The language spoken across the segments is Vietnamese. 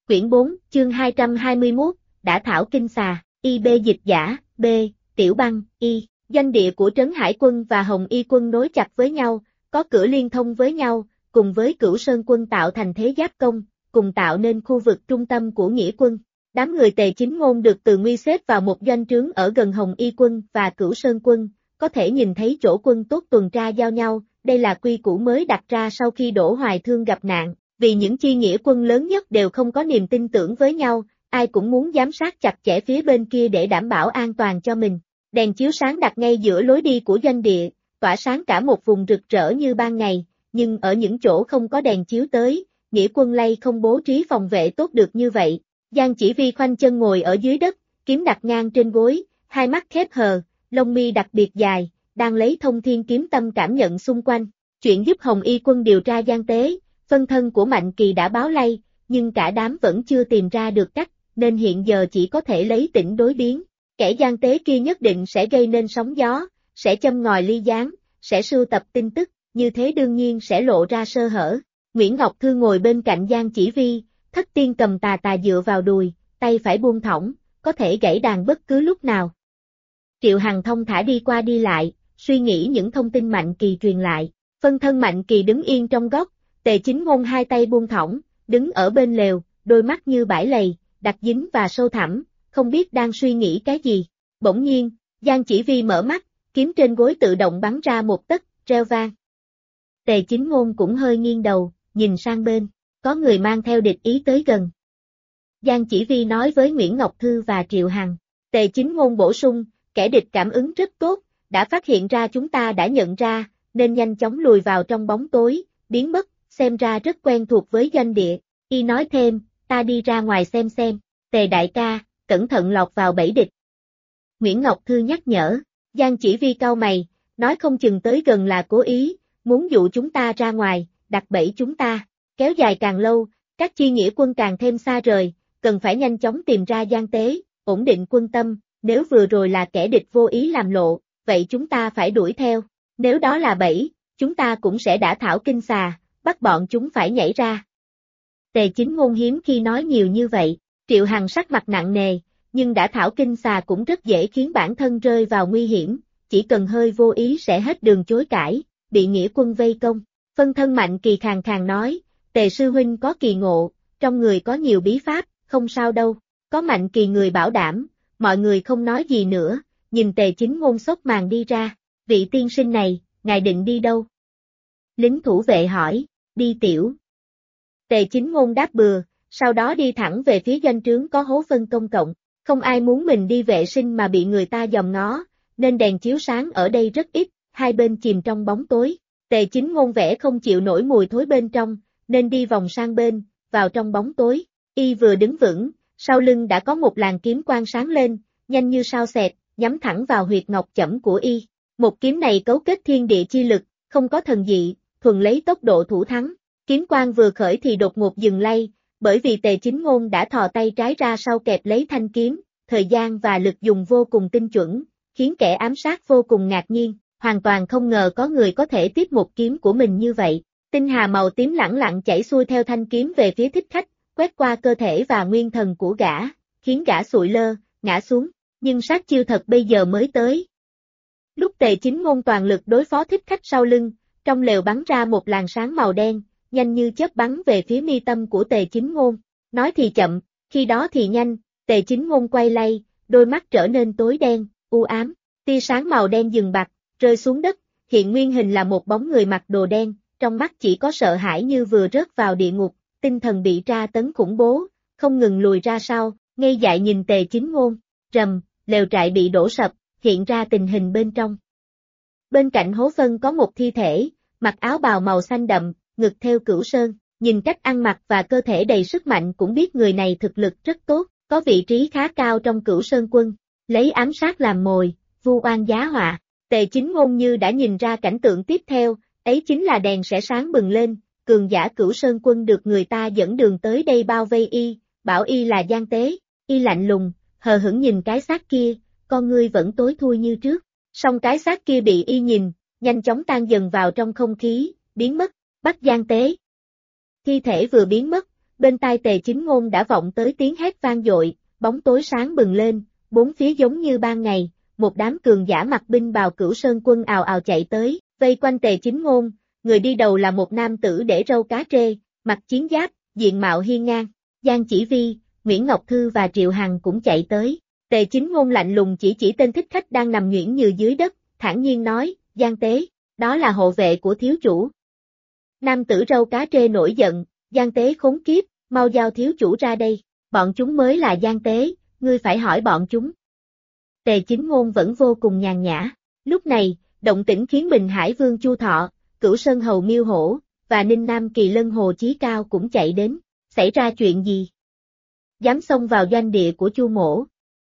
Quyển 4, chương 221, đã thảo kinh xà, IB dịch giả, B, Tiểu Băng, Y. Doanh địa của Trấn Hải quân và Hồng Y quân nối chặt với nhau, có cửa liên thông với nhau, cùng với Cửu Sơn quân tạo thành thế giáp công, cùng tạo nên khu vực trung tâm của nghĩa quân. Đám người Tề Chính Ngôn được Từ Nguy xếp vào một doanh trướng ở gần Hồng Y quân và Cửu Sơn quân, có thể nhìn thấy chỗ quân tốt tuần tra giao nhau, đây là quy củ mới đặt ra sau khi Đỗ Hoài Thương gặp nạn. Vì những chi nghĩa quân lớn nhất đều không có niềm tin tưởng với nhau, ai cũng muốn giám sát chặt chẽ phía bên kia để đảm bảo an toàn cho mình. Đèn chiếu sáng đặt ngay giữa lối đi của doanh địa, tỏa sáng cả một vùng rực rỡ như ban ngày, nhưng ở những chỗ không có đèn chiếu tới, nghĩa quân lay không bố trí phòng vệ tốt được như vậy. Giang Chỉ Vi khoanh chân ngồi ở dưới đất, kiếm đặt ngang trên gối, hai mắt khép hờ, lông mi đặc biệt dài, đang lấy thông thiên kiếm tâm cảm nhận xung quanh. Chuyện giúp Hồng Y quân điều tra gian tế. Phân thân của Mạnh Kỳ đã báo lay, nhưng cả đám vẫn chưa tìm ra được cách, nên hiện giờ chỉ có thể lấy tĩnh đối biến. Kẻ gian tế kia nhất định sẽ gây nên sóng gió, sẽ châm ngòi ly gián, sẽ sưu tập tin tức, như thế đương nhiên sẽ lộ ra sơ hở. Nguyễn Ngọc Thư ngồi bên cạnh Giang Chỉ Vi, Thất Tiên cầm tà tà dựa vào đùi, tay phải buông thõng, có thể gãy đàn bất cứ lúc nào. Triệu Hằng thông thả đi qua đi lại, suy nghĩ những thông tin Mạnh Kỳ truyền lại. Phân thân Mạnh Kỳ đứng yên trong góc, Tề Chính Ngôn hai tay buông thõng, đứng ở bên lều, đôi mắt như bãi lầy, đặc dính và sâu thẳm, không biết đang suy nghĩ cái gì. Bỗng nhiên, Giang Chỉ Vi mở mắt, kiếm trên gối tự động bắn ra một tấc, reo vang. Tề Chính Ngôn cũng hơi nghiêng đầu, nhìn sang bên, có người mang theo địch ý tới gần. Giang Chỉ Vi nói với Nguyễn Ngọc Thư và Triệu Hằng. Tề Chính Ngôn bổ sung, kẻ địch cảm ứng rất tốt, đã phát hiện ra chúng ta đã nhận ra, nên nhanh chóng lùi vào trong bóng tối, biến mất. Xem ra rất quen thuộc với doanh địa. Y nói thêm, ta đi ra ngoài xem. Tề đại ca, cẩn thận lọt vào bẫy địch. Nguyễn Ngọc Thư nhắc nhở. Giang Chỉ Vi cau mày, nói không chừng tới gần là cố ý, muốn dụ chúng ta ra ngoài, đặt bẫy chúng ta. Kéo dài càng lâu, các chi nghĩa quân càng thêm xa rời, cần phải nhanh chóng tìm ra gian tế, ổn định quân tâm. Nếu vừa rồi là kẻ địch vô ý làm lộ, vậy chúng ta phải đuổi theo. Nếu đó là bẫy, chúng ta cũng sẽ đả thảo kinh xà, bắt bọn chúng phải nhảy ra. Tề Chính Ngôn hiếm khi nói nhiều như vậy. Triệu Hằng sắc mặt nặng nề, nhưng đã thảo kinh xà cũng rất dễ khiến bản thân rơi vào nguy hiểm, chỉ cần hơi vô ý sẽ hết đường chối cãi, bị nghĩa quân vây công. Phân thân Mạnh Kỳ khàn khàn nói, Tề sư huynh có kỳ ngộ, trong người có nhiều bí pháp, không sao đâu. Có Mạnh Kỳ người bảo đảm, mọi người không nói gì nữa, nhìn Tề Chính Ngôn xốc màn đi ra. Vị tiên sinh này, ngài định đi đâu? Lính thủ vệ hỏi. Đi tiểu. Tề Chính Ngôn đáp bừa, sau đó đi thẳng về phía doanh trướng có hố phân công cộng. Không ai muốn mình đi vệ sinh mà bị người ta dòm ngó, nên đèn chiếu sáng ở đây rất ít, hai bên chìm trong bóng tối. Tề Chính Ngôn vẻ không chịu nổi mùi thối bên trong, nên đi vòng sang bên, vào trong bóng tối. Y vừa đứng vững, sau lưng đã có một làn kiếm quang sáng lên, nhanh như sao xẹt, nhắm thẳng vào huyệt ngọc chẩm của Y. Một kiếm này cấu kết thiên địa chi lực, không có thần dị, thuần lấy tốc độ thủ thắng. Kiếm quang vừa khởi thì đột ngột dừng lay, bởi vì Tề Chính Ngôn đã thò tay trái ra sau kẹp lấy thanh kiếm, thời gian và lực dùng vô cùng tinh chuẩn, khiến kẻ ám sát vô cùng ngạc nhiên, hoàn toàn không ngờ có người có thể tiếp một kiếm của mình như vậy. Tinh hà màu tím lẳng lặng chảy xuôi theo thanh kiếm về phía thích khách, quét qua cơ thể và nguyên thần của gã, khiến gã sụi lơ, ngã xuống, nhưng sát chiêu thật bây giờ mới tới. Lúc Tề Chính Ngôn toàn lực đối phó thích khách sau lưng, trong lều bắn ra một làn sáng màu đen, nhanh như chớp bắn về phía mi tâm của Tề Chính Ngôn. Nói thì chậm, khi đó thì nhanh, Tề Chính Ngôn quay lay, đôi mắt trở nên tối đen, u ám, tia sáng màu đen dừng bặt, rơi xuống đất, hiện nguyên hình là một bóng người mặc đồ đen, trong mắt chỉ có sợ hãi như vừa rớt vào địa ngục, tinh thần bị tra tấn khủng bố, không ngừng lùi ra sau, ngây dại nhìn Tề Chính Ngôn. Rầm, lều trại bị đổ sập, hiện ra tình hình bên trong. Bên cạnh hố phân có một thi thể, mặc áo bào màu xanh đậm, ngực theo Cửu Sơn, nhìn cách ăn mặc và cơ thể đầy sức mạnh cũng biết người này thực lực rất tốt, có vị trí khá cao trong Cửu Sơn quân, lấy ám sát làm mồi, vu oan giá họa. Tề Chính Ngôn như đã nhìn ra cảnh tượng tiếp theo, ấy chính là đèn sẽ sáng bừng lên, cường giả Cửu Sơn quân được người ta dẫn đường tới đây bao vây Y, bảo Y là gian tế. Y lạnh lùng, hờ hững nhìn cái xác kia, con ngươi vẫn tối thui như trước, song cái xác kia bị Y nhìn, nhanh chóng tan dần vào trong không khí, biến mất. Bắt gian tế. Thi thể vừa biến mất, bên tai Tề Chính Ngôn đã vọng tới tiếng hét vang dội, bóng tối sáng bừng lên, bốn phía giống như ban ngày, một đám cường giả mặc binh bào Cửu Sơn quân ào ào chạy tới, vây quanh Tề Chính Ngôn, người đi đầu là một nam tử để râu cá trê, mặc chiến giáp, diện mạo hiên ngang, Giang Chỉ Vi, Nguyễn Ngọc Thư và Triệu Hằng cũng chạy tới. Tề Chính Ngôn lạnh lùng chỉ tên thích khách đang nằm nhuyễn như dưới đất, thản nhiên nói, Giang Tế, đó là hộ vệ của thiếu chủ. Nam tử râu cá trê nổi giận, Giang Tế khốn kiếp, mau giao thiếu chủ ra đây, bọn chúng mới là Giang Tế, ngươi phải hỏi bọn chúng. Tề Chính Ngôn vẫn vô cùng nhàn nhã, lúc này, động tĩnh khiến Bình Hải Vương Chu Thọ, Cửu Sơn Hầu Miêu Hổ, và Ninh Nam Kỳ Lân Hồ Chí Cao cũng chạy đến, xảy ra chuyện gì? Dám xông vào doanh địa của Chu Mỗ.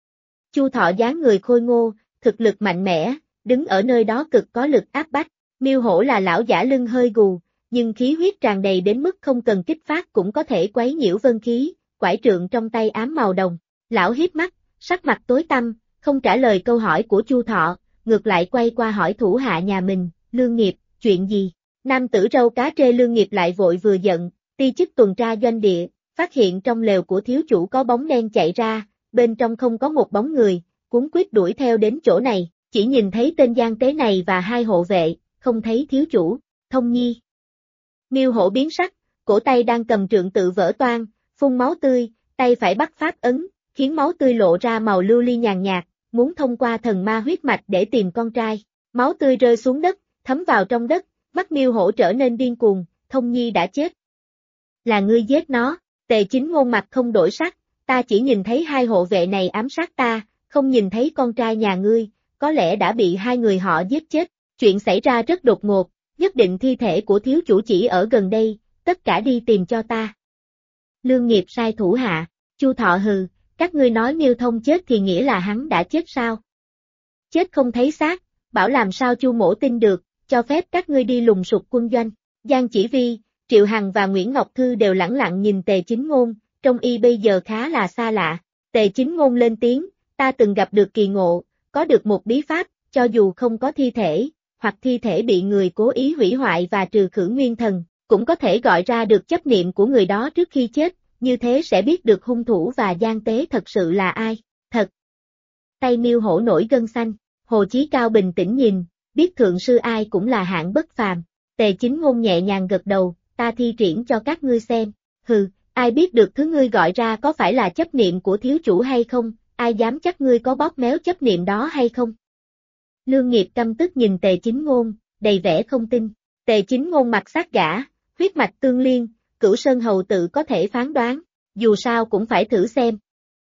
Chu Thọ dáng người khôi ngô, thực lực mạnh mẽ, đứng ở nơi đó cực có lực áp bách, Miêu Hổ là lão giả lưng hơi gù, nhưng khí huyết tràn đầy đến mức không cần kích phát cũng có thể quấy nhiễu vân khí, quải trượng trong tay ám màu đồng. Lão híp mắt, sắc mặt tối tăm, không trả lời câu hỏi của Chu Thọ, ngược lại quay qua hỏi thủ hạ nhà mình, Lương Nghiệp, chuyện gì? Nam tử râu cá trê Lương Nghiệp lại vội vừa giận, ti chức tuần tra doanh địa, phát hiện trong lều của thiếu chủ có bóng đen chạy ra, bên trong không có một bóng người, cuống quýt đuổi theo đến chỗ này, chỉ nhìn thấy tên Giang Tế này và hai hộ vệ, không thấy thiếu chủ, Thông Nhi. Miêu Hổ biến sắc, cổ tay đang cầm trượng tự vỡ toang, phun máu tươi, tay phải bắt pháp ấn, khiến máu tươi lộ ra màu lưu ly nhàn nhạt, muốn thông qua thần ma huyết mạch để tìm con trai. Máu tươi rơi xuống đất, thấm vào trong đất, mắt Miêu Hổ trở nên điên cuồng, Thông Nhi đã chết. Là ngươi giết nó, Tề Chính Ngôn mặt không đổi sắc, ta chỉ nhìn thấy hai hộ vệ này ám sát ta, không nhìn thấy con trai nhà ngươi, có lẽ đã bị hai người họ giết chết, chuyện xảy ra rất đột ngột, nhất định thi thể của thiếu chủ chỉ ở gần đây, tất cả đi tìm cho ta. Lương Nghiệp sai thủ hạ, Chu Thọ hừ, các ngươi nói Miêu Thông chết thì nghĩa là hắn đã chết sao? Chết không thấy xác, bảo làm sao Chu Mỗ tin được, cho phép các ngươi đi lùng sục quân doanh. Giang Chỉ Vi, Triệu Hằng và Nguyễn Ngọc Thư đều lẳng lặng nhìn Tề Chính Ngôn, trong y bây giờ khá là xa lạ. Tề Chính Ngôn lên tiếng, ta từng gặp được kỳ ngộ, có được một bí pháp, cho dù không có thi thể, hoặc thi thể bị người cố ý hủy hoại và trừ khử nguyên thần, cũng có thể gọi ra được chấp niệm của người đó trước khi chết, như thế sẽ biết được hung thủ và Giang Tế thật sự là ai. Thật. Tay Miêu Hổ nổi gân xanh, Hồ Chí Cao bình tĩnh nhìn, biết thượng sư ai cũng là hạng bất phàm. Tề Chính Ngôn nhẹ nhàng gật đầu, ta thi triển cho các ngươi xem. Hừ, ai biết được thứ ngươi gọi ra có phải là chấp niệm của thiếu chủ hay không, ai dám chắc ngươi có bóp méo chấp niệm đó hay không? Lương Nghiệp căm tức nhìn Tề Chính Ngôn, đầy vẻ không tin. Tề Chính Ngôn mặt sát gã, huyết mạch tương liên, Cửu Sơn Hầu tự có thể phán đoán, dù sao cũng phải thử xem.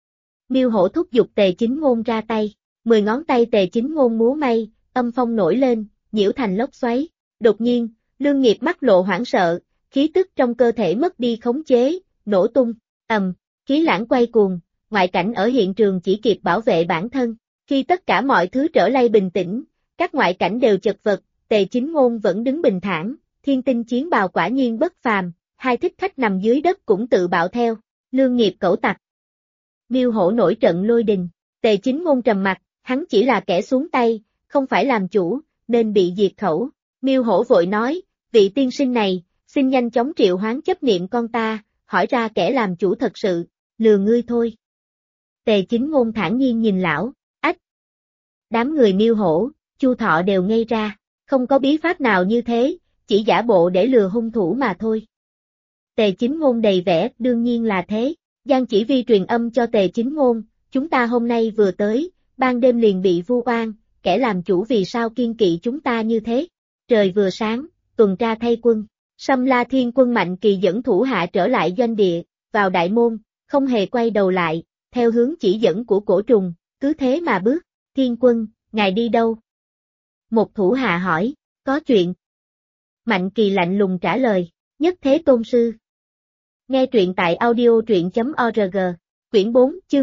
Miêu Hổ thúc giục Tề Chính Ngôn ra tay, 10 ngón tay Tề Chính Ngôn múa may, âm phong nổi lên, nhiễu thành lốc xoáy. Đột nhiên, Lương Nghiệp mắt lộ hoảng sợ, khí tức trong cơ thể mất đi khống chế, nổ tung, khí lãng quay cuồng, ngoại cảnh ở hiện trường chỉ kịp bảo vệ bản thân. Khi tất cả mọi thứ trở lại bình tĩnh, các ngoại cảnh đều chật vật, Tề Chính Ngôn vẫn đứng bình thản, thiên tinh chiến bào quả nhiên bất phàm, hai thích khách nằm dưới đất cũng tự bạo theo, Lương Nghiệp cẩu tặc. Miêu Hổ nổi trận lôi đình, Tề Chính Ngôn trầm mặt, hắn chỉ là kẻ xuống tay, không phải làm chủ, nên bị diệt khẩu. Miêu Hổ vội nói, vị tiên sinh này, xin nhanh chóng triệu hoán chấp niệm con ta, hỏi ra kẻ làm chủ thật sự, lừa ngươi thôi. Tề Chính Ngôn thản nhiên nhìn lão, ách. Đám người Miêu Hổ, Chu Thọ đều ngây ra, không có bí pháp nào như thế, chỉ giả bộ để lừa hung thủ mà thôi. Tề Chính Ngôn đầy vẻ, đương nhiên là thế. Giang Chỉ Vi truyền âm cho Tề Chính Ngôn, chúng ta hôm nay vừa tới, ban đêm liền bị vu oan, kẻ làm chủ vì sao kiên kỵ chúng ta như thế. Trời vừa sáng, tuần tra thay quân, Sâm La Thiên Quân Mạnh Kỳ dẫn thủ hạ trở lại doanh địa, vào đại môn, không hề quay đầu lại, theo hướng chỉ dẫn của cổ trùng, cứ thế mà bước. Thiên Quân, ngài đi đâu? Một thủ hạ hỏi, có chuyện. Mạnh Kỳ lạnh lùng trả lời, Nhất Thế Tôn Sư. Nghe truyện tại audio.truyện.org, quyển 4, chương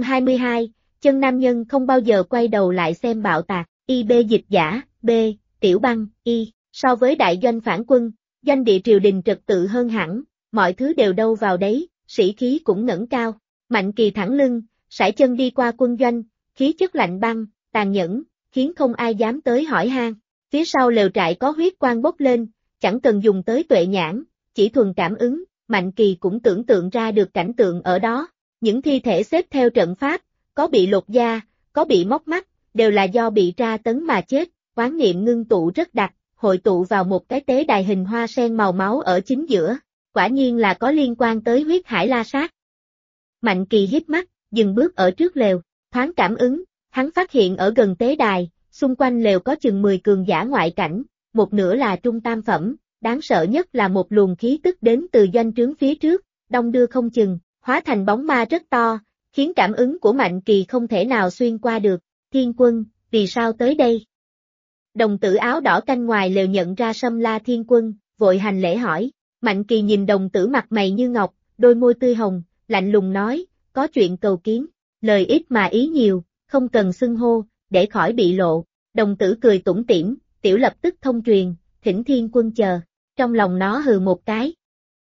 222, chân nam nhân không bao giờ quay đầu lại xem bạo tạc, IB dịch giả, B, Tiểu Băng, Y, so với đại doanh phản quân, doanh địa triều đình trật tự hơn hẳn, mọi thứ đều đâu vào đấy, sĩ khí cũng ngẩng cao, Mạnh Kỳ thẳng lưng, sải chân đi qua quân doanh, khí chất lạnh băng, tàn nhẫn, khiến không ai dám tới hỏi han. Phía sau lều trại có huyết quang bốc lên, chẳng cần dùng tới tuệ nhãn, chỉ thuần cảm ứng, Mạnh Kỳ cũng tưởng tượng ra được cảnh tượng ở đó. Những thi thể xếp theo trận pháp, có bị lột da, có bị móc mắt, đều là do bị tra tấn mà chết, oán niệm ngưng tụ rất đặc, hội tụ vào một cái tế đài hình hoa sen màu máu ở chính giữa. Quả nhiên là có liên quan tới huyết hải la sát. Mạnh Kỳ híp mắt, dừng bước ở trước lều, thoáng cảm ứng, hắn phát hiện ở gần tế đài, xung quanh lều có chừng 10 cường giả ngoại cảnh, một nửa là trung tam phẩm, đáng sợ nhất là một luồng khí tức đến từ doanh trướng phía trước, đông đưa không chừng, hóa thành bóng ma rất to, khiến cảm ứng của Mạnh Kỳ không thể nào xuyên qua được. Thiên Quân, vì sao tới đây? Đồng tử áo đỏ canh ngoài lều nhận ra Sâm La Thiên Quân, vội hành lễ hỏi. Mạnh Kỳ nhìn đồng tử mặt mày như ngọc, đôi môi tươi hồng, lạnh lùng nói, có chuyện cầu kiến, lời ít mà ý nhiều, không cần xưng hô, để khỏi bị lộ. Đồng tử cười tủm tỉm, tiểu lập tức thông truyền, thỉnh Thiên Quân chờ, trong lòng nó hừ một cái.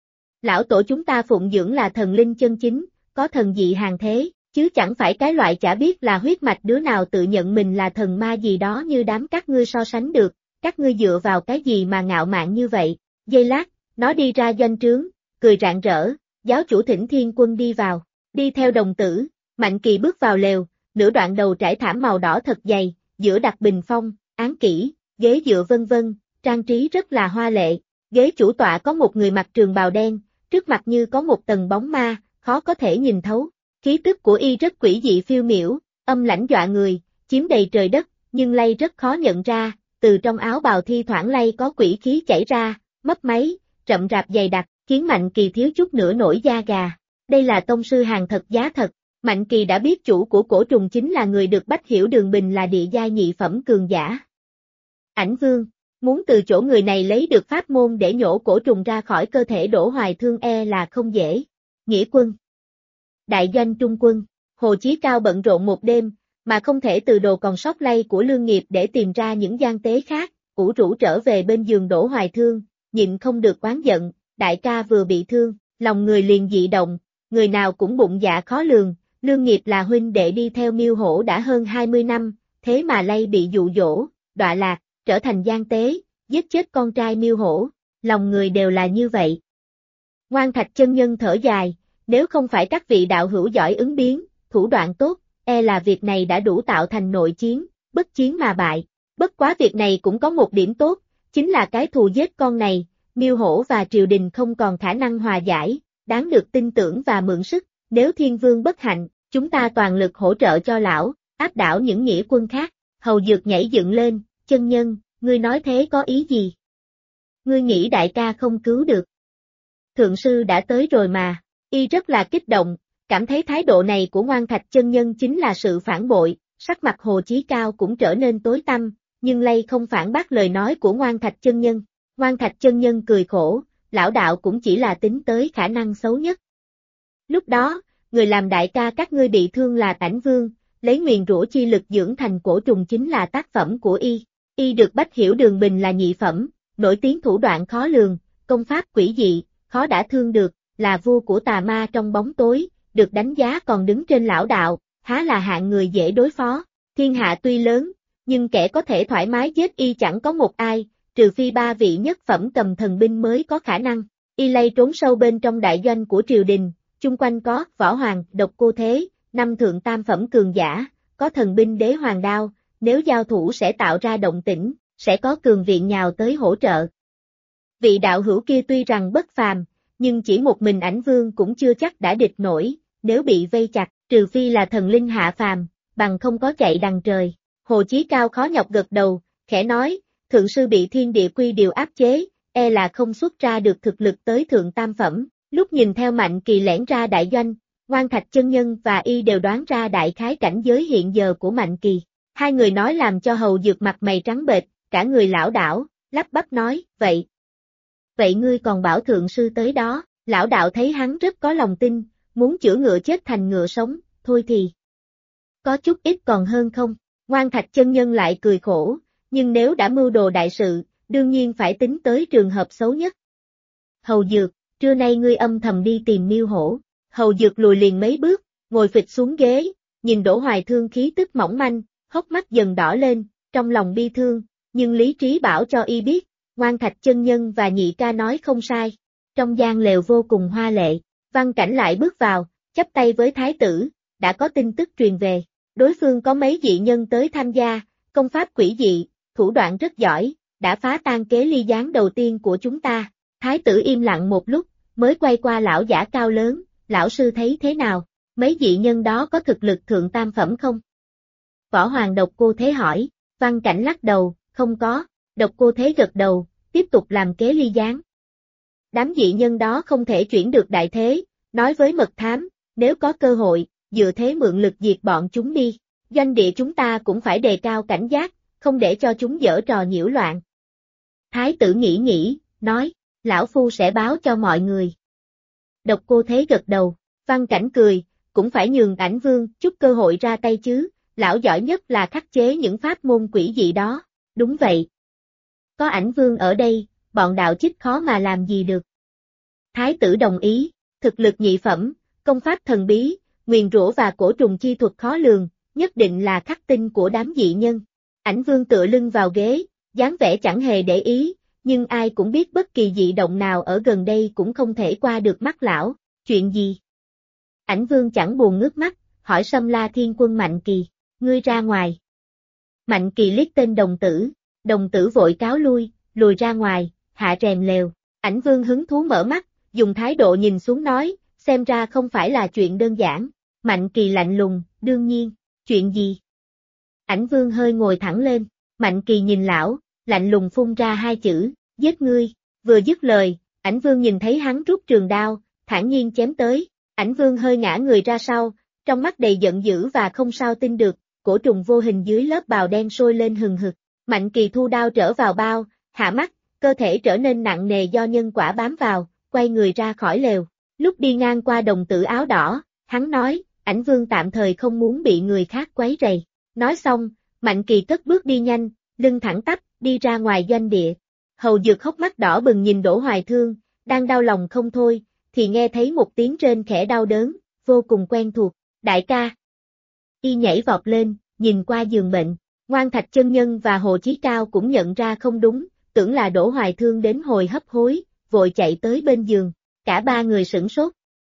Lão tổ chúng ta phụng dưỡng là thần linh chân chính, có thần dị hàng thế, chứ chẳng phải cái loại chả biết là huyết mạch đứa nào tự nhận mình là thần ma gì đó như đám các ngươi so sánh được, các ngươi dựa vào cái gì mà ngạo mạn như vậy. Giây lát, nó đi ra doanh trướng, cười rạng rỡ, giáo chủ thỉnh Thiên Quân đi vào, đi theo đồng tử, Mạnh Kỳ bước vào lều, nửa đoạn đầu trải thảm màu đỏ thật dày, giữa đặt bình phong, án kỹ, ghế dựa vân vân, trang trí rất là hoa lệ, ghế chủ tọa có một người mặc trường bào đen, trước mặt như có một tầng bóng ma, khó có thể nhìn thấu, khí tức của y rất quỷ dị phiêu miểu, âm lãnh dọa người, chiếm đầy trời đất, nhưng lay rất khó nhận ra, từ trong áo bào thi thoảng lay có quỷ khí chảy ra, mấp máy, rậm rạp dày đặc, khiến Mạnh Kỳ thiếu chút nữa nổi da gà. Đây là tông sư hàng thật giá thật, Mạnh Kỳ đã biết chủ của cổ trùng chính là người được Bách Hiểu Đường Bình là địa giai nhị phẩm cường giả. Ảnh Vương, muốn từ chỗ người này lấy được pháp môn để nhổ cổ trùng ra khỏi cơ thể Đỗ Hoài Thương là không dễ. Nghĩa quân. Đại doanh trung quân, Hồ Chí Cao bận rộn một đêm, mà không thể từ đồ còn sót lay của Lương Nghiệp để tìm ra những gian tế khác, ủ rũ trở về bên giường Đỗ Hoài Thương, nhịn không được oán giận, đại ca vừa bị thương, lòng người liền dị động, người nào cũng bụng dạ khó lường, Lương Nghiệp là huynh đệ đi theo Miêu Hổ đã hơn 20 năm, thế mà lay bị dụ dỗ, đọa lạc, trở thành gian tế, giết chết con trai Miêu Hổ, lòng người đều là như vậy. Ngoan Thạch chân nhân thở dài, nếu không phải các vị đạo hữu giỏi ứng biến, thủ đoạn tốt, là việc này đã đủ tạo thành nội chiến, bất chiến mà bại. Bất quá việc này cũng có một điểm tốt, chính là cái thù giết con này, Miêu Hổ và triều đình không còn khả năng hòa giải, đáng được tin tưởng và mượn sức, nếu Thiên Vương bất hạnh, chúng ta toàn lực hỗ trợ cho lão, áp đảo những nghĩa quân khác. Hầu Dược nhảy dựng lên, chân nhân, ngươi nói thế có ý gì? Ngươi nghĩ đại ca không cứu được? Thượng sư đã tới rồi mà, y rất là kích động, cảm thấy thái độ này của Ngoan Thạch chân nhân chính là sự phản bội, sắc mặt Hồ Chí Cao cũng trở nên tối tăm, nhưng lay không phản bác lời nói của Ngoan Thạch chân nhân. Ngoan Thạch chân nhân cười khổ, lão đạo cũng chỉ là tính tới khả năng xấu nhất. Lúc đó, người làm đại ca các ngươi bị thương là Ảnh Vương, lấy nguyền rủa chi lực dưỡng thành cổ trùng chính là tác phẩm của y. Y được Bách Hiểu Đường Bình là nhị phẩm, nổi tiếng thủ đoạn khó lường, công pháp quỷ dị, khó đả thương được, là vua của tà ma trong bóng tối, được đánh giá còn đứng trên lão đạo, há là hạng người dễ đối phó. Thiên hạ tuy lớn, nhưng kẻ có thể thoải mái giết y chẳng có một ai, trừ phi ba vị nhất phẩm cầm thần binh mới có khả năng. Y lay trốn sâu bên trong đại doanh của triều đình, chung quanh có Võ Hoàng, Độc Cô Thế, 5 thượng tam phẩm cường giả, có thần binh Đế Hoàng đao, nếu giao thủ sẽ tạo ra động tĩnh, sẽ có cường viện nhào tới hỗ trợ. Vị đạo hữu kia tuy rằng bất phàm, nhưng chỉ một mình Ảnh Vương cũng chưa chắc đã địch nổi, nếu bị vây chặt, trừ phi là thần linh hạ phàm, bằng không có chạy đằng trời. Hồ Chí Cao khó nhọc gật đầu, khẽ nói, thượng sư bị thiên địa quy điều áp chế, là không xuất ra được thực lực tới thượng tam phẩm. Lúc nhìn theo Mạnh Kỳ lẻn ra đại doanh, Ngoan Thạch chân nhân và y đều đoán ra đại khái cảnh giới hiện giờ của Mạnh Kỳ. Hai người nói làm cho Hầu Dược mặt mày trắng bệch, cả người lảo đảo, lắp bắp nói, vậy ngươi còn bảo thượng sư tới đó, lão đạo thấy hắn rất có lòng tin, muốn chữa ngựa chết thành ngựa sống, thôi thì có chút ít còn hơn không. Ngoan Thạch chân nhân lại cười khổ, nhưng nếu đã mưu đồ đại sự, đương nhiên phải tính tới trường hợp xấu nhất. Hầu Dược, trưa nay ngươi âm thầm đi tìm Miêu Hổ. Hầu Dược lùi liền mấy bước, ngồi phịch xuống ghế, nhìn Đỗ Hoài Thương khí tức mỏng manh, hốc mắt dần đỏ lên, trong lòng bi thương, nhưng lý trí bảo cho y biết, Ngoan Thạch chân nhân và nhị ca nói không sai. trong gian lều vô cùng hoa lệ. Văn Cảnh lại bước vào, chắp tay với thái tử, đã có tin tức truyền về. Đối phương có mấy dị nhân tới tham gia, công pháp quỷ dị, thủ đoạn rất giỏi, đã phá tan kế ly gián đầu tiên của chúng ta. Thái tử im lặng một lúc, mới quay qua lão giả cao lớn, lão sư thấy thế nào? Mấy dị nhân đó có thực lực thượng tam phẩm không? Võ Hoàng Độc Cô Thế hỏi. Văn Cảnh lắc đầu, không có. Độc Cô Thế gật đầu, tiếp tục làm kế ly gián. Đám dị nhân đó không thể chuyển được đại thế, nói với mật thám, nếu có cơ hội, dựa thế mượn lực diệt bọn chúng đi. Doanh địa chúng ta cũng phải đề cao cảnh giác, không để cho chúng giở trò nhiễu loạn. Thái tử nghĩ, nói, lão phu sẽ báo cho mọi người. Độc Cô Thế gật đầu, Văn Cảnh cười, cũng phải nhường Ảnh Vương chút cơ hội ra tay chứ, lão giỏi nhất là khắc chế những pháp môn quỷ dị đó. Đúng vậy. Có Ảnh Vương ở đây, bọn đạo chích khó mà làm gì được. Thái tử đồng ý, thực lực nhị phẩm, công pháp thần bí, nguyền rủa và cổ trùng chi thuật khó lường, nhất định là khắc tinh của đám dị nhân. Ảnh Vương tựa lưng vào ghế, dáng vẻ chẳng hề để ý, nhưng ai cũng biết bất kỳ dị động nào ở gần đây cũng không thể qua được mắt lão. Chuyện gì? Ảnh Vương chẳng buồn ngước mắt, hỏi Sâm La Thiên Quân Mạnh Kỳ, ngươi ra ngoài. Mạnh Kỳ liếc tên đồng tử vội cáo lui, lùi ra ngoài, hạ rèm lều. Ảnh Vương hứng thú mở mắt, dùng thái độ nhìn xuống nói, xem ra không phải là chuyện đơn giản. Mạnh Kỳ lạnh lùng, đương nhiên, chuyện gì? Ảnh Vương hơi ngồi thẳng lên, Mạnh Kỳ nhìn lão, lạnh lùng phun ra hai chữ, giết ngươi. Vừa dứt lời, Ảnh Vương nhìn thấy hắn rút trường đao, thản nhiên chém tới. Ảnh Vương hơi ngã người ra sau, trong mắt đầy giận dữ và không sao tin được, cổ trùng vô hình dưới lớp bào đen sôi lên hừng hực. Mạnh Kỳ thu đao trở vào bao, hạ mắt, cơ thể trở nên nặng nề do nhân quả bám vào, quay người ra khỏi lều. Lúc đi ngang qua đồng tử áo đỏ, hắn nói, Ảnh Vương tạm thời không muốn bị người khác quấy rầy. Nói xong, Mạnh Kỳ cất bước đi nhanh, lưng thẳng tắp, đi ra ngoài doanh địa. Hầu Dược hốc mắt đỏ bừng nhìn Đỗ Hoài Thương, đang đau lòng không thôi, thì nghe thấy một tiếng rên khẽ đau đớn, vô cùng quen thuộc. Đại ca. Y nhảy vọt lên, nhìn qua giường bệnh. Ngoan Thạch Chân Nhân và Hồ Chí Cao cũng nhận ra không đúng, tưởng là Đỗ Hoài Thương đến hồi hấp hối, vội chạy tới bên giường. Cả ba người sửng sốt.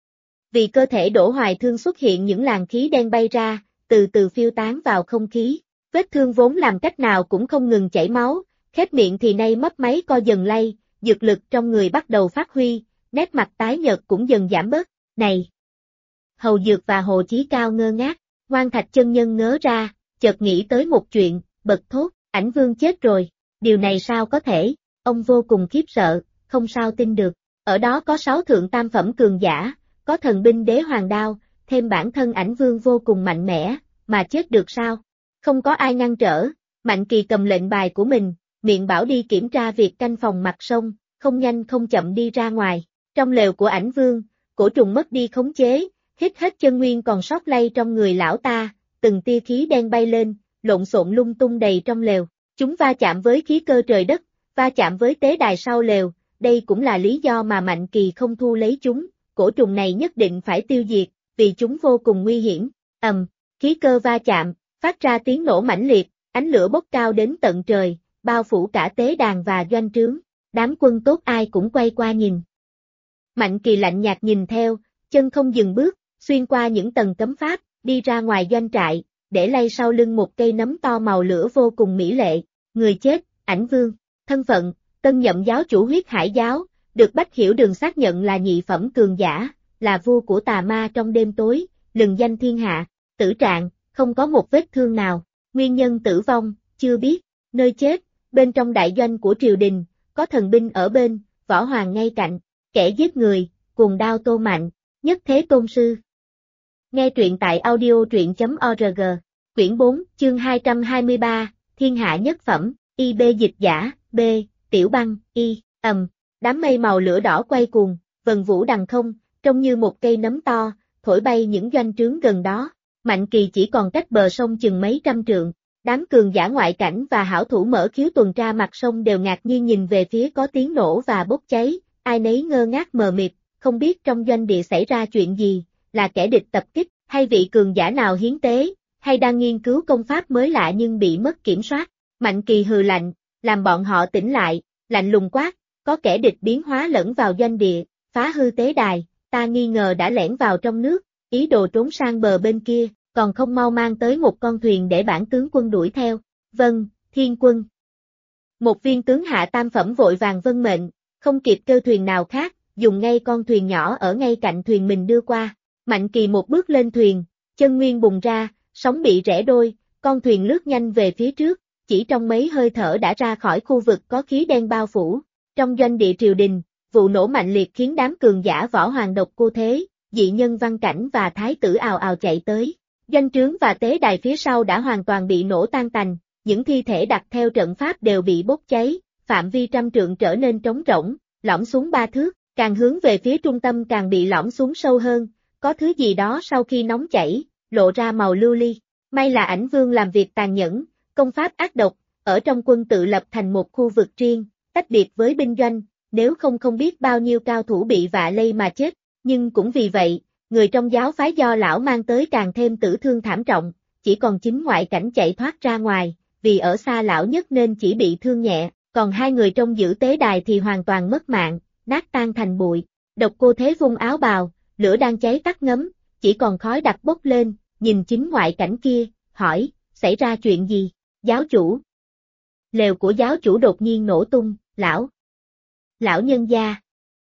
Vì cơ thể Đỗ Hoài Thương xuất hiện những làn khí đen bay ra, từ từ phiêu tán vào không khí. Vết thương vốn làm cách nào cũng không ngừng chảy máu, khép miệng thì nay mấp máy co dần lay, dược lực trong người bắt đầu phát huy, nét mặt tái nhợt cũng dần giảm bớt. Này! Hầu Dược và Hồ Chí Cao ngơ ngác, Ngoan Thạch Chân Nhân ngớ ra, chợt nghĩ tới một chuyện, bật thốt, Ảnh Vương chết rồi, điều này sao có thể, ông vô cùng khiếp sợ, không sao tin được, ở đó có 6 thượng tam phẩm cường giả, có thần binh đế hoàng đao, thêm bản thân Ảnh Vương vô cùng mạnh mẽ, mà chết được sao? Không có ai ngăn trở, Mạnh Kỳ cầm lệnh bài của mình, miệng bảo đi kiểm tra việc canh phòng mặt sông, không nhanh không chậm đi ra ngoài. Trong lều của Ảnh Vương, cổ trùng mất đi khống chế, hít hết chân nguyên còn sót lay trong người lão ta, từng tia khí đen bay lên, lộn xộn lung tung đầy trong lều. Chúng va chạm với khí cơ trời đất, va chạm với tế đài sau lều, đây cũng là lý do mà Mạnh Kỳ không thu lấy chúng, cổ trùng này nhất định phải tiêu diệt, vì chúng vô cùng nguy hiểm. Khí cơ va chạm, phát ra tiếng nổ mãnh liệt, ánh lửa bốc cao đến tận trời, bao phủ cả tế đàn và doanh trướng. Đám quân tốt ai cũng quay qua nhìn. Mạnh Kỳ lạnh nhạt nhìn theo, chân không dừng bước, xuyên qua những tầng cấm pháp, đi ra ngoài doanh trại, để lay sau lưng một cây nấm to màu lửa vô cùng mỹ lệ. Người chết, Ảnh Vương, thân phận, tân nhậm giáo chủ Huyết Hải giáo, được Bách Hiểu Đường xác nhận là nhị phẩm cường giả, là vua của tà ma trong đêm tối, lừng danh thiên hạ. Tử trạng, không có một vết thương nào, nguyên nhân tử vong, chưa biết, nơi chết, bên trong đại doanh của triều đình, có thần binh ở bên, võ hoàng ngay cạnh, kẻ giết người, cuồng đao Tô Mạnh, nhất thế tôn sư. Nghe truyện tại audio.org, quyển 4, chương 223, Thiên hạ nhất phẩm, IB dịch giả, B, Tiểu Băng, đám mây màu lửa đỏ quay cuồng, vần vũ đằng không, trông như một cây nấm to, thổi bay những doanh trướng gần đó. Mạnh Kỳ chỉ còn cách bờ sông chừng mấy trăm trượng, đám cường giả ngoại cảnh và hảo thủ mở khiếu tuần tra mặt sông đều ngạc nhiên nhìn về phía có tiếng nổ và bốc cháy, ai nấy ngơ ngác mờ mịt, không biết trong doanh địa xảy ra chuyện gì, là kẻ địch tập kích, hay vị cường giả nào hiến tế, hay đang nghiên cứu công pháp mới lạ nhưng bị mất kiểm soát. Mạnh Kỳ hừ lạnh, làm bọn họ tỉnh lại, lạnh lùng quát, có kẻ địch biến hóa lẫn vào doanh địa, phá hư tế đài, ta nghi ngờ đã lẻn vào trong nước, ý đồ trốn sang bờ bên kia, còn không mau mang tới một con thuyền để bản tướng quân đuổi theo. Vâng, thiên quân. Một viên tướng hạ tam phẩm vội vàng vâng mệnh, không kịp kêu thuyền nào khác, dùng ngay con thuyền nhỏ ở ngay cạnh thuyền mình đưa qua. Mạnh Kỳ một bước lên thuyền, chân nguyên bùng ra, sóng bị rẽ đôi, con thuyền lướt nhanh về phía trước, chỉ trong mấy hơi thở đã ra khỏi khu vực có khí đen bao phủ. Trong doanh địa triều đình, vụ nổ mạnh liệt khiến đám cường giả võ hoàng Độc Cô Thế, dị nhân Văn Cảnh và thái tử ào ào chạy tới. Doanh trướng và tế đài phía sau đã hoàn toàn bị nổ tan tành, những thi thể đặt theo trận pháp đều bị bốc cháy, phạm vi trăm trượng trở nên trống rỗng, lõm xuống 3 thước, càng hướng về phía trung tâm càng bị lõm xuống sâu hơn, có thứ gì đó sau khi nóng chảy, lộ ra màu lưu ly. May là Ảnh Vương làm việc tàn nhẫn, công pháp ác độc, ở trong quân tự lập thành một khu vực riêng, tách biệt với binh doanh, nếu không biết bao nhiêu cao thủ bị vạ lây mà chết, nhưng cũng vì vậy, người trong giáo phái do lão mang tới càng thêm tử thương thảm trọng, chỉ còn chính ngoại cảnh chạy thoát ra ngoài, vì ở xa lão nhất nên chỉ bị thương nhẹ, còn 2 người trong giữ tế đài thì hoàn toàn mất mạng, nát tan thành bụi. Độc Cô Thế vung áo bào, lửa đang cháy tắt ngấm, chỉ còn khói đặc bốc lên, nhìn chính ngoại cảnh kia, hỏi, xảy ra chuyện gì? Giáo chủ. Lều của giáo chủ đột nhiên nổ tung, lão nhân gia.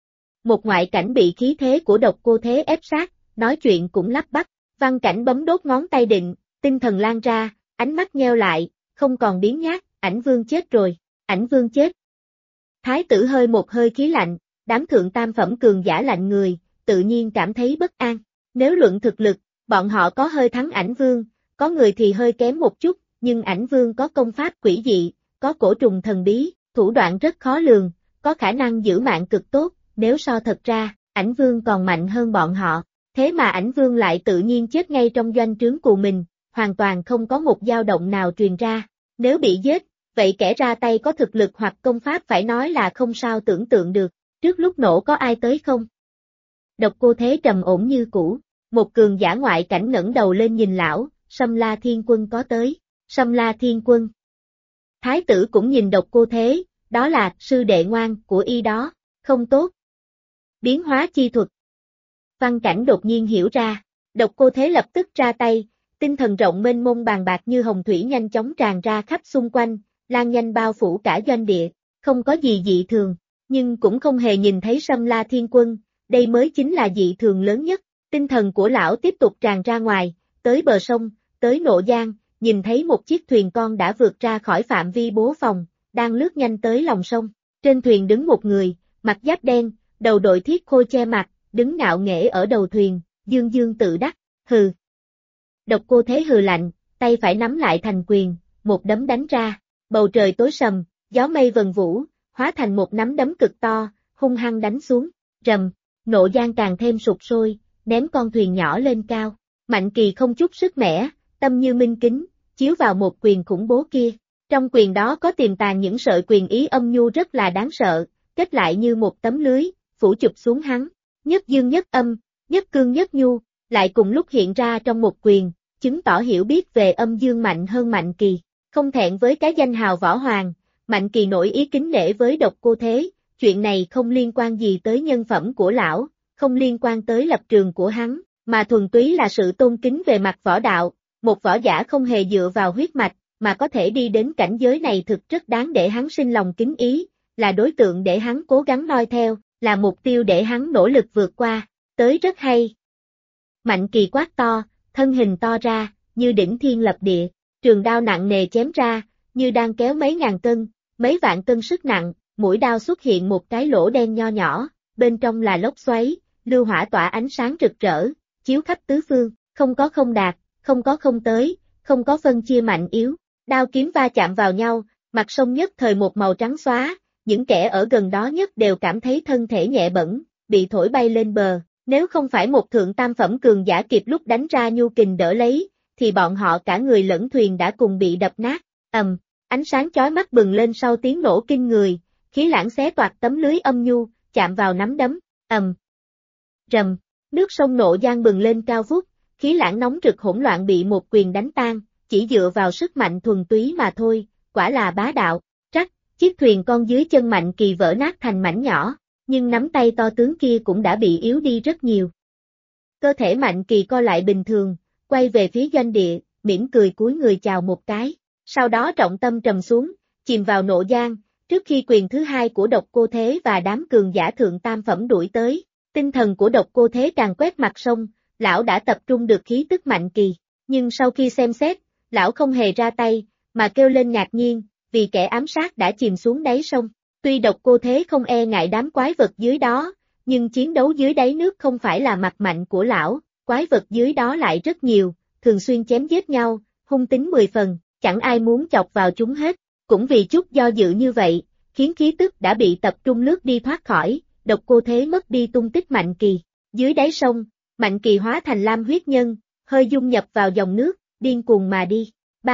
Một ngoại cảnh bị khí thế của Độc Cô Thế ép sát, nói chuyện cũng lắp bắp, Văn Cảnh bấm đốt ngón tay định, tinh thần lan ra, ánh mắt nheo lại, không còn biếng nhác, Ảnh Vương chết rồi, Ảnh Vương chết. Thái tử hơi một hơi khí lạnh, đám thượng tam phẩm cường giả lạnh người, tự nhiên cảm thấy bất an. Nếu luận thực lực, bọn họ có hơi thắng Ảnh Vương, có người thì hơi kém một chút, nhưng Ảnh Vương có công pháp quỷ dị, có cổ trùng thần bí, thủ đoạn rất khó lường, có khả năng giữ mạng cực tốt, nếu so thật ra, Ảnh Vương còn mạnh hơn bọn họ. Thế mà Ảnh Vương lại tự nhiên chết ngay trong doanh trướng của mình, hoàn toàn không có một dao động nào truyền ra. Nếu bị giết, vậy kẻ ra tay có thực lực hoặc công pháp phải nói là không sao tưởng tượng được. Trước lúc nổ có ai tới không? Độc Cô Thế trầm ổn như cũ. Một cường giả ngoại cảnh ngẩng đầu lên nhìn lão, Sâm La Thiên Quân có tới. Sâm La Thiên Quân. Thái tử cũng nhìn Độc Cô Thế, đó là sư đệ ngoan của y đó, không tốt. Biến hóa chi thuật. Văn Cảnh đột nhiên hiểu ra, Độc Cô Thế lập tức ra tay, tinh thần rộng mênh mông bàn bạc như hồng thủy nhanh chóng tràn ra khắp xung quanh, lan nhanh bao phủ cả doanh địa, không có gì dị thường, nhưng cũng không hề nhìn thấy Sâm La Thiên Quân, đây mới chính là dị thường lớn nhất. Tinh thần của lão tiếp tục tràn ra ngoài, tới bờ sông, tới Nộ Giang, nhìn thấy một chiếc thuyền con đã vượt ra khỏi phạm vi bố phòng, đang lướt nhanh tới lòng sông. Trên thuyền đứng một người, mặc giáp đen, đầu đội thiết khôi che mặt, đứng ngạo nghễ ở đầu thuyền, dương dương tự đắc, hừ. Độc Cô Thế hừ lạnh, tay phải nắm lại thành quyền, một đấm đánh ra, bầu trời tối sầm, gió mây vần vũ, hóa thành một nắm đấm cực to, hung hăng đánh xuống, rầm, Nộ Giang càng thêm sụp sôi, ném con thuyền nhỏ lên cao. Mạnh Kỳ không chút sức mẻ, tâm như minh kính, chiếu vào một quyền khủng bố kia. Trong quyền đó có tiềm tàng những sợi quyền ý âm nhu rất là đáng sợ, kết lại như một tấm lưới, phủ chụp xuống hắn. Nhất dương nhất âm, nhất cương nhất nhu, lại cùng lúc hiện ra trong một quyền, chứng tỏ hiểu biết về âm dương mạnh hơn Mạnh Kỳ. Không thẹn với cái danh hào võ hoàng, Mạnh Kỳ nổi ý kính nể với Độc Cô Thế, chuyện này không liên quan gì tới nhân phẩm của lão, không liên quan tới lập trường của hắn, mà thuần túy là sự tôn kính về mặt võ đạo. Một võ giả không hề dựa vào huyết mạch, mà có thể đi đến cảnh giới này thực rất đáng để hắn sinh lòng kính ý, là đối tượng để hắn cố gắng noi theo, là mục tiêu để hắn nỗ lực vượt qua, tới rất hay. Mạnh Kỳ quát to, thân hình to ra, như đỉnh thiên lập địa, trường đao nặng nề chém ra, như đang kéo mấy ngàn cân, mấy vạn cân sức nặng, mũi đao xuất hiện một cái lỗ đen nho nhỏ, bên trong là lốc xoáy, lưu hỏa tỏa ánh sáng rực rỡ, chiếu khắp tứ phương, không có không đạt, không có không tới, không có phân chia mạnh yếu, đao kiếm va chạm vào nhau, mặt sông nhất thời một màu trắng xóa, những kẻ ở gần đó nhất đều cảm thấy thân thể nhẹ bẫng, bị thổi bay lên bờ, nếu không phải một thượng tam phẩm cường giả kịp lúc đánh ra nhu kình đỡ lấy, thì bọn họ cả người lẫn thuyền đã cùng bị đập nát, ánh sáng chói mắt bừng lên sau tiếng nổ kinh người, khí lãng xé toạc tấm lưới âm nhu, chạm vào nắm đấm, rầm, nước sông Nộ Giang bừng lên cao vút, khí lãng nóng rực hỗn loạn bị một quyền đánh tan, chỉ dựa vào sức mạnh thuần túy mà thôi, quả là bá đạo. Trắc, chiếc thuyền con dưới chân Mạnh Kỳ vỡ nát thành mảnh nhỏ, nhưng nắm tay to tướng kia cũng đã bị yếu đi rất nhiều. Cơ thể Mạnh Kỳ co lại bình thường, quay về phía doanh địa, mỉm cười cúi người chào một cái, sau đó trọng tâm trầm xuống, chìm vào nộ giang, trước khi quyền thứ hai của Độc Cô Thế và đám cường giả thượng tam phẩm đuổi tới, tinh thần của Độc Cô Thế càng quét mặt sông, lão đã tập trung được khí tức Mạnh Kỳ, nhưng sau khi xem xét, lão không hề ra tay, mà kêu lên ngạc nhiên, vì kẻ ám sát đã chìm xuống đáy sông. Tuy Độc Cô Thế không e ngại đám quái vật dưới đó, nhưng chiến đấu dưới đáy nước không phải là mặt mạnh của lão, quái vật dưới đó lại rất nhiều, thường xuyên chém giết nhau, hung tính 10 phần, chẳng ai muốn chọc vào chúng hết. Cũng vì chút do dự như vậy, khiến khí tức đã bị tập trung lướt đi thoát khỏi, Độc Cô Thế mất đi tung tích Mạnh Kỳ. Dưới đáy sông, Mạnh Kỳ hóa thành lam huyết nhân, hơi dung nhập vào dòng nước, điên cuồng mà đi.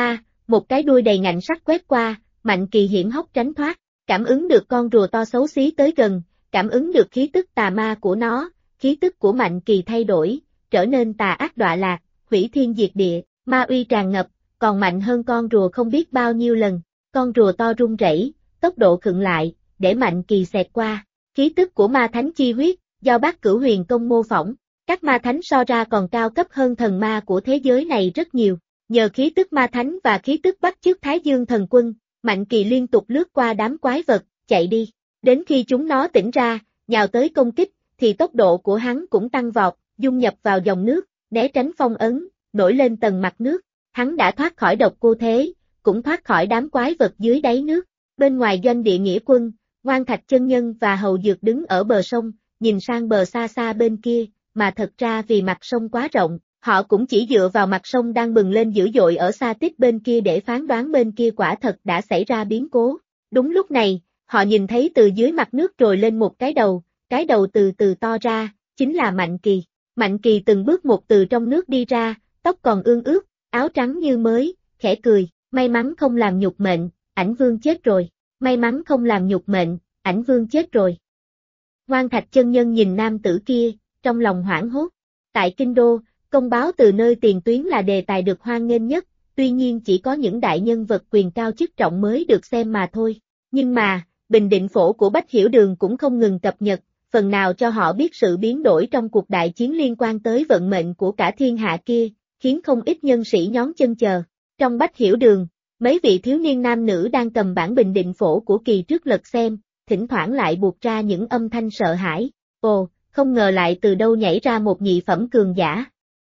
Một cái đuôi đầy ngạnh sắc quét qua, Mạnh Kỳ hiểm hóc tránh thoát, cảm ứng được con rùa to xấu xí tới gần, cảm ứng được khí tức tà ma của nó, khí tức của Mạnh Kỳ thay đổi, trở nên tà ác đọa lạc, hủy thiên diệt địa, ma uy tràn ngập, còn mạnh hơn con rùa không biết bao nhiêu lần. Con rùa to rung rẩy, tốc độ khựng lại, để Mạnh Kỳ xẹt qua. Khí tức của ma thánh chi huyết, do Bát Cửu Huyền Công mô phỏng, các ma thánh so ra còn cao cấp hơn thần ma của thế giới này rất nhiều. Nhờ khí tức ma thánh và khí tức bắt chước Thái Dương thần quân, Mạnh Kỳ liên tục lướt qua đám quái vật, chạy đi. Đến khi chúng nó tỉnh ra, nhào tới công kích, thì tốc độ của hắn cũng tăng vọt, dung nhập vào dòng nước, né tránh phong ấn, nổi lên tầng mặt nước. Hắn đã thoát khỏi Độc Cô Thế, cũng thoát khỏi đám quái vật dưới đáy nước. Bên ngoài doanh địa nghĩa quân, Ngoan Thạch chân nhân và Hầu Dược đứng ở bờ sông, nhìn sang bờ xa xa bên kia, mà thật ra vì mặt sông quá rộng, họ cũng chỉ dựa vào mặt sông đang bừng lên dữ dội ở xa tít bên kia để phán đoán bên kia quả thật đã xảy ra biến cố. Đúng lúc này, họ nhìn thấy từ dưới mặt nước trồi lên một cái đầu từ từ to ra, chính là Mạnh Kỳ. Mạnh Kỳ từng bước một từ trong nước đi ra, tóc còn ương ướt, áo trắng như mới, khẽ cười, may mắn không làm nhục mệnh, ảnh vương chết rồi, may mắn không làm nhục mệnh, ảnh vương chết rồi. Ngoan Thạch chân nhân nhìn nam tử kia, trong lòng hoảng hốt. Tại Kinh Đô, công báo từ nơi tiền tuyến là đề tài được hoan nghênh nhất, tuy nhiên chỉ có những đại nhân vật quyền cao chức trọng mới được xem mà thôi. Nhưng mà, Bình Định Phổ của Bách Hiểu Đường cũng không ngừng cập nhật, phần nào cho họ biết sự biến đổi trong cuộc đại chiến liên quan tới vận mệnh của cả thiên hạ kia, khiến không ít nhân sĩ nhón chân chờ. Trong Bách Hiểu Đường, mấy vị thiếu niên nam nữ đang cầm bản Bình Định Phổ của kỳ trước lật xem, thỉnh thoảng lại buộc ra những âm thanh sợ hãi. Ồ, không ngờ lại từ đâu nhảy ra một nhị phẩm cường giả.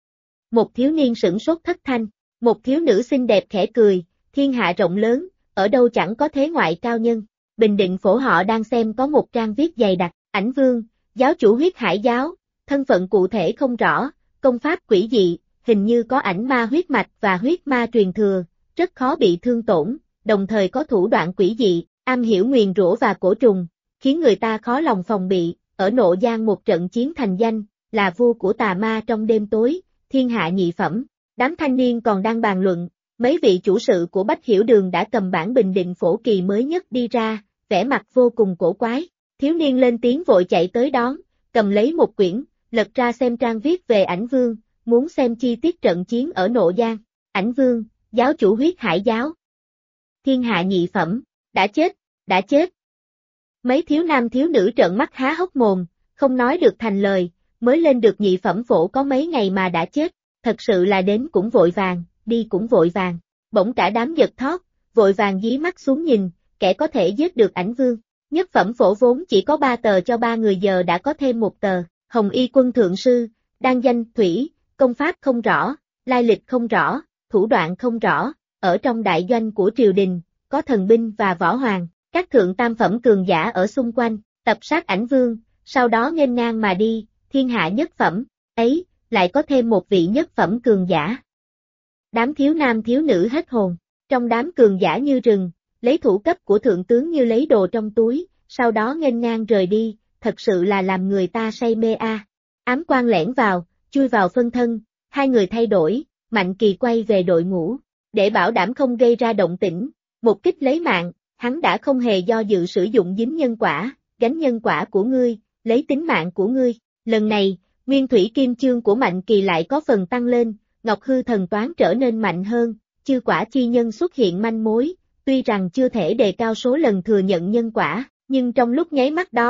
Một thiếu niên sửng sốt thất thanh, một thiếu nữ xinh đẹp khẽ cười, thiên hạ rộng lớn, ở đâu chẳng có thế ngoại cao nhân. Bình Định Phổ họ đang xem có một trang viết dày đặc, ảnh vương, giáo chủ huyết hải giáo, thân phận cụ thể không rõ, công pháp quỷ dị, hình như có ảnh ma huyết mạch và huyết ma truyền thừa, rất khó bị thương tổn, đồng thời có thủ đoạn quỷ dị, am hiểu nguyền rủa và cổ trùng, khiến người ta khó lòng phòng bị. Ở Nộ Giang một trận chiến thành danh, là vua của tà ma trong đêm tối, thiên hạ nhị phẩm. Đám thanh niên còn đang bàn luận, mấy vị chủ sự của Bách Hiểu Đường đã cầm bản Bình Định Phổ kỳ mới nhất đi ra, vẻ mặt vô cùng cổ quái. Thiếu niên lên tiếng vội chạy tới đón, cầm lấy một quyển, lật ra xem trang viết về ảnh vương, muốn xem chi tiết trận chiến ở Nộ Giang. Ảnh vương, giáo chủ huyết hải giáo. Thiên hạ nhị phẩm, đã chết, đã chết. Mấy thiếu nam thiếu nữ trợn mắt há hốc mồm, không nói được thành lời, mới lên được nhị phẩm phổ có mấy ngày mà đã chết, thật sự là đến cũng vội vàng, đi cũng vội vàng. Bỗng cả đám giật thót, vội vàng dí mắt xuống nhìn, kẻ có thể giết được ảnh vương. Nhất phẩm phổ vốn chỉ có 3 tờ cho 3 người giờ đã có thêm 1 tờ. Hồng Y Quân thượng sư, đan danh Thủy, công pháp không rõ, lai lịch không rõ, thủ đoạn không rõ, ở trong đại doanh của triều đình, có thần binh và võ hoàng, các thượng tam phẩm cường giả ở xung quanh, tập sát ảnh vương, sau đó nghênh ngang mà đi, thiên hạ nhất phẩm, ấy, lại có thêm một vị nhất phẩm cường giả. Đám thiếu nam thiếu nữ hết hồn, trong đám cường giả như rừng, lấy thủ cấp của thượng tướng như lấy đồ trong túi, sau đó nghênh ngang rời đi, thật sự là làm người ta say mê a. Ám quang lẻn vào, chui vào phân thân, hai người thay đổi, Mạnh Kỳ quay về đội ngũ, để bảo đảm không gây ra động tĩnh, một kích lấy mạng, hắn đã không hề do dự sử dụng dính nhân quả, gánh nhân quả của ngươi, lấy tính mạng của ngươi. Lần này, nguyên thủy kim chương của Mạnh Kỳ lại có phần tăng lên, Ngọc Hư thần toán trở nên mạnh hơn, chư quả chi nhân xuất hiện manh mối, tuy rằng chưa thể đề cao số lần thừa nhận nhân quả, nhưng trong lúc nháy mắt đó,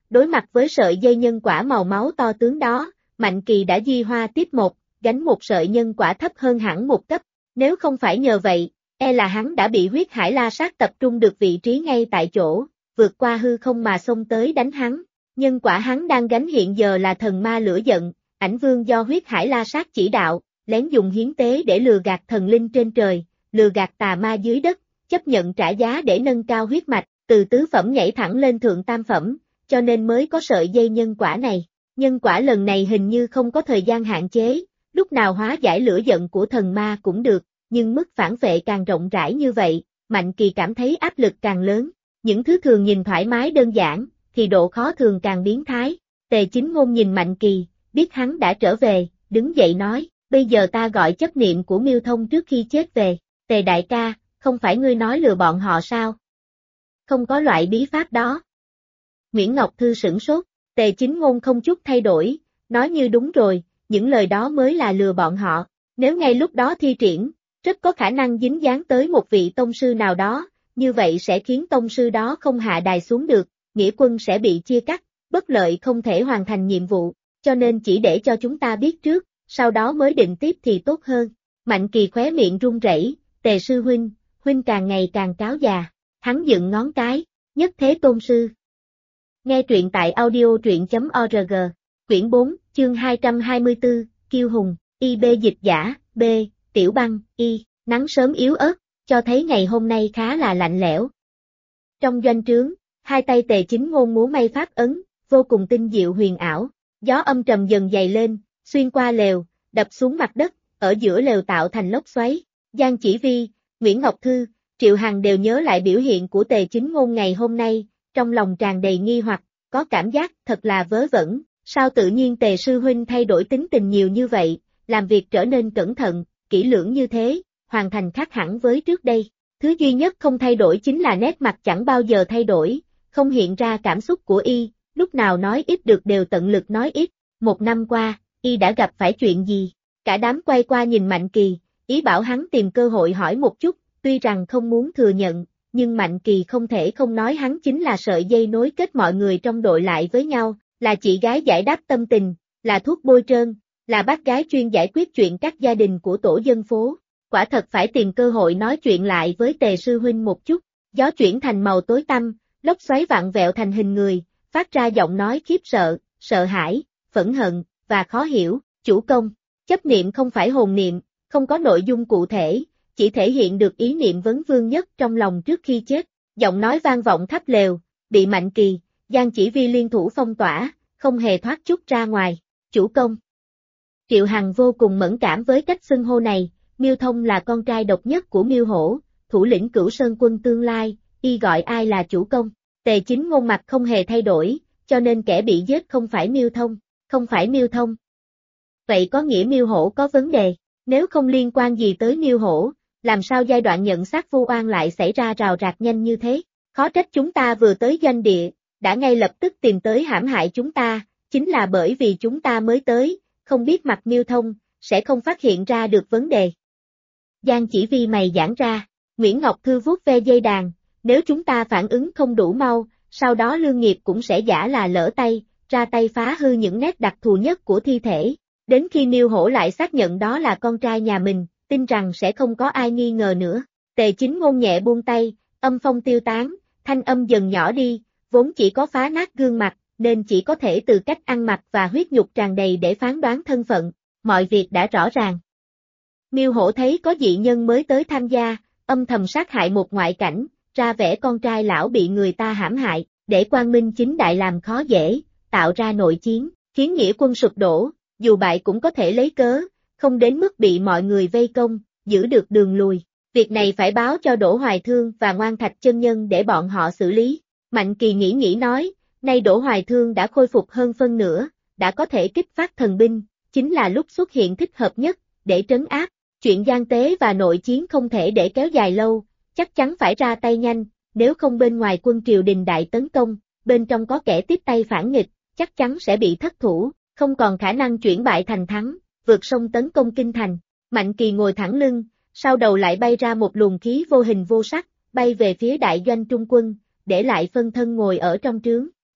Đối mặt với sợi dây nhân quả màu máu to tướng đó, Mạnh Kỳ đã duy hoa tiếp một, gánh một sợi nhân quả thấp hơn hẳn một cấp. Nếu không phải nhờ vậy, là hắn đã bị huyết hải la sát tập trung được vị trí ngay tại chỗ, vượt qua hư không mà xông tới đánh hắn. Nhân quả hắn đang gánh hiện giờ là thần ma lửa giận, ảnh vương do huyết hải la sát chỉ đạo, lén dùng hiến tế để lừa gạt thần linh trên trời, lừa gạt tà ma dưới đất, chấp nhận trả giá để nâng cao huyết mạch, từ tứ phẩm nhảy thẳng lên thượng tam phẩm, cho nên mới có sợi dây nhân quả này. Nhân quả lần này hình như không có thời gian hạn chế, lúc nào hóa giải lửa giận của thần ma cũng được, nhưng mức phản vệ càng rộng rãi như vậy, Mạnh Kỳ cảm thấy áp lực càng lớn. Những thứ thường nhìn thoải mái đơn giản, thì độ khó thường càng biến thái. Tề Chính Ngôn nhìn Mạnh Kỳ, biết hắn đã trở về, đứng dậy nói, bây giờ ta gọi chấp niệm của Miêu Thông trước khi chết về. Tề đại ca, không phải ngươi nói lừa bọn họ sao? Không có loại bí pháp đó. Nguyễn Ngọc Thư sửng sốt, Tề Chính Ngôn không chút thay đổi, nói như đúng rồi, những lời đó mới là lừa bọn họ. Nếu ngay lúc đó thi triển, rất có khả năng dính dáng tới một vị tông sư nào đó, như vậy sẽ khiến tông sư đó không hạ đài xuống được, nghĩa quân sẽ bị chia cắt, bất lợi không thể hoàn thành nhiệm vụ, cho nên chỉ để cho chúng ta biết trước, sau đó mới định tiếp thì tốt hơn. Mạnh Kỳ khóe miệng run rẩy, Tề sư huynh càng ngày càng cáo già, hắn dựng ngón cái, nhất thế tôn sư. Nghe truyện tại audio.truyện.org, quyển 4, chương 224, Kiêu Hùng, IB dịch giả, B, Tiểu Băng, Y, nắng sớm yếu ớt, cho thấy ngày hôm nay khá là lạnh lẽo. Trong doanh trướng, hai tay Tề Chính Ngôn múa may pháp ấn, vô cùng tinh diệu huyền ảo, gió âm trầm dần dày lên, xuyên qua lều, đập xuống mặt đất, ở giữa lều tạo thành lốc xoáy. Giang Chỉ Vi, Nguyễn Ngọc Thư, Triệu Hằng đều nhớ lại biểu hiện của Tề Chính Ngôn ngày hôm nay, trong lòng tràn đầy nghi hoặc, có cảm giác thật là vớ vẩn, sao tự nhiên Tề sư huynh thay đổi tính tình nhiều như vậy, làm việc trở nên cẩn thận, kỹ lưỡng như thế, hoàn thành khác hẳn với trước đây. Thứ duy nhất không thay đổi chính là nét mặt chẳng bao giờ thay đổi, không hiện ra cảm xúc của y, lúc nào nói ít được đều tận lực nói ít. Một năm qua, y đã gặp phải chuyện gì? Cả đám quay qua nhìn Mạnh Kỳ, ý bảo hắn tìm cơ hội hỏi một chút, tuy rằng không muốn thừa nhận, nhưng Mạnh Kỳ không thể không nói hắn chính là sợi dây nối kết mọi người trong đội lại với nhau, là chị gái giải đáp tâm tình, là thuốc bôi trơn, là bác gái chuyên giải quyết chuyện các gia đình của tổ dân phố. Quả thật phải tìm cơ hội nói chuyện lại với Tề sư huynh một chút. Gió chuyển thành màu tối tăm, lốc xoáy vặn vẹo thành hình người, phát ra giọng nói khiếp sợ, sợ hãi, phẫn hận, và khó hiểu. Chủ công, chấp niệm không phải hồn niệm, không có nội dung cụ thể, chỉ thể hiện được ý niệm vấn vương nhất trong lòng trước khi chết. Giọng nói vang vọng khắp lều, bị Mạnh Kỳ, Giang Chỉ Vi liên thủ phong tỏa, không hề thoát chút ra ngoài. Chủ công. Triệu Hằng vô cùng mẫn cảm với cách xưng hô này. Miêu Thông là con trai độc nhất của Miêu Hổ, thủ lĩnh Cửu Sơn quân tương lai, y gọi ai là chủ công. Tề Chính Ngôn mặt không hề thay đổi, cho nên kẻ bị giết không phải Miêu Thông, không phải Miêu Thông. Vậy có nghĩa Miêu Hổ có vấn đề, nếu không liên quan gì tới Miêu Hổ, làm sao giai đoạn nhận xác vu oan lại xảy ra rào rạc nhanh như thế? Khó trách chúng ta vừa tới doanh địa, đã ngay lập tức tìm tới hãm hại chúng ta, chính là bởi vì chúng ta mới tới, không biết mặt Miêu Thông, sẽ không phát hiện ra được vấn đề. Giang Chỉ Vi mày giãn ra, Nguyễn Ngọc Thư vuốt ve dây đàn, nếu chúng ta phản ứng không đủ mau, sau đó Lương Nghiệp cũng sẽ giả là lỡ tay, ra tay phá hư những nét đặc thù nhất của thi thể. Đến khi Miêu Hổ lại xác nhận đó là con trai nhà mình, tin rằng sẽ không có ai nghi ngờ nữa. Tề Chính Ngôn nhẹ buông tay, âm phong tiêu tán, thanh âm dần nhỏ đi, vốn chỉ có phá nát gương mặt, nên chỉ có thể từ cách ăn mặc và huyết nhục tràn đầy để phán đoán thân phận, mọi việc đã rõ ràng. Miêu Hổ thấy có dị nhân mới tới tham gia, âm thầm sát hại một ngoại cảnh, ra vẻ con trai lão bị người ta hãm hại, để Quang Minh chính đại làm khó dễ, tạo ra nội chiến, khiến nghĩa quân sụp đổ, dù bại cũng có thể lấy cớ, không đến mức bị mọi người vây công, giữ được đường lùi. Việc này phải báo cho Đỗ Hoài Thương và Ngoan Thạch chân nhân để bọn họ xử lý. Mạnh Kỳ nghĩ nói, nay Đỗ Hoài Thương đã khôi phục hơn phân nửa, đã có thể kích phát thần binh, chính là lúc xuất hiện thích hợp nhất, để trấn áp. Chuyện gian tế và nội chiến không thể để kéo dài lâu, chắc chắn phải ra tay nhanh, nếu không bên ngoài quân triều đình đại tấn công, bên trong có kẻ tiếp tay phản nghịch, chắc chắn sẽ bị thất thủ, không còn khả năng chuyển bại thành thắng, vượt sông tấn công kinh thành. Mạnh Kỳ ngồi thẳng lưng, sau đầu lại bay ra một luồng khí vô hình vô sắc, bay về phía đại doanh trung quân, để lại phân thân ngồi ở trong trướng.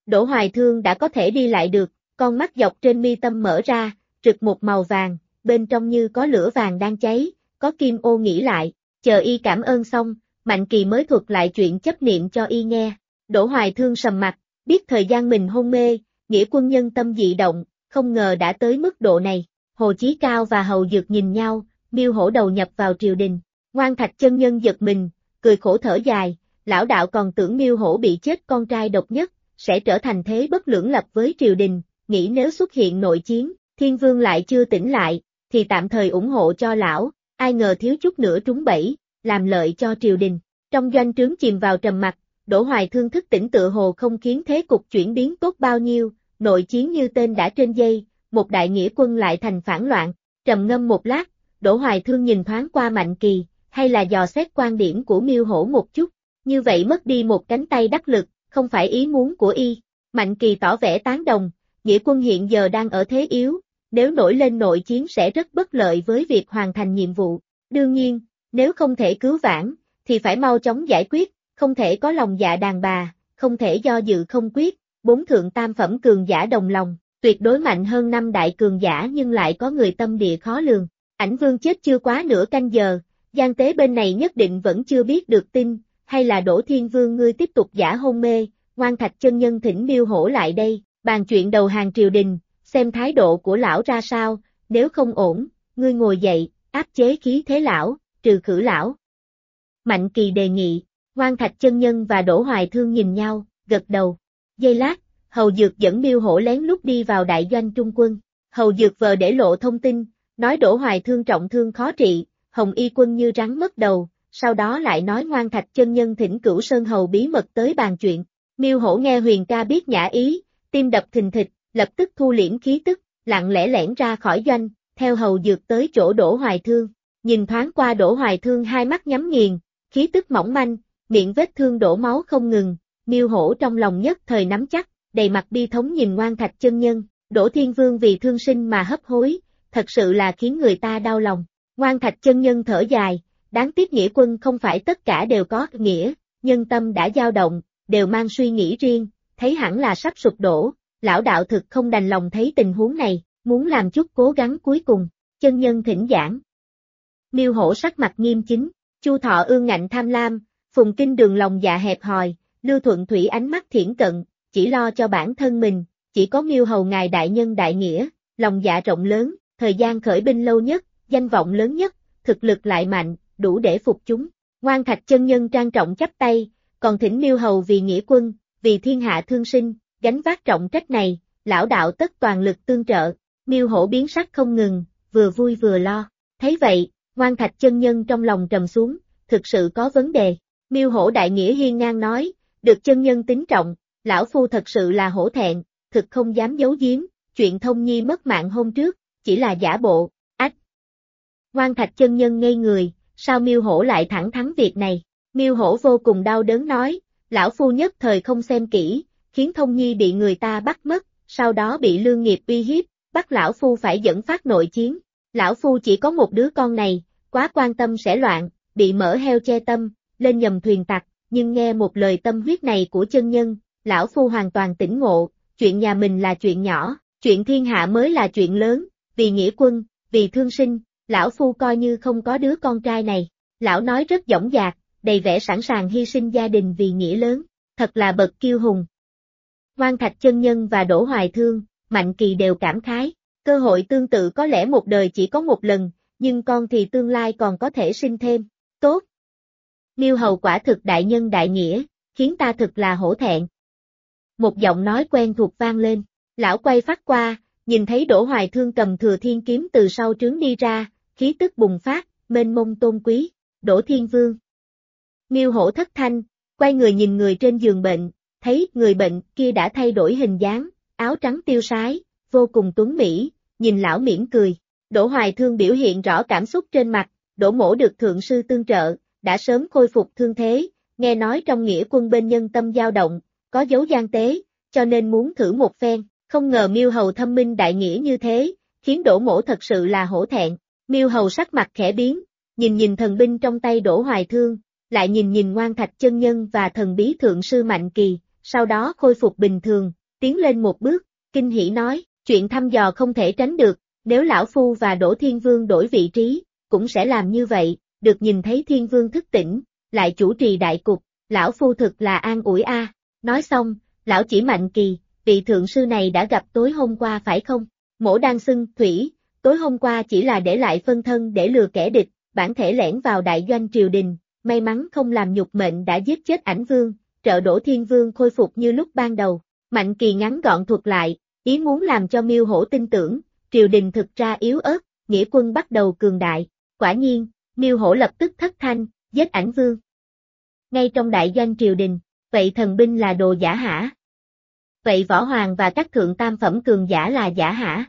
Đỗ Hoài Thương đã có thể đi lại được, con mắt dọc trên mi tâm mở ra, rực một màu vàng, bên trong như có lửa vàng đang cháy, có kim ô nghĩ lại, chờ y cảm ơn xong, Mạnh Kỳ mới thuật lại chuyện chấp niệm cho y nghe. Đỗ Hoài Thương sầm mặt, biết thời gian mình hôn mê, Nghĩa Quân nhân tâm dị động, không ngờ đã tới mức độ này. Hồ Chí Cao và Hầu Dược nhìn nhau, Miêu Hổ đầu nhập vào triều đình. Ngoan Thạch chân nhân giật mình, cười khổ thở dài, lão đạo còn tưởng Miêu Hổ bị chết con trai độc nhất, sẽ trở thành thế bất lưỡng lập với triều đình, nghĩ nếu xuất hiện nội chiến, Thiên Vương lại chưa tỉnh lại, thì tạm thời ủng hộ cho lão, ai ngờ thiếu chút nữa trúng bẫy, làm lợi cho triều đình. Trong doanh trướng chìm vào trầm mặc, Đỗ Hoài Thương thức tỉnh tựa hồ không khiến thế cục chuyển biến tốt bao nhiêu, nội chiến như tên đã trên dây, một đại nghĩa quân lại thành phản loạn. Trầm ngâm một lát, Đỗ Hoài Thương nhìn thoáng qua Mạnh Kỳ, hay là dò xét quan điểm của Miêu Hổ một chút, như vậy mất đi một cánh tay đắc lực, không phải ý muốn của y. Mạnh Kỳ tỏ vẻ tán đồng, nghĩa quân hiện giờ đang ở thế yếu, nếu nổi lên nội chiến sẽ rất bất lợi với việc hoàn thành nhiệm vụ. Đương nhiên, nếu không thể cứu vãn, thì phải mau chóng giải quyết, không thể có lòng dạ đàn bà, không thể do dự không quyết, 4 thượng tam phẩm cường giả đồng lòng, tuyệt đối mạnh hơn 5 đại cường giả nhưng lại có người tâm địa khó lường. Ảnh Vương chết chưa quá nửa canh giờ, Giang Tế bên này nhất định vẫn chưa biết được tin, hay là Đỗ Thiên Vương ngươi tiếp tục giả hôn mê, Ngoan Thạch chân nhân thỉnh Miêu Hổ lại đây, bàn chuyện đầu hàng triều đình, xem thái độ của lão ra sao, nếu không ổn, ngươi ngồi dậy, áp chế khí thế lão, trừ khử lão. Mạnh Kỳ đề nghị, Ngoan Thạch chân nhân và Đỗ Hoài Thương nhìn nhau, gật đầu. Giây lát, Hầu Dược dẫn Miêu Hổ lén lút đi vào đại doanh trung quân. Hầu Dược vờ để lộ thông tin, nói Đỗ Hoài Thương trọng thương khó trị, Hồng Y quân như rắn mất đầu, sau đó lại nói Ngoan Thạch chân nhân thỉnh Cửu Sơn Hầu bí mật tới bàn chuyện. Miêu Hổ nghe Huyền ca biết nhã ý, tim đập thình thịch, lập tức thu liễm khí tức, lặng lẽ lẻn ra khỏi doanh, theo Hầu Dược tới chỗ Đỗ Hoài Thương. Nhìn thoáng qua Đỗ Hoài Thương hai mắt nhắm nghiền, khí tức mỏng manh, miệng vết thương đổ máu không ngừng, Miêu Hổ trong lòng nhất thời nắm chắc, đầy mặt bi thống nhìn Ngoan Thạch chân nhân, Đỗ Thiên Vương vì thương sinh mà hấp hối, thật sự là khiến người ta đau lòng. Ngoan Thạch chân nhân thở dài, đáng tiếc nghĩa quân không phải tất cả đều có nghĩa, nhân tâm đã dao động, đều mang suy nghĩ riêng, thấy hẳn là sắp sụp đổ, lão đạo thực không đành lòng thấy tình huống này, muốn làm chút cố gắng cuối cùng, chân nhân thỉnh giảng. Miêu Hổ sắc mặt nghiêm chính, Chu Thọ ương ngạnh tham lam, Phùng Kinh Đường lòng dạ hẹp hòi, Lưu Thuận Thủy ánh mắt thiển cận, chỉ lo cho bản thân mình, chỉ có Miêu Hầu ngài đại nhân đại nghĩa, lòng dạ rộng lớn, thời gian khởi binh lâu nhất, danh vọng lớn nhất, thực lực lại mạnh, đủ để phục chúng. Ngoan Thạch chân nhân trang trọng chắp tay, còn thỉnh Miêu Hầu vì nghĩa quân, vì thiên hạ thương sinh, gánh vác trọng trách này, lão đạo tất toàn lực tương trợ. Miêu Hổ biến sắc không ngừng, vừa vui vừa lo. Thấy vậy, Ngoan Thạch chân nhân trong lòng trầm xuống, thực sự có vấn đề. Miêu Hổ đại nghĩa hiên ngang nói, được chân nhân tín trọng, lão phu thật sự là hổ thẹn, thực không dám giấu giếm, chuyện Thông Nhi mất mạng hôm trước, chỉ là giả bộ. Ách! Ngoan Thạch chân nhân ngây người, sao Miêu Hổ lại thẳng thắn việc này? Miêu Hổ vô cùng đau đớn nói, lão phu nhất thời không xem kỹ, khiến Thông Nhi bị người ta bắt mất, sau đó bị lương nghiệp uy hiếp, bắt lão phu phải dẫn phát nội chiến. Lão phu chỉ có một đứa con này, quá quan tâm sẽ loạn, bị mỡ heo che tâm, lên nhầm thuyền tặc, nhưng nghe một lời tâm huyết này của chân nhân, lão phu hoàn toàn tỉnh ngộ, chuyện nhà mình là chuyện nhỏ, chuyện thiên hạ mới là chuyện lớn, vì nghĩa quân, vì thương sinh, lão phu coi như không có đứa con trai này. Lão nói rất dõng dạc, đầy vẻ sẵn sàng hy sinh gia đình vì nghĩa lớn, thật là bậc kiêu hùng. Ngoan Thạch chân nhân và Đỗ Hoài Thương, Mạnh Kỳ đều cảm khái, cơ hội tương tự có lẽ một đời chỉ có một lần, nhưng con thì tương lai còn có thể sinh thêm, tốt. Miêu Hầu quả thực đại nhân đại nghĩa, khiến ta thực là hổ thẹn. Một giọng nói quen thuộc vang lên, lão quay phát qua, nhìn thấy Đỗ Hoài Thương cầm Thừa Thiên kiếm từ sau trướng đi ra, khí tức bùng phát, mênh mông tôn quý, Đỗ Thiên Vương. Miêu Hổ thất thanh, quay người nhìn người trên giường bệnh, thấy người bệnh kia đã thay đổi hình dáng, áo trắng tiêu sái, vô cùng tuấn mỹ, nhìn lão mỉm cười. Đỗ Hoài Thương biểu hiện rõ cảm xúc trên mặt, Đỗ mỗ được thượng sư tương trợ, đã sớm khôi phục thương thế, nghe nói trong nghĩa quân bên nhân tâm dao động, có dấu gian tế, cho nên muốn thử một phen, không ngờ Miêu Hầu thâm minh đại nghĩa như thế, khiến Đỗ mỗ thật sự là hổ thẹn. Miêu Hầu sắc mặt khẽ biến, nhìn thần binh trong tay Đỗ Hoài Thương, lại nhìn Ngoan Thạch chân nhân và thần bí thượng sư Mạnh Kỳ, sau đó khôi phục bình thường, tiến lên một bước, kinh hỉ nói, chuyện thăm dò không thể tránh được, nếu lão phu và Đỗ Thiên Vương đổi vị trí, cũng sẽ làm như vậy, được nhìn thấy Thiên Vương thức tỉnh, lại chủ trì đại cục, lão phu thực là an ủi a. Nói xong, lão chỉ Mạnh Kỳ, vị thượng sư này đã gặp tối hôm qua phải không? Mỗ đang xưng, Thủy, tối hôm qua chỉ là để lại phân thân để lừa kẻ địch, bản thể lẻn vào đại doanh triều đình, may mắn không làm nhục mệnh đã giết chết Ảnh Vương, trợ Đỗ Thiên Vương khôi phục như lúc ban đầu. Mạnh Kỳ ngắn gọn thuật lại, ý muốn làm cho Miêu Hổ tin tưởng, triều đình thực ra yếu ớt, nghĩa quân bắt đầu cường đại. Quả nhiên, Miêu Hổ lập tức thất thanh, giết Ảnh Vương. Ngay trong đại doanh triều đình, vậy thần binh là đồ giả hả? Vậy võ hoàng và các thượng tam phẩm cường giả là giả hả?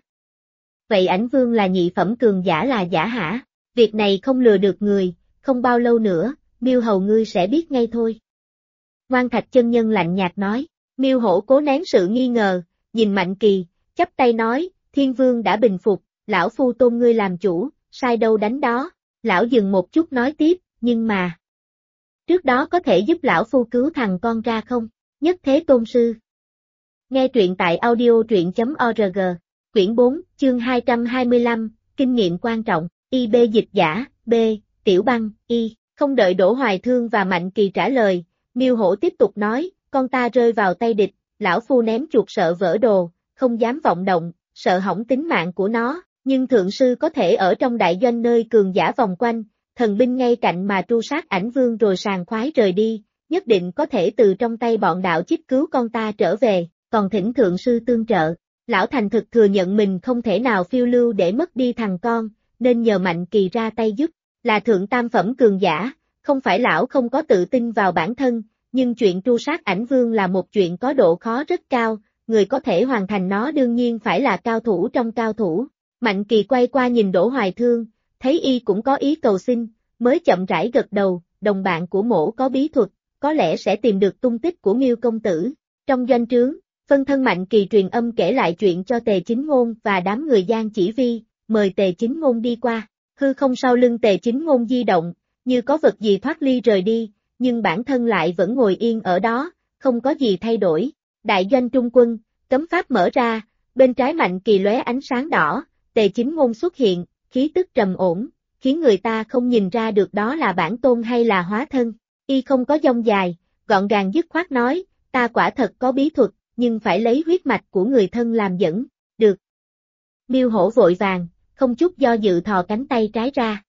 Vậy Ảnh Vương là nhị phẩm cường giả là giả hả? Việc này không lừa được người, không bao lâu nữa, Miêu hầu ngươi sẽ biết ngay thôi. Ngoan Thạch chân nhân lạnh nhạt nói, Miêu Hổ cố nén sự nghi ngờ, nhìn Mạnh Kỳ, chắp tay nói, Thiên Vương đã bình phục, lão phu tôn ngươi làm chủ, sai đâu đánh đó. Lão dừng một chút nói tiếp, nhưng mà trước đó có thể giúp lão phu cứu thằng con ra không? Nhất Thế Tôn Sư. Nghe truyện tại audio.org, quyển 4, chương 225, kinh nghiệm quan trọng, IB dịch giả, B, Tiểu Băng, Y. Không đợi Đỗ Hoài Thương và Mạnh Kỳ trả lời, Miêu Hổ tiếp tục nói, con ta rơi vào tay địch, lão phu ném chuột sợ vỡ đồ, không dám vọng động, sợ hỏng tính mạng của nó, nhưng thượng sư có thể ở trong đại doanh nơi cường giả vòng quanh, thần binh ngay cạnh mà tru sát Ảnh Vương rồi sàng khoái rời đi, nhất định có thể từ trong tay bọn đạo chích cứu con ta trở về, còn thỉnh thượng sư tương trợ. Lão thành thực thừa nhận mình không thể nào phiêu lưu để mất đi thằng con, nên nhờ Mạnh Kỳ ra tay giúp, là thượng tam phẩm cường giả, không phải lão không có tự tin vào bản thân, nhưng chuyện tru sát Ảnh Vương là một chuyện có độ khó rất cao, người có thể hoàn thành nó đương nhiên phải là cao thủ trong cao thủ. Mạnh Kỳ quay qua nhìn Đỗ Hoài Thương, thấy y cũng có ý cầu xin, mới chậm rãi gật đầu, đồng bạn của mỗ có bí thuật, có lẽ sẽ tìm được tung tích của Miêu công tử. Trong doanh trướng, phân thân Mạnh Kỳ truyền âm kể lại chuyện cho Tề Chính Ngôn và đám người Giang Chỉ Vi, mời Tề Chính Ngôn đi qua. Hư không sau lưng Tề Chính Ngôn di động, như có vật gì thoát ly rời đi, nhưng bản thân lại vẫn ngồi yên ở đó, không có gì thay đổi. Đại doanh trung quân, cấm pháp mở ra, bên trái Mạnh Kỳ lóe ánh sáng đỏ, Tề Chính Ngôn xuất hiện, khí tức trầm ổn, khiến người ta không nhìn ra được đó là bản tôn hay là hóa thân. Y không có dông dài, gọn gàng dứt khoát nói, ta quả thật có bí thuật, nhưng phải lấy huyết mạch của người thân làm dẫn, được. Miêu Hổ vội vàng, không chút do dự thò cánh tay trái ra.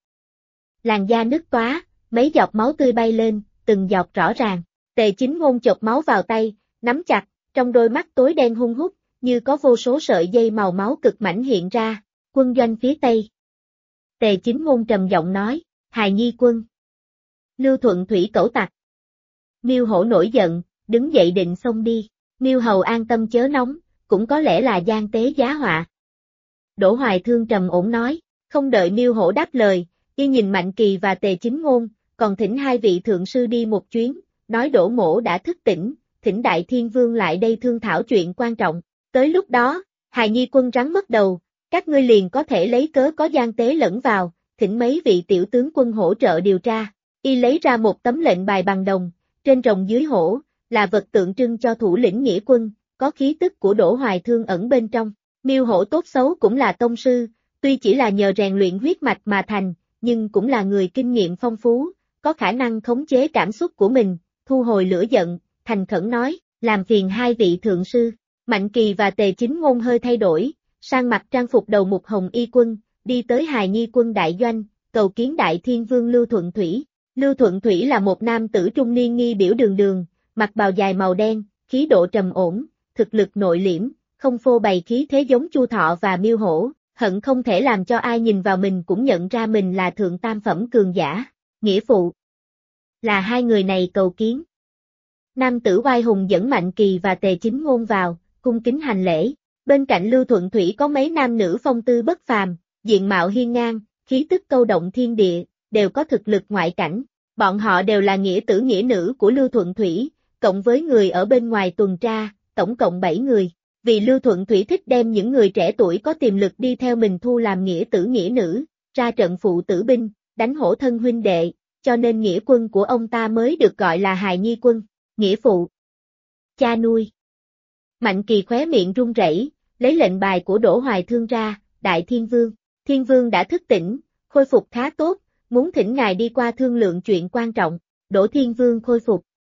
Làn da nứt toá, mấy giọt máu tươi bay lên, từng giọt rõ ràng. Tề Chính Ngôn chộp máu vào tay, nắm chặt, trong đôi mắt tối đen hun hút, như có vô số sợi dây màu máu cực mảnh hiện ra. Quân doanh phía Tây. Tề Chính Ngôn trầm giọng nói, Hài Nhi quân. Lưu Thuận Thủy cẩu tặc. Miêu Hổ nổi giận, đứng dậy định xông đi. Miêu hầu an tâm chớ nóng, cũng có lẽ là gian tế giá họa. Đỗ Hoài Thương trầm ổn nói, không đợi Miêu Hổ đáp lời, y nhìn Mạnh Kỳ và Tề Chính Ngôn, còn thỉnh hai vị thượng sư đi một chuyến, nói Đỗ mỗ đã thức tỉnh, thỉnh Đại Thiên Vương lại đây thương thảo chuyện quan trọng. Tới lúc đó, Hài Nhi quân rắn mất đầu, các ngươi liền có thể lấy cớ có gian tế lẫn vào, thỉnh mấy vị tiểu tướng quân hỗ trợ điều tra. Y lấy ra một tấm lệnh bài bằng đồng, trên rồng dưới hổ, là vật tượng trưng cho thủ lĩnh nghĩa quân, có khí tức của Đỗ Hoài Thương ẩn bên trong. Miêu Hổ tốt xấu cũng là tông sư, tuy chỉ là nhờ rèn luyện huyết mạch mà thành, nhưng cũng là người kinh nghiệm phong phú, có khả năng khống chế cảm xúc của mình, thu hồi lửa giận, thành khẩn nói, làm phiền hai vị thượng sư. Mạnh Kỳ và Tề Chính Ngôn hơi thay đổi, sang mặc trang phục đầu mục hồng y quân, đi tới Hài Nhi quân đại doanh, cầu kiến Đại Thiên Vương Lưu Thuận Thủy. Lưu Thuận Thủy là một nam tử trung niên nghi biểu đường đường, mặc bào dài màu đen, khí độ trầm ổn, thực lực nội liễm, không phô bày khí thế giống Chu Thọ và Miêu Hổ, hận không thể làm cho ai nhìn vào mình cũng nhận ra mình là thượng tam phẩm cường giả. Nghĩa phụ là hai người này cầu kiến. Nam tử oai hùng dẫn Mạnh Kỳ và Tề Chính Ngôn vào, cung kính hành lễ. Bên cạnh Lưu Thuận Thủy có mấy nam nữ phong tư bất phàm, diện mạo hiên ngang, khí tức câu động thiên địa, đều có thực lực ngoại cảnh. Bọn họ đều là nghĩa tử nghĩa nữ của Lưu Thuận Thủy, cộng với người ở bên ngoài tuần tra, tổng cộng 7 người. Vì Lưu Thuận Thủy thích đem những người trẻ tuổi có tiềm lực đi theo mình thu làm nghĩa tử nghĩa nữ, ra trận phụ tử binh, đánh hổ thân huynh đệ, cho nên nghĩa quân của ông ta mới được gọi là Hài Nhi quân. Nghĩa phụ cha nuôi. Mạnh Kỳ khóe miệng run rẩy, lấy lệnh bài của Đỗ Hoài Thương ra, Đại Thiên Vương. Thiên Vương đã thức tỉnh, khôi phục khá tốt, muốn thỉnh ngài đi qua thương lượng chuyện quan trọng. Đỗ Thiên Vương khôi phục.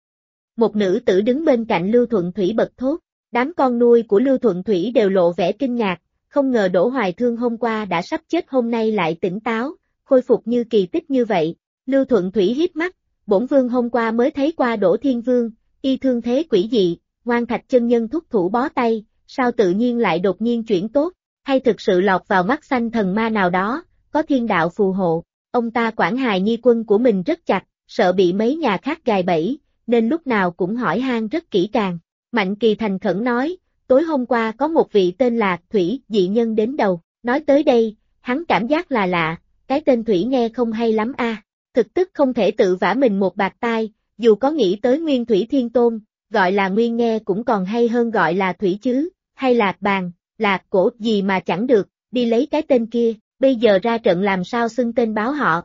Một nữ tử đứng bên cạnh Lưu Thuận Thủy bật thốt, đám con nuôi của Lưu Thuận Thủy đều lộ vẻ kinh ngạc, không ngờ Đỗ Hoài Thương hôm qua đã sắp chết hôm nay lại tỉnh táo, khôi phục như kỳ tích như vậy. Lưu Thuận Thủy híp mắt, bổn vương hôm qua mới thấy qua Đỗ Thiên Vương, y thương thế quỷ dị, Ngoan Thạch chân nhân thúc thủ bó tay, sao tự nhiên lại đột nhiên chuyển tốt, hay thực sự lọt vào mắt xanh thần ma nào đó, có thiên đạo phù hộ. Ông ta quản hài nhi quân của mình rất chặt, sợ bị mấy nhà khác gài bẫy, nên lúc nào cũng hỏi han rất kỹ càng. Mạnh Kỳ thành khẩn nói, tối hôm qua có một vị tên là Thủy dị nhân đến đầu, nói tới đây, hắn cảm giác là lạ, cái tên Thủy nghe không hay lắm a. Thực tức không thể tự vả mình một bạt tai, dù có nghĩ tới Nguyên Thủy Thiên Tôn, gọi là Nguyên nghe cũng còn hay hơn gọi là Thủy chứ, hay Lạc Bàn, Lạc Cổ gì mà chẳng được, đi lấy cái tên kia, bây giờ ra trận làm sao xưng tên báo họ.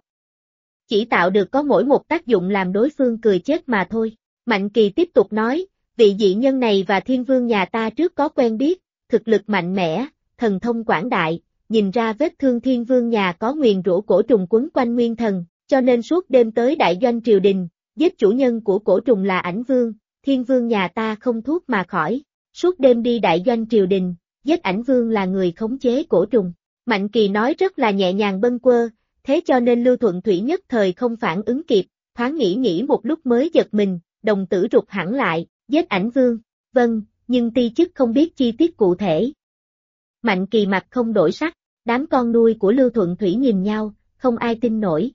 Chỉ tạo được có mỗi một tác dụng làm đối phương cười chết mà thôi. Mạnh Kỳ tiếp tục nói, vị dị nhân này và Thiên Vương nhà ta trước có quen biết, thực lực mạnh mẽ, thần thông quảng đại, nhìn ra vết thương Thiên Vương nhà có nguyền rủa cổ trùng quấn quanh nguyên thần, cho nên suốt đêm tới đại doanh triều đình, giết chủ nhân của cổ trùng là Ảnh Vương, Thiên Vương nhà ta không thuốc mà khỏi, suốt đêm đi đại doanh triều đình, giết Ảnh Vương là người khống chế cổ trùng. Mạnh Kỳ nói rất là nhẹ nhàng bâng quơ, thế cho nên Lưu Thuận Thủy nhất thời không phản ứng kịp, thoáng nghĩ một lúc mới giật mình, đồng tử rụt hẳn lại, giết Ảnh Vương, vâng, nhưng ti chức không biết chi tiết cụ thể. Mạnh Kỳ mặt không đổi sắc, đám con nuôi của Lưu Thuận Thủy nhìn nhau, không ai tin nổi.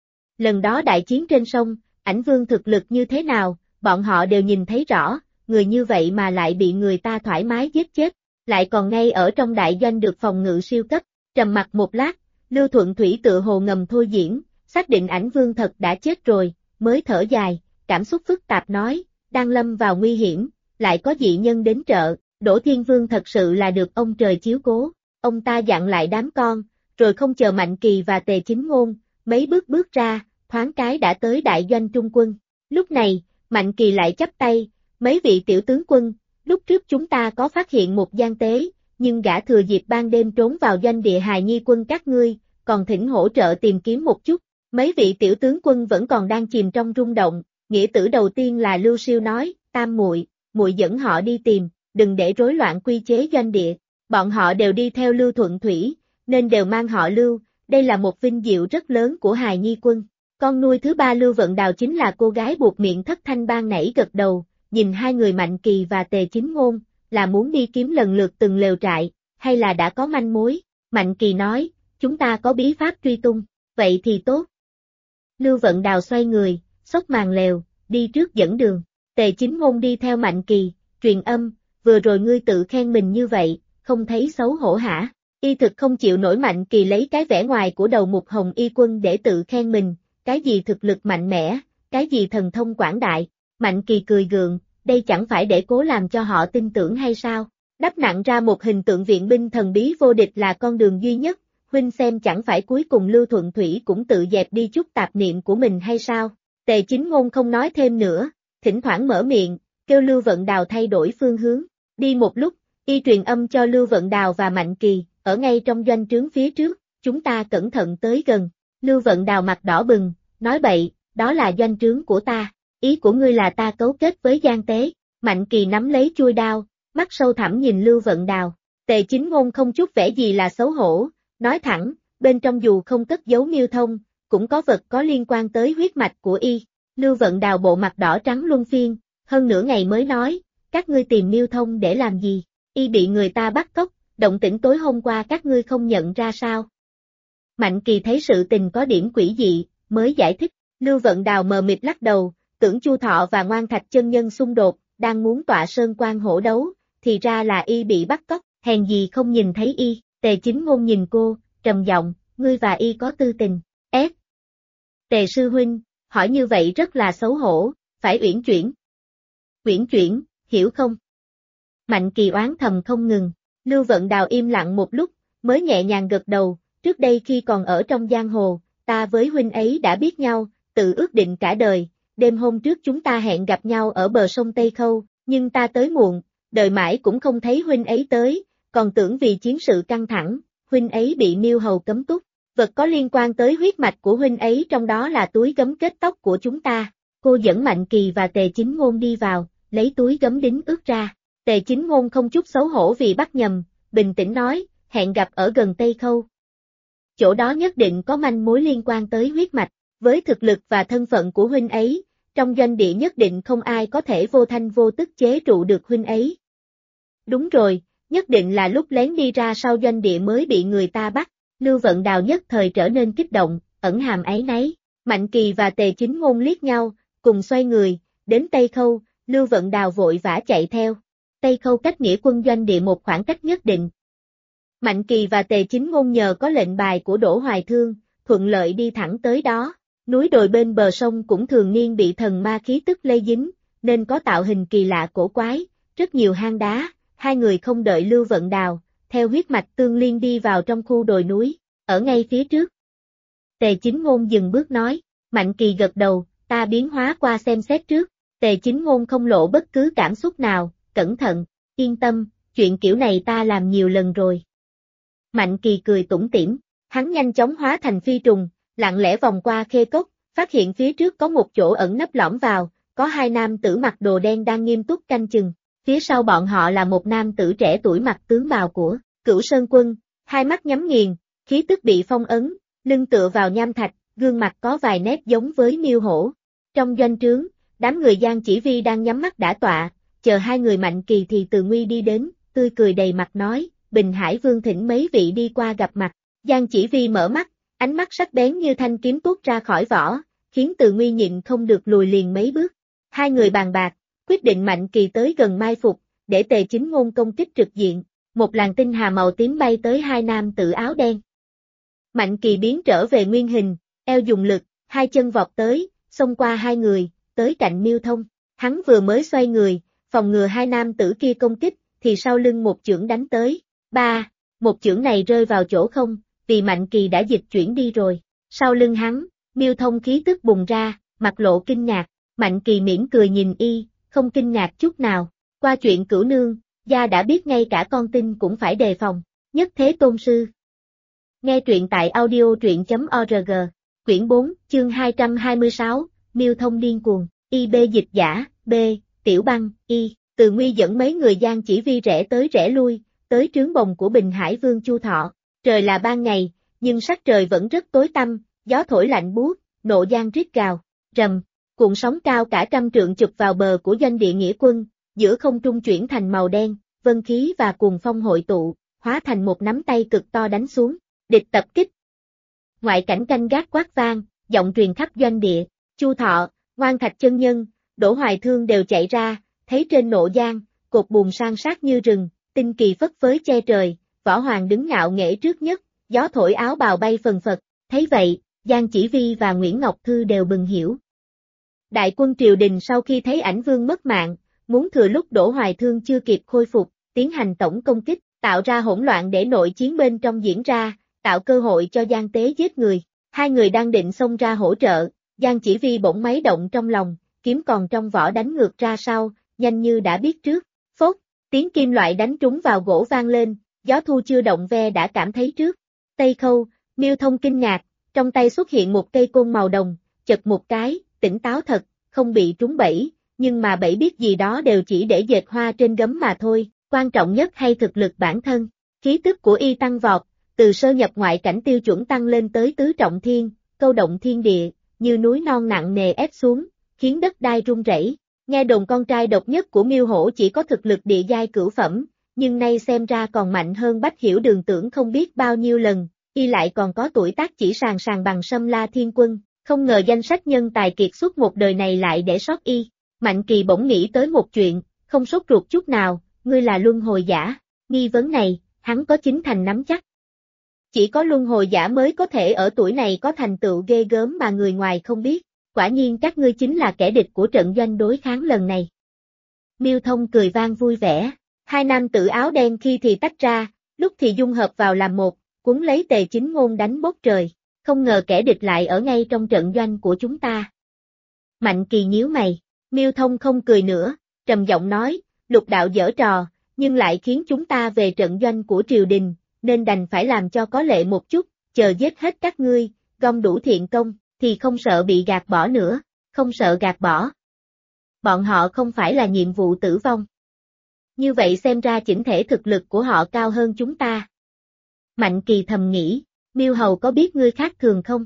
Lần đó đại chiến trên sông, Ảnh Vương thực lực như thế nào, bọn họ đều nhìn thấy rõ, người như vậy mà lại bị người ta thoải mái giết chết, lại còn ngay ở trong đại doanh được phòng ngự siêu cấp. Trầm mặc một lát, Lưu Thuận Thủy tự hồ ngầm thôi diễn, xác định Ảnh Vương thật đã chết rồi, mới thở dài, cảm xúc phức tạp nói, đang lâm vào nguy hiểm, lại có dị nhân đến trợ, Đỗ Thiên Vương thật sự là được ông trời chiếu cố. Ông ta dặn lại đám con, rồi không chờ Mạnh Kỳ và Tề Chính Ngôn, mấy bước ra, thoáng cái đã tới đại doanh trung quân. Lúc này, Mạnh Kỳ lại chắp tay, mấy vị tiểu tướng quân, lúc trước chúng ta có phát hiện một gian tế, nhưng gã thừa dịp ban đêm trốn vào doanh địa hài nhi quân các ngươi, còn thỉnh hỗ trợ tìm kiếm một chút. Mấy vị tiểu tướng quân vẫn còn đang chìm trong rung động, nghĩa tử đầu tiên là Lưu Siêu nói, Tam muội, muội dẫn họ đi tìm, đừng để rối loạn quy chế doanh địa. Bọn họ đều đi theo Lưu Thuận Thủy, nên đều mang họ Lưu, đây là một vinh diệu rất lớn của hài nhi quân. Con nuôi thứ ba Lưu Vận Đào chính là cô gái buộc miệng thất thanh ban nãy gật đầu, nhìn hai người Mạnh Kỳ và Tề Chính Ngôn, là muốn đi kiếm lần lượt từng lều trại, hay là đã có manh mối. Mạnh Kỳ nói, chúng ta có bí pháp truy tung, vậy thì tốt. Lưu Vận Đào xoay người, xốc màn lều, đi trước dẫn đường. Tề Chính Ngôn đi theo Mạnh Kỳ, truyền âm, vừa rồi ngươi tự khen mình như vậy, không thấy xấu hổ hả? Y thực không chịu nổi Mạnh Kỳ lấy cái vẻ ngoài của đầu mục Hồng Y Quân để tự khen mình, cái gì thực lực mạnh mẽ, cái gì thần thông quảng đại. Mạnh Kỳ cười gượng, đây chẳng phải để cố làm cho họ tin tưởng hay sao? Đắp nặng ra một hình tượng viện binh thần bí vô địch là con đường duy nhất, huynh xem chẳng phải cuối cùng Lưu Thuận Thủy cũng tự dẹp đi chút tạp niệm của mình hay sao? Tề Chính Ngôn không nói thêm nữa, thỉnh thoảng mở miệng, kêu Lưu Vận Đào thay đổi phương hướng. Đi một lúc, y truyền âm cho Lưu Vận Đào và Mạnh Kỳ, ở ngay trong doanh trướng phía trước, chúng ta cẩn thận tới gần. Lưu Vận Đào mặt đỏ bừng, nói bậy, đó là doanh trướng của ta, ý của ngươi là ta cấu kết với gian tế. Mạnh Kỳ nắm lấy chuôi đao, mắt sâu thẳm nhìn Lưu Vận Đào. Tề Chính Ngôn không chút vẻ gì là xấu hổ, nói thẳng, bên trong dù không cất giấu miêu thông, cũng có vật có liên quan tới huyết mạch của y. Lưu Vận Đào bộ mặt đỏ trắng luân phiên, hơn nửa ngày mới nói, các ngươi tìm miêu thông để làm gì? Y bị người ta bắt cóc, động tĩnh tối hôm qua các ngươi không nhận ra sao? Mạnh Kỳ thấy sự tình có điểm quỷ dị, mới giải thích. Lưu Vận Đào mờ mịt lắc đầu, tưởng Chu Thọ và Ngoan Thạch chân nhân xung đột, đang muốn tọa sơn quan hổ đấu, thì ra là y bị bắt cóc, hèn gì không nhìn thấy y. Tề Chính Ngôn nhìn cô, trầm giọng, ngươi và y có tư tình. Tề sư huynh, hỏi như vậy rất là xấu hổ, phải uyển chuyển. Uyển chuyển, hiểu không? Mạnh Kỳ oán thầm không ngừng. Lưu Vận Đào im lặng một lúc, mới nhẹ nhàng gật đầu, trước đây khi còn ở trong giang hồ, ta với huynh ấy đã biết nhau, tự ước định cả đời, đêm hôm trước chúng ta hẹn gặp nhau ở bờ sông Tây Khâu, Nhưng ta tới muộn, đợi mãi cũng không thấy huynh ấy tới, còn tưởng vì chiến sự căng thẳng, huynh ấy bị Miêu Hầu cấm túc. Vật có liên quan tới huyết mạch của huynh ấy trong đó là túi gấm kết tóc của chúng ta. Cô dẫn Mạnh Kỳ và Tề Chính Ngôn đi vào, lấy túi gấm đính ước ra. Tề Chính Ngôn không chút xấu hổ vì bắt nhầm, bình tĩnh nói, hẹn gặp ở gần Tây Khâu. Chỗ đó nhất định có manh mối liên quan tới huyết mạch, với thực lực và thân phận của huynh ấy, trong doanh địa nhất định không ai có thể vô thanh vô tức chế trụ được huynh ấy. Đúng rồi, nhất định là lúc lén đi ra sau doanh địa mới bị người ta bắt. Lưu Vận Đào nhất thời trở nên kích động, ẩn hàm áy náy. Mạnh Kỳ và Tề Chính Ngôn liếc nhau, cùng xoay người, đến Tây Khâu, Lưu Vận Đào vội vã chạy theo. Tây Khâu cách nghĩa quân doanh địa một khoảng cách nhất định. Mạnh Kỳ và Tề Chính Ngôn nhờ có lệnh bài của Đỗ Hoài Thương, thuận lợi đi thẳng tới đó. Núi đồi bên bờ sông cũng thường niên bị thần ma khí tức lây dính, nên có tạo hình kỳ lạ cổ quái, rất nhiều hang đá. Hai người không đợi Lưu Vận Đào, theo huyết mạch tương liên đi vào trong khu đồi núi, ở ngay phía trước. Tề Chính Ngôn dừng bước nói, Mạnh Kỳ gật đầu, ta biến hóa qua xem xét trước. Tề Chính Ngôn không lộ bất cứ cảm xúc nào, cẩn thận, yên tâm, chuyện kiểu này ta làm nhiều lần rồi. Mạnh Kỳ cười tủm tỉm, hắn nhanh chóng hóa thành phi trùng, lặng lẽ vòng qua khê cốc, phát hiện phía trước có một chỗ ẩn nấp lõm vào, có hai nam tử mặc đồ đen đang nghiêm túc canh chừng. Phía sau bọn họ là một nam tử trẻ tuổi mặc tướng bào của Cửu Sơn Quân, hai mắt nhắm nghiền, khí tức bị phong ấn, lưng tựa vào nham thạch, gương mặt có vài nét giống với Miêu Hổ. Trong doanh trướng, đám người Giang Chỉ Vi đang nhắm mắt đả tọa, chờ hai người Mạnh Kỳ thì Từ Nguy đi đến, tươi cười đầy mặt nói, Bình Hải Vương thỉnh mấy vị đi qua gặp mặt. Giang Chỉ Vi mở mắt, ánh mắt sắc bén như thanh kiếm tuốt ra khỏi vỏ, khiến Từ Nguy nhịn không được lùi liền mấy bước. Hai người bàn bạc, quyết định Mạnh Kỳ tới gần mai phục, để Tề Chính Ngôn công kích trực diện, một làn tinh hà màu tím bay tới hai nam tử áo đen. Mạnh Kỳ biến trở về nguyên hình, eo dùng lực, hai chân vọt tới, xông qua hai người, tới cạnh Miêu Thông. Hắn vừa mới xoay người, phòng ngừa hai nam tử kia công kích, thì sau lưng một chưởng đánh tới. Ba, một chưởng này rơi vào chỗ không, vì Mạnh Kỳ đã dịch chuyển đi rồi. Sau lưng hắn, Miêu Thông khí tức bùng ra, mặt lộ kinh ngạc, Mạnh Kỳ mỉm cười nhìn y, không kinh ngạc chút nào. Qua chuyện Cửu Nương, gia đã biết ngay cả con tin cũng phải đề phòng. Nhất Thế Tôn Sư. Nghe truyện tại audio.org, quyển 4, chương 226, Miêu Thông điên cuồng, IB dịch giả, B, Tiểu Băng, Y, Từ Nguy dẫn mấy người Giang Chỉ Vi rẽ tới rẽ lui, tới trướng bồng của Bình Hải Vương Chu Thọ. Trời là ban ngày, nhưng sắc trời vẫn rất tối tăm, gió thổi lạnh buốt, nộ giang rít gào, rầm, cuộn sóng cao cả trăm trượng chụp vào bờ của doanh địa nghĩa quân, giữa không trung chuyển thành màu đen, vân khí và cuồng phong hội tụ, hóa thành một nắm tay cực to đánh xuống, địch tập kích. Ngoại cảnh canh gác quát vang, giọng truyền khắp doanh địa, Chu Thọ, Ngoan Thạch chân nhân, Đỗ Hoài Thương đều chạy ra, thấy trên nộ giang, cột buồm san sát như rừng, tinh kỳ phất phới che trời, Võ Hoàng đứng ngạo nghễ trước nhất, gió thổi áo bào bay phần phật, thấy vậy, Giang Chỉ Vi và Nguyễn Ngọc Thư đều bừng hiểu. Đại quân triều đình sau khi thấy ảnh vương mất mạng, muốn thừa lúc Đỗ Hoài Thương chưa kịp khôi phục, tiến hành tổng công kích, tạo ra hỗn loạn để nội chiến bên trong diễn ra, tạo cơ hội cho Giang Tế giết người. Hai người đang định xông ra hỗ trợ, Giang Chỉ Vi bỗng máy động trong lòng, kiếm còn trong vỏ đánh ngược ra sau, nhanh như đã biết trước. Phốt, tiếng kim loại đánh trúng vào gỗ vang lên, gió thu chưa động ve đã cảm thấy trước. Tây Khâu, Miêu Thông kinh ngạc, trong tay xuất hiện một cây côn màu đồng, chật một cái, tỉnh táo thật, không bị trúng bẫy, nhưng mà bẫy biết gì đó đều chỉ để dệt hoa trên gấm mà thôi, quan trọng nhất hay thực lực bản thân. Khí tức của y tăng vọt, từ sơ nhập ngoại cảnh tiêu chuẩn tăng lên tới tứ trọng thiên, câu động thiên địa, như núi non nặng nề ép xuống, khiến đất đai rung rẩy. Nghe đồn con trai độc nhất của Miêu Hổ chỉ có thực lực địa giai cửu phẩm, nhưng nay xem ra còn mạnh hơn Bách Hiểu Đường tưởng không biết bao nhiêu lần, y lại còn có tuổi tác chỉ sàn sàn bằng Sâm La Thiên Quân, không ngờ danh sách nhân tài kiệt xuất một đời này lại để sót y. Mạnh Kỳ bỗng nghĩ tới một chuyện, không sốt ruột chút nào, ngươi là luân hồi giả, nghi vấn này, hắn có chính thành nắm chắc. Chỉ có luân hồi giả mới có thể ở tuổi này có thành tựu ghê gớm mà người ngoài không biết, quả nhiên các ngươi chính là kẻ địch của trận doanh đối kháng lần này. Miêu Thông cười vang vui vẻ, hai nam tử áo đen khi thì tách ra, lúc thì dung hợp vào làm một, cuốn lấy Tề Chính Ngôn đánh bốc trời, không ngờ kẻ địch lại ở ngay trong trận doanh của chúng ta. Mạnh Kỳ nhíu mày, Miêu Thông không cười nữa, trầm giọng nói, Lục đạo giở trò, nhưng lại khiến chúng ta về trận doanh của triều đình, nên đành phải làm cho có lệ một chút, chờ giết hết các ngươi, gom đủ thiện công, thì không sợ bị gạt bỏ nữa, không sợ gạt bỏ. Bọn họ không phải là nhiệm vụ tử vong. Như vậy xem ra chỉnh thể thực lực của họ cao hơn chúng ta. Mạnh Kỳ thầm nghĩ, Miêu Hầu có biết ngươi khác thường không?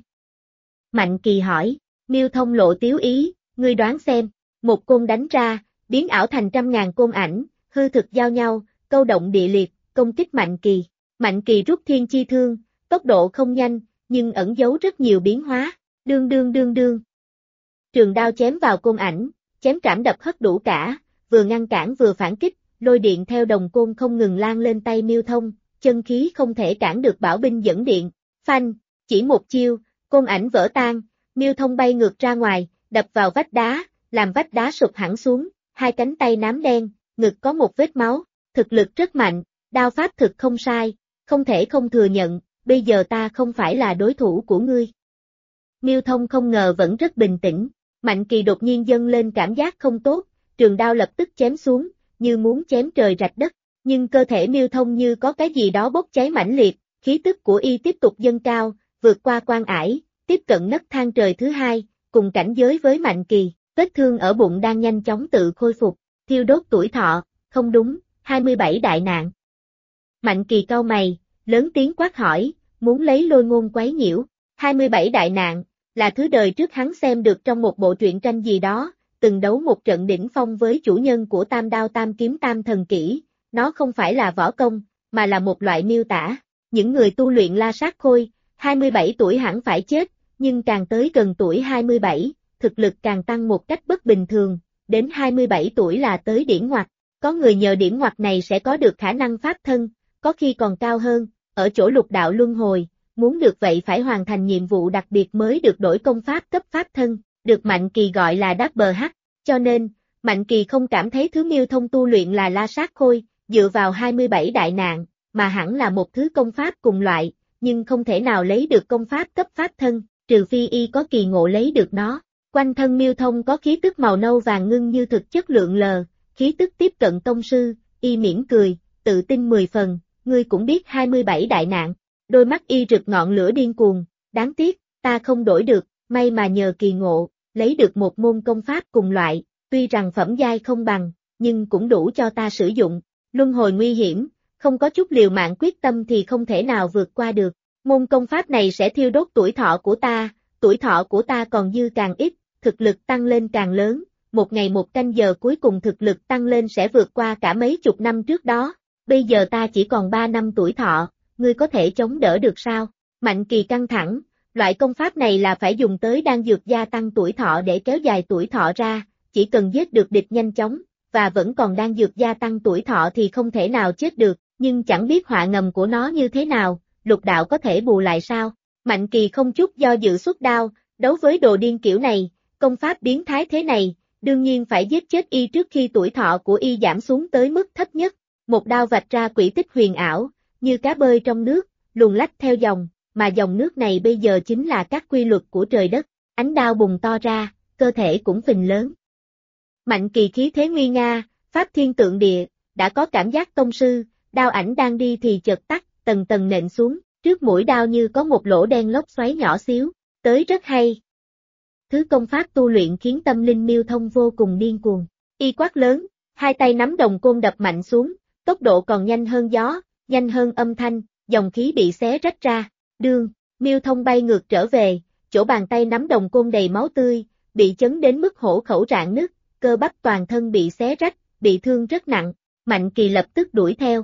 Mạnh Kỳ hỏi, Miêu Thông lộ tiếu ý, ngươi đoán xem, một côn đánh ra, biến ảo thành trăm ngàn côn ảnh, hư thực giao nhau, câu động địa liệt, công kích Mạnh Kỳ. Mạnh Kỳ rút thiên chi thương, tốc độ không nhanh, nhưng ẩn giấu rất nhiều biến hóa, đương đương đương đương. Trường đao chém vào côn ảnh, chém trảm đập hất đủ cả, vừa ngăn cản vừa phản kích, lôi điện theo đồng côn không ngừng lan lên tay Miêu Thông, chân khí không thể cản được bảo binh dẫn điện, phanh, chỉ một chiêu, côn ảnh vỡ tan, Miêu Thông bay ngược ra ngoài, đập vào vách đá, làm vách đá sụp hẳn xuống, hai cánh tay nám đen, ngực có một vết máu, thực lực rất mạnh, đao pháp thực không sai, không thể không thừa nhận, bây giờ ta không phải là đối thủ của ngươi. Miêu Thông không ngờ vẫn rất bình tĩnh, Mạnh Kỳ đột nhiên dâng lên cảm giác không tốt, trường đao lập tức chém xuống, như muốn chém trời rạch đất, nhưng cơ thể Miêu Thông như có cái gì đó bốc cháy mãnh liệt, khí tức của y tiếp tục dâng cao, vượt qua quan ải, tiếp cận nấc thang trời thứ hai, cùng cảnh giới với Mạnh Kỳ, vết thương ở bụng đang nhanh chóng tự khôi phục, thiêu đốt tuổi thọ, không đúng, 27 đại nạn. Mạnh Kỳ cau mày, lớn tiếng quát hỏi, muốn lấy Lôi Ngôn quấy nhiễu, 27 đại nạn, là thứ đời trước hắn xem được trong một bộ truyện tranh gì đó, từng đấu một trận đỉnh phong với chủ nhân của Tam Đao Tam Kiếm Tam Thần Kỹ, nó không phải là võ công, mà là một loại miêu tả, những người tu luyện La Sát Khôi, 27 tuổi hẳn phải chết, nhưng càng tới gần tuổi 27, thực lực càng tăng một cách bất bình thường, đến 27 tuổi là tới điển ngoặt, có người nhờ điển ngoặt này sẽ có được khả năng pháp thân, có khi còn cao hơn, ở chỗ lục đạo luân hồi, muốn được vậy phải hoàn thành nhiệm vụ đặc biệt mới được đổi công pháp cấp pháp thân, được Mạnh Kỳ gọi là Double H, cho nên, Mạnh Kỳ không cảm thấy thứ Miêu Thông tu luyện là La Sát Khôi, dựa vào 27 đại nạn, mà hẳn là một thứ công pháp cùng loại, nhưng không thể nào lấy được công pháp cấp pháp thân, trừ phi y có kỳ ngộ lấy được nó. Quanh thân Miêu Thông có khí tức màu nâu vàng ngưng như thực chất lượng lờ, khí tức tiếp cận tông sư, y mỉm cười, tự tin 10 phần, ngươi cũng biết 27 đại nạn. Đôi mắt y rực ngọn lửa điên cuồng, đáng tiếc, ta không đổi được, may mà nhờ kỳ ngộ, lấy được một môn công pháp cùng loại, tuy rằng phẩm giai không bằng, nhưng cũng đủ cho ta sử dụng. Luân hồi nguy hiểm, không có chút liều mạng quyết tâm thì không thể nào vượt qua được. Môn công pháp này sẽ thiêu đốt tuổi thọ của ta, tuổi thọ của ta còn dư càng ít, thực lực tăng lên càng lớn, một ngày một canh giờ cuối cùng thực lực tăng lên sẽ vượt qua cả mấy chục năm trước đó. Bây giờ ta chỉ còn 3 năm tuổi thọ, ngươi có thể chống đỡ được sao? Mạnh Kỳ căng thẳng, loại công pháp này là phải dùng tới đan dược gia tăng tuổi thọ để kéo dài tuổi thọ ra, chỉ cần giết được địch nhanh chóng, và vẫn còn đan dược gia tăng tuổi thọ thì không thể nào chết được, nhưng chẳng biết họa ngầm của nó như thế nào, lục đạo có thể bù lại sao? Mạnh Kỳ không chút do dự xuất đao, đấu với đồ điên kiểu này, công pháp biến thái thế này, đương nhiên phải giết chết y trước khi tuổi thọ của y giảm xuống tới mức thấp nhất. Một đao vạch ra quỹ tích huyền ảo, như cá bơi trong nước, luồn lách theo dòng, mà dòng nước này bây giờ chính là các quy luật của trời đất, ánh đao bùng to ra, cơ thể cũng phình lớn. Mạnh Kỳ khí thế nguy nga, pháp thiên tượng địa, đã có cảm giác tông sư, đao ảnh đang đi thì chợt tắt, tầng tầng nện xuống, trước mũi đao như có một lỗ đen lốc xoáy nhỏ xíu, tới rất hay. Thứ công pháp tu luyện khiến tâm linh Miêu Thông vô cùng điên cuồng, y quát lớn, hai tay nắm đồng côn đập mạnh xuống, tốc độ còn nhanh hơn gió, nhanh hơn âm thanh, dòng khí bị xé rách ra, đương, Miêu Thông bay ngược trở về, chỗ bàn tay nắm đồng côn đầy máu tươi, bị chấn đến mức hổ khẩu rạn nứt, cơ bắp toàn thân bị xé rách, bị thương rất nặng, Mạnh Kỳ lập tức đuổi theo.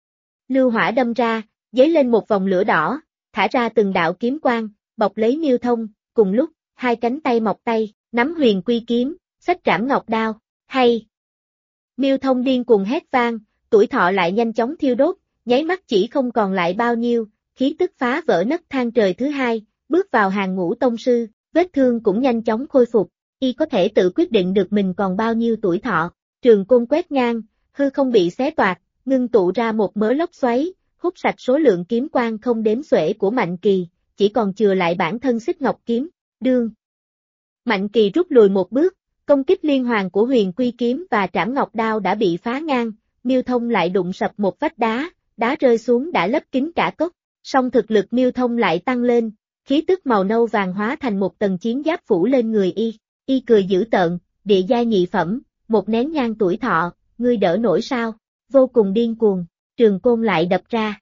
Lưu hỏa đâm ra, dấy lên một vòng lửa đỏ, thả ra từng đạo kiếm quang, bọc lấy Miêu Thông, cùng lúc, hai cánh tay mọc tay, nắm huyền quy kiếm, xách trảm ngọc đao, hay. Miêu Thông điên cuồng hét vang, tuổi thọ lại nhanh chóng thiêu đốt, nháy mắt chỉ không còn lại bao nhiêu, khí tức phá vỡ nấc thang trời thứ hai, bước vào hàng ngũ tông sư, vết thương cũng nhanh chóng khôi phục, y có thể tự quyết định được mình còn bao nhiêu tuổi thọ, trường côn quét ngang, hư không bị xé toạc, ngưng tụ ra một mớ lốc xoáy, hút sạch số lượng kiếm quang không đếm xuể của Mạnh Kỳ, chỉ còn chừa lại bản thân xích ngọc kiếm, đương. Mạnh Kỳ rút lùi một bước, Công kích liên hoàn của Huyền Quy kiếm và Trảm Ngọc đao đã bị phá ngang, Miêu Thông lại đụng sập một vách đá, đá rơi xuống đã lấp kín cả cốc. Song thực lực Miêu Thông lại tăng lên, khí tức màu nâu vàng hóa thành một tầng chiến giáp phủ lên người y. Y cười dữ tợn, địa giai nhị phẩm, một nén nhang tuổi thọ, ngươi đỡ nổi sao? Vô cùng điên cuồng, trường côn lại đập ra.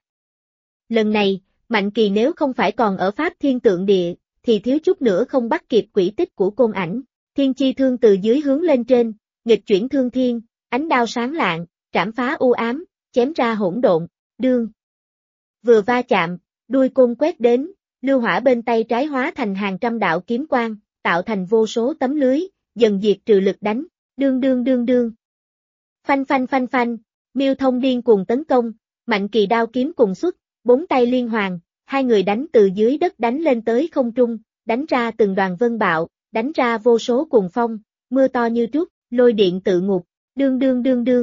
Lần này, Mạnh Kỳ nếu không phải còn ở Pháp Thiên Tượng Địa, thì thiếu chút nữa không bắt kịp quỹ tích của côn ảnh. Thiên chi thương từ dưới hướng lên trên, nghịch chuyển thương thiên, ánh đao sáng lạng, trảm phá u ám, chém ra hỗn độn, đương. Vừa va chạm, đuôi côn quét đến, lưu hỏa bên tay trái hóa thành hàng trăm đạo kiếm quang, tạo thành vô số tấm lưới, dần diệt trừ lực đánh, đương đương đương đương. Phanh phanh phanh phanh, Miêu Thông điên cuồng tấn công, Mạnh Kỳ đao kiếm cùng xuất, bốn tay liên hoàn, hai người đánh từ dưới đất đánh lên tới không trung, đánh ra từng đoàn vân bạo, đánh ra vô số cuồng phong, mưa to như trút, lôi điện tự ngục, đương đương đương đương.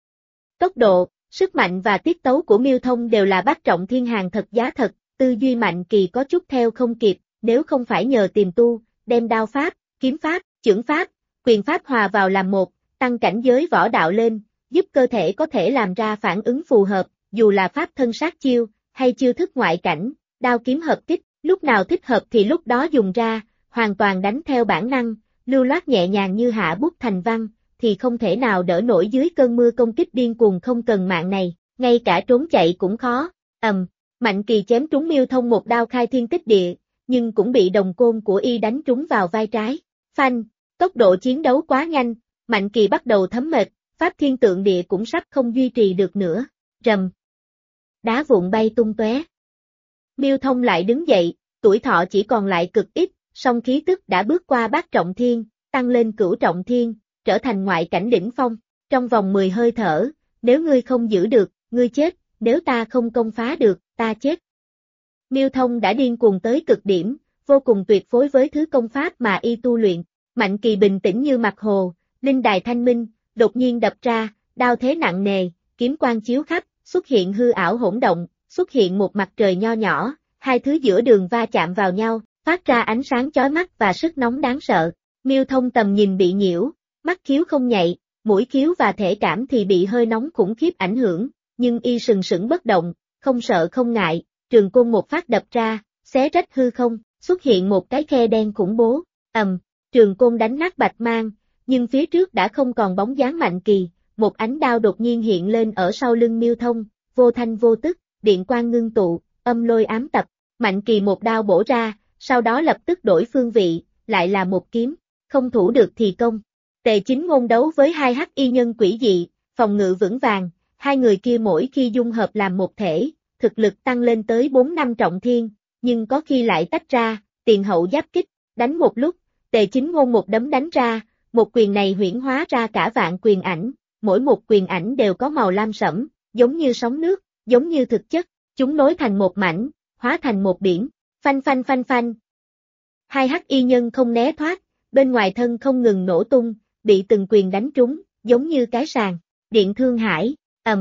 Tốc độ, sức mạnh và tiết tấu của Miêu Thông đều là bát trọng thiên hàng thật giá thật, tư duy Mạnh Kỳ có chút theo không kịp, nếu không phải nhờ tiềm tu, đem đao pháp, kiếm pháp, chưởng pháp, quyền pháp hòa vào làm một, tăng cảnh giới võ đạo lên, giúp cơ thể có thể làm ra phản ứng phù hợp, dù là pháp thân sát chiêu, hay chiêu thức ngoại cảnh, đao kiếm hợp kích, lúc nào thích hợp thì lúc đó dùng ra, hoàn toàn đánh theo bản năng, lưu loát nhẹ nhàng như hạ bút thành văn, thì không thể nào đỡ nổi dưới cơn mưa công kích điên cuồng không cần mạng này, ngay cả trốn chạy cũng khó. Mạnh Kỳ chém trúng Miêu Thông một đao khai thiên tích địa, nhưng cũng bị đồng côn của y đánh trúng vào vai trái. Phanh, tốc độ chiến đấu quá nhanh, Mạnh Kỳ bắt đầu thấm mệt, Pháp Thiên Tượng Địa cũng sắp không duy trì được nữa. Rầm. Đá vụn bay tung tóe. Miêu Thông lại đứng dậy, tuổi thọ chỉ còn lại cực ít, song khí tức đã bước qua bát trọng thiên, tăng lên cửu trọng thiên, trở thành ngoại cảnh đỉnh phong. Trong vòng 10 hơi thở, nếu ngươi không giữ được, ngươi chết, nếu ta không công phá được, ta chết. Miêu Thông đã điên cuồng tới cực điểm, vô cùng tuyệt phối với thứ công pháp mà y tu luyện. Mạnh Kỳ bình tĩnh như mặt hồ, linh đài thanh minh, đột nhiên đập ra, đao thế nặng nề, kiếm quang chiếu khắp, xuất hiện hư ảo hỗn động, xuất hiện một mặt trời nho nhỏ, hai thứ giữa đường va chạm vào nhau, phát ra ánh sáng chói mắt và sức nóng đáng sợ. Miêu Thông tầm nhìn bị nhiễu, mắt khiếu không nhạy, mũi khiếu và thể cảm thì bị hơi nóng khủng khiếp ảnh hưởng, nhưng y sừng sững bất động, không sợ không ngại, trường côn một phát đập ra, xé rách hư không, xuất hiện một cái khe đen khủng bố, trường côn đánh nát bạch mang, nhưng phía trước đã không còn bóng dáng Mạnh Kỳ, một ánh đao đột nhiên hiện lên ở sau lưng Miêu Thông, vô thanh vô tức, điện quang ngưng tụ, âm lôi ám tập, Mạnh Kỳ một đao bổ ra, sau đó lập tức đổi phương vị, lại là một kiếm, không thủ được thì công. Tề Chính Ngôn đấu với hai hắc y nhân quỷ dị, phòng ngự vững vàng, hai người kia mỗi khi dung hợp làm một thể, thực lực tăng lên tới 4-5 trọng thiên, nhưng có khi lại tách ra, tiền hậu giáp kích, đánh một lúc, Tề Chính Ngôn một đấm đánh ra, một quyền này huyễn hóa ra cả vạn quyền ảnh, mỗi một quyền ảnh đều có màu lam sẫm, giống như sóng nước, giống như thực chất, chúng nối thành một mảnh, hóa thành một biển, phanh phanh phanh phanh. Hai hắc y nhân không né thoát, bên ngoài thân không ngừng nổ tung, bị từng quyền đánh trúng, giống như cái sàng, điện thương hải,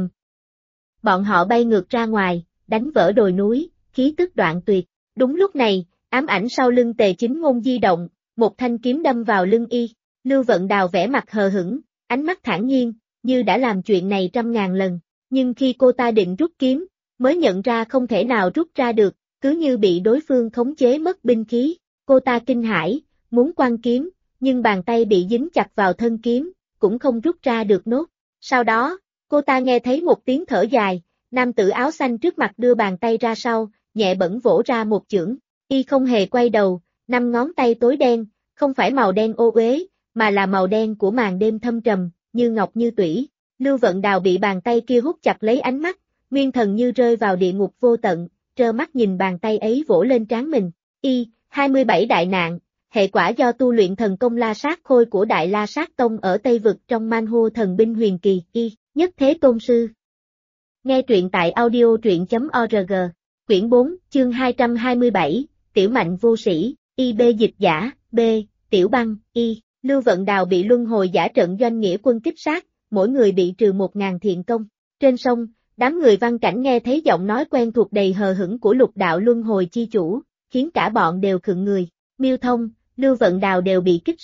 Bọn họ bay ngược ra ngoài, đánh vỡ đồi núi, khí tức đoạn tuyệt. Đúng lúc này, ám ảnh sau lưng Tề Chính Ngôn di động, một thanh kiếm đâm vào lưng y, Lưu Vận Đào vẽ mặt hờ hững, ánh mắt thản nhiên, như đã làm chuyện này 100.000 lần, nhưng khi cô ta định rút kiếm, mới nhận ra không thể nào rút ra được, cứ như bị đối phương khống chế mất binh khí, cô ta kinh hãi, muốn quăng kiếm, nhưng bàn tay bị dính chặt vào thân kiếm, cũng không rút ra được nốt. Sau đó, cô ta nghe thấy một tiếng thở dài, nam tử áo xanh trước mặt đưa bàn tay ra sau, nhẹ bẫng vỗ ra một chưởng, y không hề quay đầu, 5 ngón tay tối đen, không phải màu đen ô uế, mà là màu đen của màn đêm thâm trầm, như ngọc như tủy. Lưu Vận Đào bị bàn tay kia hút chặt lấy ánh mắt, nguyên thần như rơi vào địa ngục vô tận, trơ mắt nhìn bàn tay ấy vỗ lên trán mình. 27 đại nạn, hệ quả do tu luyện thần công La Sát Khôi của Đại La Sát Tông ở Tây Vực trong Manhua Thần Binh Huyền Kỳ. Nhất Thế Tôn Sư. Nghe truyện tại audio.org. Quyển 4, chương 227, Tiểu Mạnh Vô Sĩ, B dịch giả, B, Tiểu Băng, Lưu Vận Đào bị luân hồi giả trận doanh nghĩa quân kích sát, mỗi người bị trừ 1.000 thiện công. Trên sông, đám người Văn Cảnh nghe thấy giọng nói quen thuộc đầy hờ hững của Lục Đạo Luân Hồi chi chủ, khiến cả bọn đều khựng người. Miêu Thông, Lưu Vận Đào đều bị kích sát.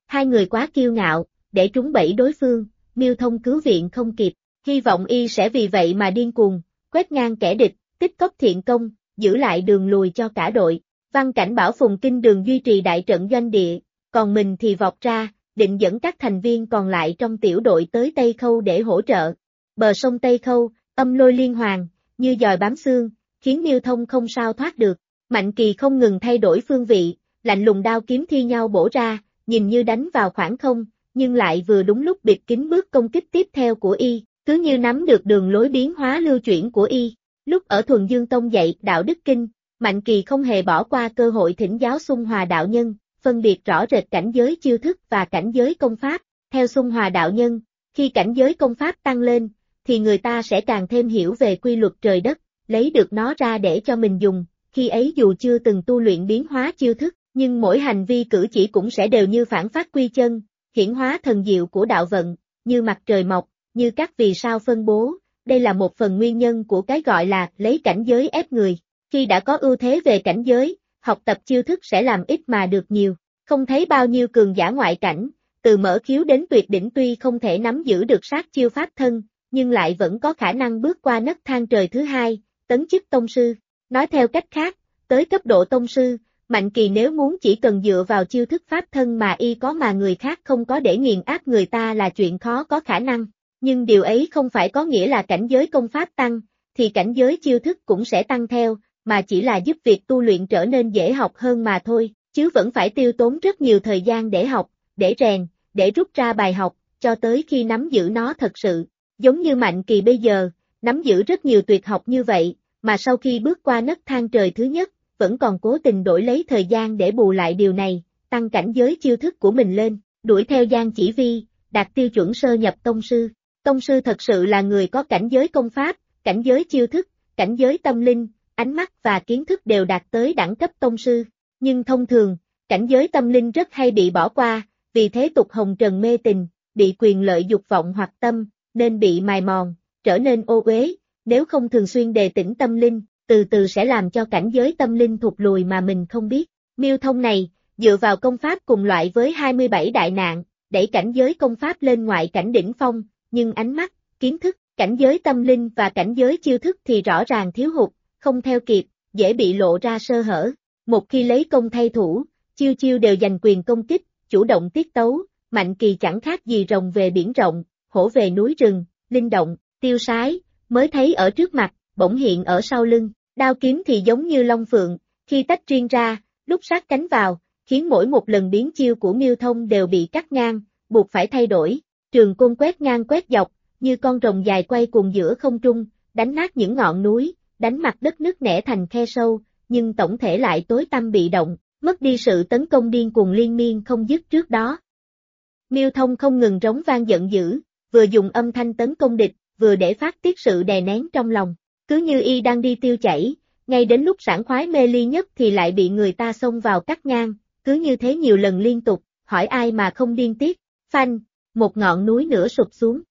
Hai người quá kiêu ngạo, để trúng bẫy đối phương, Miêu Thông cứu viện không kịp, hy vọng y sẽ vì vậy mà điên cuồng, quét ngang kẻ địch, tích cóp thiện công, giữ lại đường lùi cho cả đội. Văn Cảnh bảo Phùng Kinh Đường duy trì đại trận doanh địa, còn mình thì vọt ra, định dẫn các thành viên còn lại trong tiểu đội tới Tây Khâu để hỗ trợ. Bờ sông Tây Khâu, âm lôi liên hoàn, như dòi bám xương, khiến Miêu Thông không sao thoát được. Mạnh Kỳ không ngừng thay đổi phương vị, lạnh lùng đao kiếm thi nhau bổ ra, nhìn như đánh vào khoảng không, nhưng lại vừa đúng lúc bịt kín bước công kích tiếp theo của y, cứ như nắm được đường lối biến hóa lưu chuyển của y. Lúc ở Thuần Dương Tông dạy đạo đức kinh, Mạnh Kỳ không hề bỏ qua cơ hội thỉnh giáo Xung Hòa đạo nhân, phân biệt rõ rệt cảnh giới chiêu thức và cảnh giới công pháp. Theo Xung Hòa đạo nhân, khi cảnh giới công pháp tăng lên, thì người ta sẽ càng thêm hiểu về quy luật trời đất, lấy được nó ra để cho mình dùng. Khi ấy dù chưa từng tu luyện biến hóa chiêu thức, nhưng mỗi hành vi cử chỉ cũng sẽ đều như phản phát quy chân, hiển hóa thần diệu của đạo vận, như mặt trời mọc, như các vì sao phân bố. Đây là một phần nguyên nhân của cái gọi là lấy cảnh giới ép người. Khi đã có ưu thế về cảnh giới, học tập chiêu thức sẽ làm ít mà được nhiều. Không thấy bao nhiêu cường giả ngoại cảnh, từ mở khiếu đến tuyệt đỉnh tuy không thể nắm giữ được sát chiêu pháp thân, nhưng lại vẫn có khả năng bước qua nấc thang trời thứ hai, tấn chức tông sư. Nói theo cách khác, tới cấp độ tông sư, Mạnh Kỳ nếu muốn chỉ cần dựa vào chiêu thức pháp thân mà y có mà người khác không có để nghiền áp người ta là chuyện khó có khả năng. Nhưng điều ấy không phải có nghĩa là cảnh giới công pháp tăng, thì cảnh giới chiêu thức cũng sẽ tăng theo, mà chỉ là giúp việc tu luyện trở nên dễ học hơn mà thôi, chứ vẫn phải tiêu tốn rất nhiều thời gian để học, để rèn, để rút ra bài học, cho tới khi nắm giữ nó thật sự. Giống như Mạnh Kỳ bây giờ, nắm giữ rất nhiều tuyệt học như vậy, mà sau khi bước qua nấc thang trời thứ nhất, vẫn còn cố tình đổi lấy thời gian để bù lại điều này, tăng cảnh giới chiêu thức của mình lên, đuổi theo Giang Chỉ Vi, đạt tiêu chuẩn sơ nhập tông sư. Tông sư thật sự là người có cảnh giới công pháp, cảnh giới chiêu thức, cảnh giới tâm linh, ánh mắt và kiến thức đều đạt tới đẳng cấp tông sư. Nhưng thông thường, cảnh giới tâm linh rất hay bị bỏ qua, vì thế tục hồng trần mê tình, bị quyền lợi dục vọng hoặc tâm, nên bị mài mòn, trở nên ô uế. Nếu không thường xuyên đề tỉnh tâm linh, từ từ sẽ làm cho cảnh giới tâm linh thụt lùi mà mình không biết. Miêu Thông này, dựa vào công pháp cùng loại với 27 đại nạn, đẩy cảnh giới công pháp lên ngoại cảnh đỉnh phong, nhưng ánh mắt, kiến thức, cảnh giới tâm linh và cảnh giới chiêu thức thì rõ ràng thiếu hụt, không theo kịp, dễ bị lộ ra sơ hở. Một khi lấy công thay thủ, chiêu chiêu đều giành quyền công kích, chủ động tiết tấu, Mạnh Kỳ chẳng khác gì rồng về biển rộng, hổ về núi rừng, linh động, tiêu sái, mới thấy ở trước mặt, bỗng hiện ở sau lưng. Đao kiếm thì giống như long phượng, khi tách riêng ra, lúc sát cánh vào, khiến mỗi một lần biến chiêu của Miêu Thông đều bị cắt ngang, buộc phải thay đổi. Trường côn quét ngang quét dọc, như con rồng dài quay cuồng giữa không trung, đánh nát những ngọn núi, đánh mặt đất nứt nẻ thành khe sâu, nhưng tổng thể lại tối tăm bị động, mất đi sự tấn công điên cuồng liên miên không dứt trước đó. Miêu Thông không ngừng rống vang giận dữ, vừa dùng âm thanh tấn công địch, vừa để phát tiết sự đè nén trong lòng. Cứ như y đang đi tiêu chảy, ngay đến lúc sảng khoái mê ly nhất thì lại bị người ta xông vào cắt ngang, cứ như thế nhiều lần liên tục, hỏi ai mà không điên tiết. Phanh, một ngọn núi nữa sụp xuống.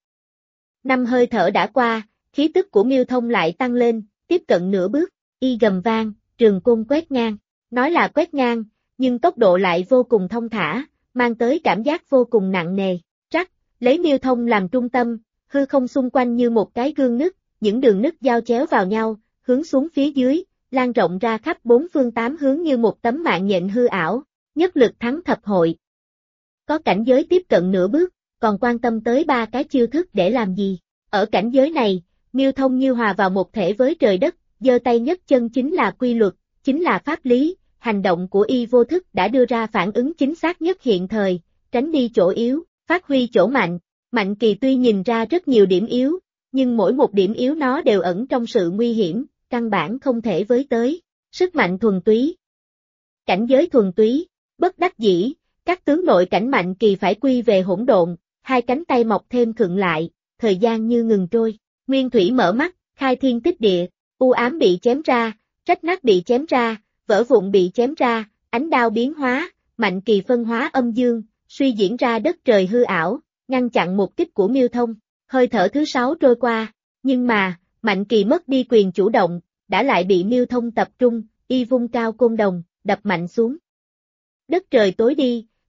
5 hơi thở đã qua, khí tức của Miêu Thông lại tăng lên, tiếp cận nửa bước, y gầm vang, trường côn quét ngang. Nói là quét ngang, nhưng tốc độ lại vô cùng thông thả, mang tới cảm giác vô cùng nặng nề. Rắc, lấy Miêu Thông làm trung tâm, hư không xung quanh như một cái gương nứt, những đường nứt giao chéo vào nhau, hướng xuống phía dưới, lan rộng ra khắp 4 phương 8 hướng như một tấm mạng nhện hư ảo, nhất lực thắng thập hội. Có cảnh giới tiếp cận nửa bước, còn quan tâm tới 3 cái chiêu thức để làm gì? Ở cảnh giới này, Miêu Thông như hòa vào một thể với trời đất, giơ tay nhấc chân chính là quy luật, chính là pháp lý, hành động của y vô thức đã đưa ra phản ứng chính xác nhất hiện thời, tránh đi chỗ yếu, phát huy chỗ mạnh. Mạnh Kỳ tuy nhìn ra rất nhiều điểm yếu, nhưng mỗi một điểm yếu nó đều ẩn trong sự nguy hiểm, căn bản không thể với tới. Sức mạnh thuần túy, cảnh giới thuần túy, bất đắc dĩ, các tướng nội cảnh Mạnh Kỳ phải quy về hỗn độn, hai cánh tay mọc thêm khựng lại, thời gian như ngừng trôi. Nguyên thủy mở mắt, khai thiên tích địa, u ám bị chém ra, rách nát bị chém ra, vỡ vụn bị chém ra, ánh đao biến hóa, Mạnh Kỳ phân hóa âm dương, suy diễn ra đất trời hư ảo, ngăn chặn một kích của Miêu Thông. Hơi thở thứ 6 trôi qua, nhưng mà, Mạnh Kỳ mất đi quyền chủ động, đã lại bị Miêu Thông tập trung, y vung cao côn đồng, đập mạnh xuống. Đất trời tối đi,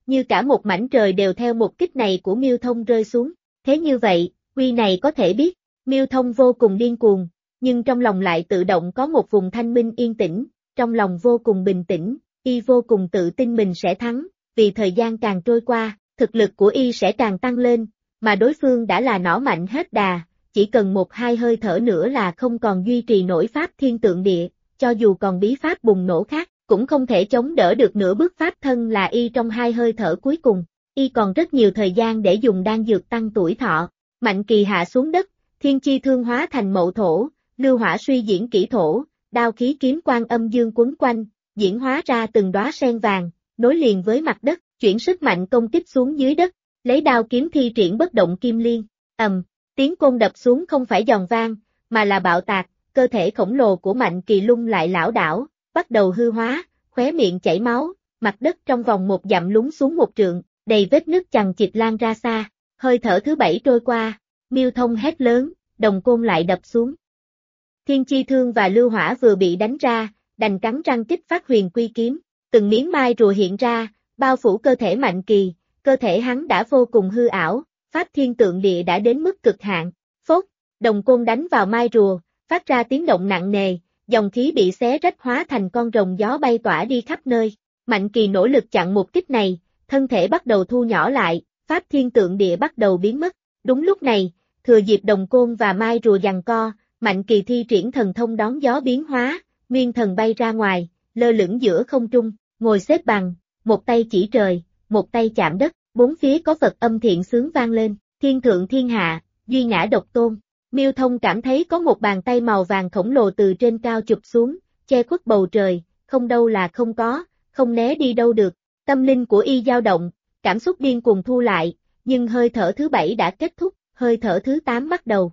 như cả một mảnh trời đều theo một kích này của Miêu Thông rơi xuống. Thế như vậy, uy này có thể biết, Miêu Thông vô cùng điên cuồng, nhưng trong lòng lại tự động có một vùng thanh minh yên tĩnh, trong lòng vô cùng bình tĩnh, y vô cùng tự tin mình sẽ thắng, vì thời gian càng trôi qua, thực lực của y sẽ càng tăng lên, mà đối phương đã là nỏ mạnh hết đà, chỉ cần 1-2 hơi thở nữa là không còn duy trì nổi pháp thiên tượng địa, cho dù còn bí pháp bùng nổ khác, cũng không thể chống đỡ được nửa bước pháp thân là y trong 2 hơi thở cuối cùng, y còn rất nhiều thời gian để dùng đan dược tăng tuổi thọ. Mạnh Kỳ hạ xuống đất, thiên chi thương hóa thành mậu thổ, lưu hỏa suy diễn kỹ thổ, đao khí kiếm quan âm dương quấn quanh, diễn hóa ra từng đóa sen vàng, nối liền với mặt đất, chuyển sức mạnh công kích xuống dưới đất, lấy đao kiếm thi triển bất động kim liên, tiếng côn đập xuống không phải giòn vang, mà là bạo tạc, cơ thể khổng lồ của Mạnh Kỳ lung lại lảo đảo, bắt đầu hư hóa, khóe miệng chảy máu, mặt đất trong vòng 1 dặm lún xuống 1 trượng, đầy vết nứt chằng chịt lan ra xa, hơi thở thứ 7 trôi qua, Miêu Thông hét lớn, đồng côn lại đập xuống. Thiên chi thương và lưu hỏa vừa bị đánh ra, đành cắn răng kích phát huyền quy kiếm, từng miếng mai rùa hiện ra, bao phủ cơ thể Mạnh Kỳ, cơ thể hắn đã vô cùng hư ảo, pháp thiên tượng địa đã đến mức cực hạn, phốt, đồng côn đánh vào mai rùa, phát ra tiếng động nặng nề, dòng khí bị xé rách hóa thành con rồng gió bay tỏa đi khắp nơi, Mạnh Kỳ nỗ lực chặn một kích này, thân thể bắt đầu thu nhỏ lại, pháp thiên tượng địa bắt đầu biến mất, đúng lúc này, thừa dịp đồng côn và mai rùa giằng co, Mạnh Kỳ thi triển thần thông đón gió biến hóa, nguyên thần bay ra ngoài, lơ lửng giữa không trung, ngồi xếp bằng, một tay chỉ trời, một tay chạm đất, bốn phía có Phật âm thiện sướng vang lên, thiên thượng thiên hạ, duy ngã độc tôn. Miêu Thông cảm thấy có một bàn tay màu vàng khổng lồ từ trên cao chụp xuống, che khuất bầu trời, không đâu là không có, không né đi đâu được, tâm linh của y dao động, cảm xúc điên cuồng thu lại, nhưng hơi thở thứ 7 đã kết thúc, hơi thở thứ 8 bắt đầu.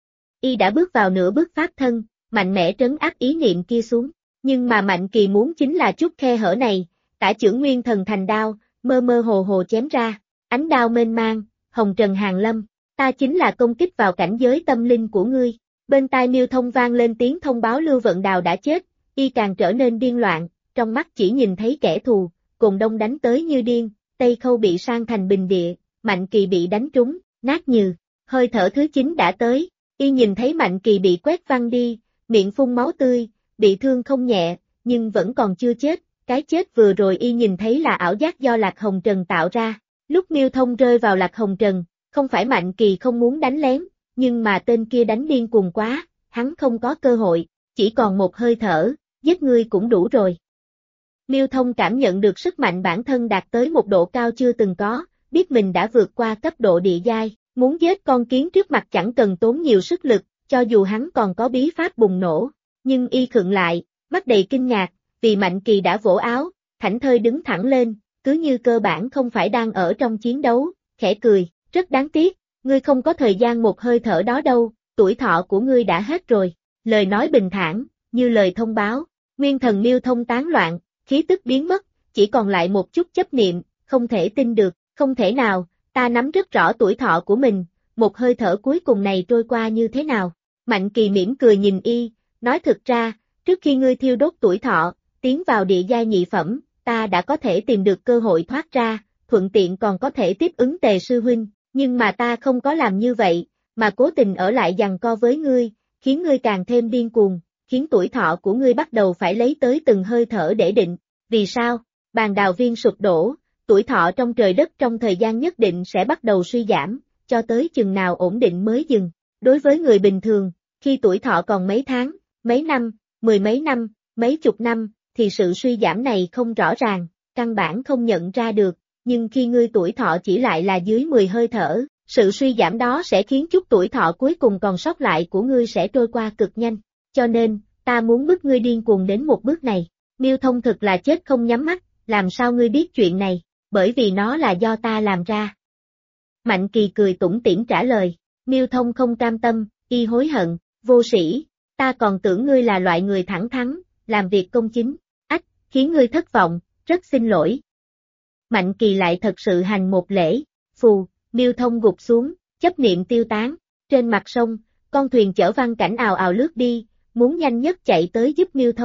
Y đã bước vào nửa bước pháp thân, mạnh mẽ trấn áp ý niệm kia xuống, nhưng mà Mạnh Kỳ muốn chính là chút khe hở này, tả chưởng nguyên thần thành đao, mơ mơ hồ hồ chém ra, ánh đao mênh mang, hồng trần hàng lâm, ta chính là công kích vào cảnh giới tâm linh của ngươi. Bên tai Miêu Thông vang lên tiếng thông báo Lưu Vận Đào đã chết, y càng trở nên điên loạn, trong mắt chỉ nhìn thấy kẻ thù, cùng đông đánh tới như điên, Tây Khâu bị san thành bình địa, Mạnh Kỳ bị đánh trúng, nát nhừ, hơi thở thứ 9 đã tới, y nhìn thấy Mạnh Kỳ bị quét văng đi, miệng phun máu tươi, bị thương không nhẹ, nhưng vẫn còn chưa chết, cái chết vừa rồi y nhìn thấy là ảo giác do Lạc Hồng Trần tạo ra, lúc Miêu Thông rơi vào Lạc Hồng Trần, không phải Mạnh Kỳ không muốn đánh lén, nhưng mà tên kia đánh điên cuồng quá, hắn không có cơ hội, chỉ còn một hơi thở, giết ngươi cũng đủ rồi. Miêu Thông cảm nhận được sức mạnh bản thân đạt tới một độ cao chưa từng có, biết mình đã vượt qua cấp độ địa giai, muốn giết con kiến trước mặt chẳng cần tốn nhiều sức lực, cho dù hắn còn có bí pháp bùng nổ, nhưng y khựng lại, mắt đầy kinh ngạc, vì Mạnh Kỳ đã vỗ áo, thảnh thơi đứng thẳng lên, cứ như cơ bản không phải đang ở trong chiến đấu, khẽ cười, rất đáng tiếc, ngươi không có thời gian một hơi thở đó đâu, tuổi thọ của ngươi đã hết rồi, lời nói bình thản, như lời thông báo, nguyên thần Miêu Thông tán loạn, khí tức biến mất, chỉ còn lại một chút chấp niệm, không thể tin được, không thể nào, ta nắm rất rõ tuổi thọ của mình, một hơi thở cuối cùng này trôi qua như thế nào. Mạnh Kỳ mỉm cười nhìn y, nói thực ra, trước khi ngươi thiêu đốt tuổi thọ, tiến vào địa giai nhị phẩm, ta đã có thể tìm được cơ hội thoát ra, thuận tiện còn có thể tiếp ứng Tề sư huynh, nhưng mà ta không có làm như vậy, mà cố tình ở lại giằng co với ngươi, khiến ngươi càng thêm điên cuồng, khiến tuổi thọ của ngươi bắt đầu phải lấy tới từng hơi thở để định. Vì sao? Bàn đào viên sụp đổ, tuổi thọ trong trời đất trong thời gian nhất định sẽ bắt đầu suy giảm, cho tới chừng nào ổn định mới dừng. Đối với người bình thường, khi tuổi thọ còn mấy tháng, mấy năm, mười mấy năm, mấy chục năm, thì sự suy giảm này không rõ ràng, căn bản không nhận ra được, nhưng khi ngươi tuổi thọ chỉ lại là dưới 10 hơi thở, sự suy giảm đó sẽ khiến chút tuổi thọ cuối cùng còn sót lại của ngươi sẽ trôi qua cực nhanh, cho nên, ta muốn bức ngươi điên cuồng đến một bước này. Miêu Thông thực là chết không nhắm mắt, làm sao ngươi biết chuyện này, bởi vì nó là do ta làm ra. Mạnh Kỳ cười tủm tỉm trả lời, Miêu Thông không cam tâm, y hối hận, vô sĩ, ta còn tưởng ngươi là loại người thẳng thắn, làm việc công chính, ách, khiến ngươi thất vọng, rất xin lỗi. Mạnh Kỳ lại thật sự hành một lễ, phù, Miêu Thông gục xuống, chấp niệm tiêu tán, trên mặt sông, con thuyền chở văn cảnh ào ào lướt đi, muốn nhanh nhất chạy tới giúp Miêu Thông.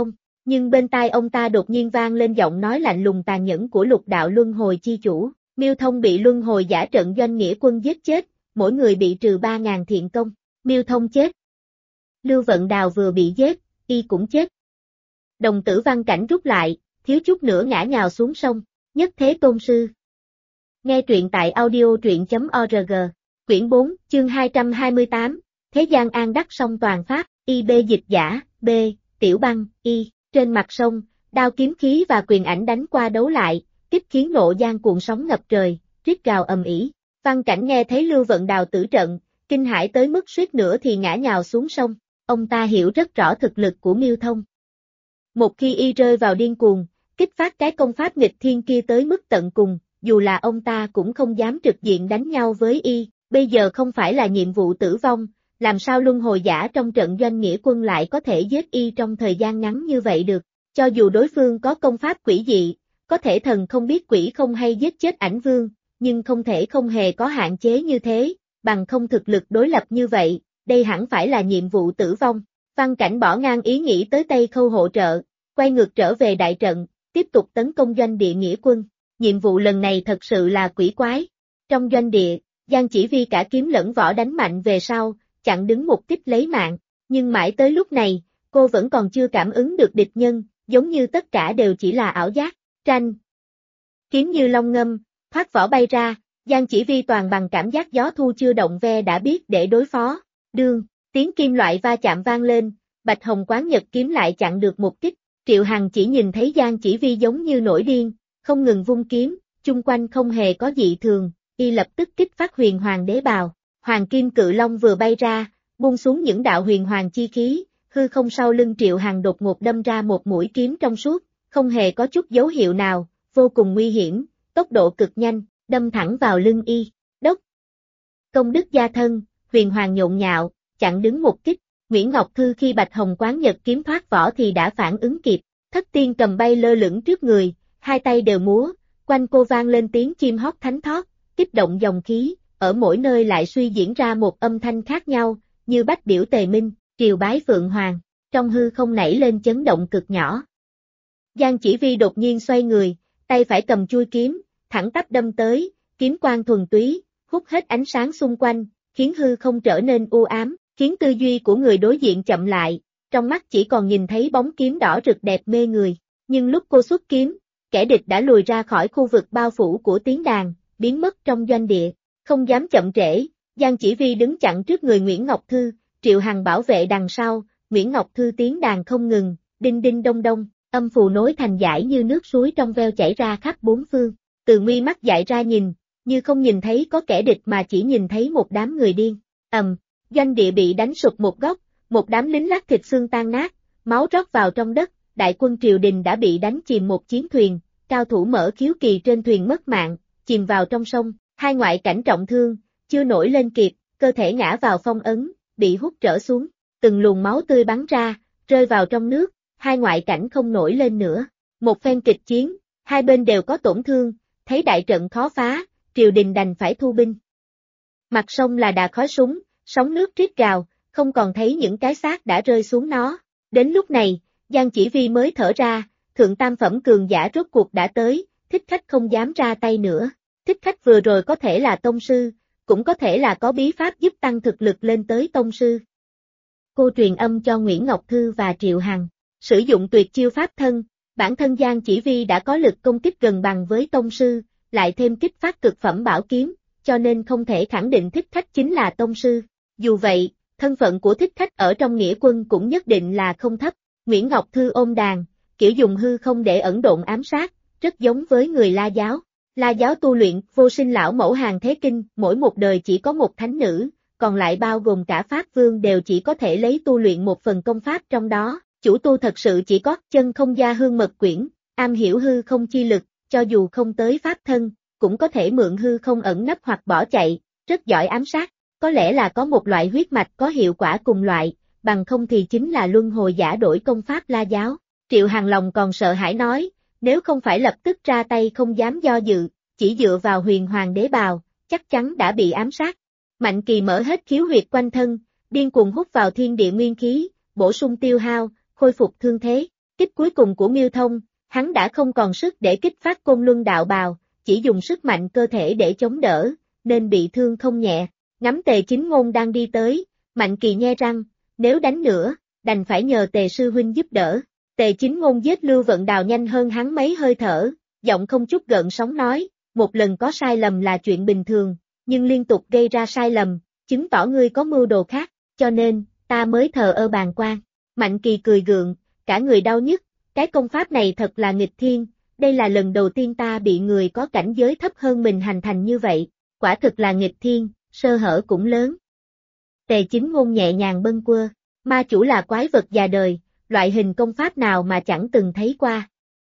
Nhưng bên tai ông ta đột nhiên vang lên giọng nói lạnh lùng tàn nhẫn của lục đạo luân hồi chi chủ. Miêu Thông bị luân hồi giả trận doanh nghĩa quân giết chết, mỗi người bị trừ 3.000 thiện công. Miêu Thông chết. Lưu Vận Đào vừa bị giết, y cũng chết. Đồng tử Văn Cảnh rút lại, thiếu chút nữa ngã nhào xuống sông. Nhất Thế Tôn Sư. Nghe truyện tại audio.truyện.org. Quyển 4, chương 228, Thế gian an đắc song toàn pháp, IB dịch giả, B, Tiểu Băng, Y. Trên mặt sông, đao kiếm khí và quyền ảnh đánh qua đấu lại, kích khiến nộ giang cuộn sóng ngập trời, rít gào ầm ĩ. Văn Cảnh nghe thấy Lưu Vận Đào tử trận, kinh hãi tới mức suýt nữa thì ngã nhào xuống sông. Ông ta hiểu rất rõ thực lực của Miêu Thông. Một khi y rơi vào điên cuồng, kích phát cái công pháp nghịch thiên kia tới mức tận cùng, dù là ông ta cũng không dám trực diện đánh nhau với y. Bây giờ không phải là nhiệm vụ tử vong, làm sao luân hồi giả trong trận doanh nghĩa quân lại có thể giết y trong thời gian ngắn như vậy được. Cho dù đối phương có công pháp quỷ dị, có thể thần không biết quỷ không hay giết chết ảnh vương, nhưng không thể không hề có hạn chế như thế, bằng không thực lực đối lập như vậy, đây hẳn phải là nhiệm vụ tử vong. Văn Cảnh bỏ ngang ý nghĩ tới Tây Khâu hỗ trợ, quay ngược trở về đại trận, tiếp tục tấn công doanh địa nghĩa quân. Nhiệm vụ lần này thật sự là quỷ quái. Trong doanh địa, Giang Chỉ Vi cả kiếm lẫn võ đánh mạnh về sau, chặn đứng một kích lấy mạng, nhưng mãi tới lúc này, cô vẫn còn chưa cảm ứng được địch nhân, giống như tất cả đều chỉ là ảo giác. Tranh. Kiếm như long ngâm, thoát vỏ bay ra, Giang Chỉ Vi toàn bằng cảm giác gió thu chưa động ve đã biết để đối phó. Đương, tiếng kim loại va chạm vang lên, Bạch Hồng Quán Nhật kiếm lại chặn được một kích. Triệu Hằng chỉ nhìn thấy Giang Chỉ Vi giống như nổi điên, không ngừng vung kiếm, chung quanh không hề có dị thường, y lập tức kích phát huyền hoàng đế bào. Hoàng kim cự long vừa bay ra, buông xuống những đạo huyền hoàng chi khí, hư không sau lưng Triệu Hằng đột ngột đâm ra một mũi kiếm trong suốt, không hề có chút dấu hiệu nào, vô cùng nguy hiểm, tốc độ cực nhanh, đâm thẳng vào lưng y. Đốc. Công đức gia thân, huyền hoàng nhộn nhạo, chặn đứng một kích. Nguyễn Ngọc Thư khi Bạch Hồng Quán Nhật kiếm thoát vỏ thì đã phản ứng kịp, Thất Tiên cầm bay lơ lửng trước người, hai tay đều múa, quanh cô vang lên tiếng chim hót thánh thót, kích động dòng khí, ở mỗi nơi lại suy diễn ra một âm thanh khác nhau, như bách biểu tề minh, triều bái Phượng Hoàng, trong hư không nảy lên chấn động cực nhỏ. Giang Chỉ Vi đột nhiên xoay người, tay phải cầm chuôi kiếm, thẳng tắp đâm tới, kiếm quang thuần túy, hút hết ánh sáng xung quanh, khiến hư không trở nên u ám, khiến tư duy của người đối diện chậm lại, trong mắt chỉ còn nhìn thấy bóng kiếm đỏ rực đẹp mê người. Nhưng lúc cô xuất kiếm, kẻ địch đã lùi ra khỏi khu vực bao phủ của tiếng đàn, biến mất trong doanh địa. Không dám chậm trễ, Giang Chỉ Vi đứng chặn trước người Nguyễn Ngọc Thư, Triệu Hằng bảo vệ đằng sau, Nguyễn Ngọc Thư tiếng đàn không ngừng, đinh đinh đông đông, âm phù nối thành dải như nước suối trong veo chảy ra khắp bốn phương. Từ mi mắt dại ra nhìn, như không nhìn thấy có kẻ địch mà chỉ nhìn thấy một đám người điên. Doanh địa bị đánh sụp một góc, một đám lính lát thịt xương tan nát, máu rót vào trong đất, đại quân triều đình đã bị đánh chìm một chiến thuyền, cao thủ mở khiếu kỳ trên thuyền mất mạng, chìm vào trong sông, hai ngoại cảnh trọng thương, chưa nổi lên kịp, cơ thể ngã vào phong ấn, bị hút trở xuống, từng luồng máu tươi bắn ra, rơi vào trong nước, hai ngoại cảnh không nổi lên nữa. Một phen kịch chiến, hai bên đều có tổn thương, thấy đại trận khó phá, triều đình đành phải thu binh. Mặt sông là đà khói súng, sóng nước rít gào, không còn thấy những cái xác đã rơi xuống nó. Đến lúc này, Giang Chỉ Vi mới thở ra, thượng tam phẩm cường giả rốt cuộc đã tới, Thích Khách không dám ra tay nữa. Thích Khách vừa rồi có thể là tông sư, cũng có thể là có bí pháp giúp tăng thực lực lên tới tông sư. Cô truyền âm cho Nguyễn Ngọc Thư và Triệu Hằng, sử dụng tuyệt chiêu pháp thân, bản thân Giang Chỉ Vi đã có lực công kích gần bằng với tông sư, lại thêm kích phát cực phẩm bảo kiếm, cho nên không thể khẳng định Thích Khách chính là tông sư. Dù vậy, thân phận của Thích Khách ở trong nghĩa quân cũng nhất định là không thấp. Nguyễn Ngọc Thư ôm đàn, kiểu dùng hư không để ẩn độn ám sát, rất giống với người La giáo. La giáo tu luyện vô sinh lão mẫu hàng thế kinh, mỗi một đời chỉ có một thánh nữ, còn lại bao gồm cả Pháp Vương đều chỉ có thể lấy tu luyện một phần công pháp trong đó. Chủ tu thật sự chỉ có Chân Không Gia Hương Mật Quyển, am hiểu hư không chi lực, cho dù không tới pháp thân, cũng có thể mượn hư không ẩn nấp hoặc bỏ chạy, rất giỏi ám sát. Có lẽ là có một loại huyết mạch có hiệu quả cùng loại, bằng không thì chính là luân hồi giả đổi công pháp La giáo. Triệu Hằng lòng còn sợ hãi nói, nếu không phải lập tức ra tay không dám do dự, chỉ dựa vào huyền hoàng đế bào, chắc chắn đã bị ám sát. Mạnh Kỳ mở hết khiếu huyệt quanh thân, điên cuồng hút vào thiên địa nguyên khí, bổ sung tiêu hao, khôi phục thương thế. Kích cuối cùng của Miêu Thông, hắn đã không còn sức để kích phát Côn Luân đạo bào, chỉ dùng sức mạnh cơ thể để chống đỡ, nên bị thương không nhẹ. Ngắm Tề Chính Ngôn đang đi tới, Mạnh Kỳ nhe răng, nếu đánh nữa, đành phải nhờ Tề sư huynh giúp đỡ. Tề Chính Ngôn giết Lưu Vận Đào nhanh hơn hắn mấy hơi thở, giọng không chút gợn sóng nói, một lần có sai lầm là chuyện bình thường, nhưng liên tục gây ra sai lầm, chứng tỏ ngươi có mưu đồ khác, cho nên, ta mới thờ ơ bàng quan. Mạnh Kỳ cười gượng, cả người đau nhức, cái công pháp này thật là nghịch thiên, đây là lần đầu tiên ta bị người có cảnh giới thấp hơn mình hành thành như vậy, quả thực là nghịch thiên, sơ hở cũng lớn. Tề Chính Ngôn nhẹ nhàng bâng quơ, ma chủ là quái vật già đời, loại hình công pháp nào mà chẳng từng thấy qua.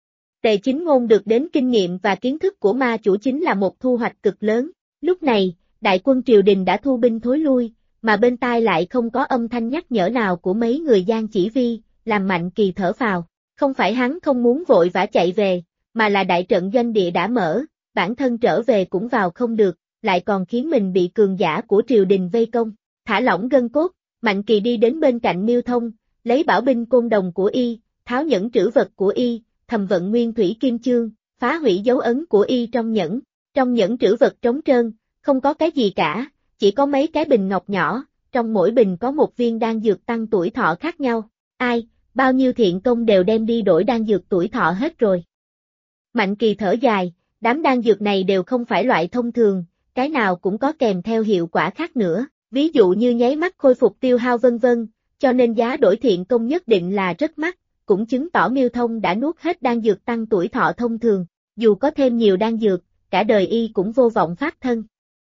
Tề Chính Ngôn được đến kinh nghiệm và kiến thức của ma chủ chính là một thu hoạch cực lớn. Lúc này, đại quân triều đình đã thu binh thối lui, mà bên tai lại không có âm thanh nhắc nhở nào của mấy người Giang Chỉ Vi, làm Mạnh Kỳ thở phào. Không phải hắn không muốn vội vã chạy về, mà là đại trận doanh địa đã mở, bản thân trở về cũng vào không được, lại còn khiến mình bị cường giả của triều đình vây công. Thả lỏng gân cốt, Mạnh Kỳ đi đến bên cạnh Miêu Thông, lấy bảo binh côn đồng của y, tháo nhẫn trữ vật của y, thầm vận nguyên thủy kim chương, phá hủy dấu ấn của y trong nhẫn. Trong nhẫn trữ vật trống trơn, không có cái gì cả, chỉ có mấy cái bình ngọc nhỏ, trong mỗi bình có một viên đan dược tăng tuổi thọ khác nhau. Ai, bao nhiêu thiện công đều đem đi đổi đan dược tuổi thọ hết rồi. Mạnh Kỳ thở dài, đám đan dược này đều không phải loại thông thường, cái nào cũng có kèm theo hiệu quả khác nữa, ví dụ như nháy mắt khôi phục tiêu hao vân vân, cho nên giá đổi thiện công nhất định là rất mắc, cũng chứng tỏ Miêu Thông đã nuốt hết đan dược tăng tuổi thọ thông thường, dù có thêm nhiều đan dược, cả đời y cũng vô vọng phát thân.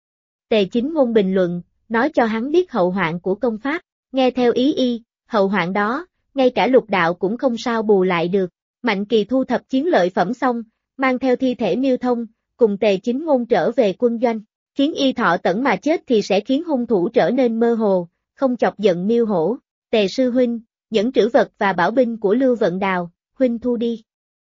Tề Chính Ngôn bình luận, nói cho hắn biết hậu hoạn của công pháp, nghe theo ý y, hậu hoạn đó, ngay cả lục đạo cũng không sao bù lại được. Mạnh Kỳ thu thập chiến lợi phẩm xong, mang theo thi thể Miêu Thông, cùng Tề Chính Ngôn trở về quân doanh, khiến y thọ tẩn mà chết thì sẽ khiến hung thủ trở nên mơ hồ, không chọc giận Miêu Hổ. Tề sư huynh, nhẫn trữ vật và bảo binh của Lưu Vận Đào, huynh thu đi.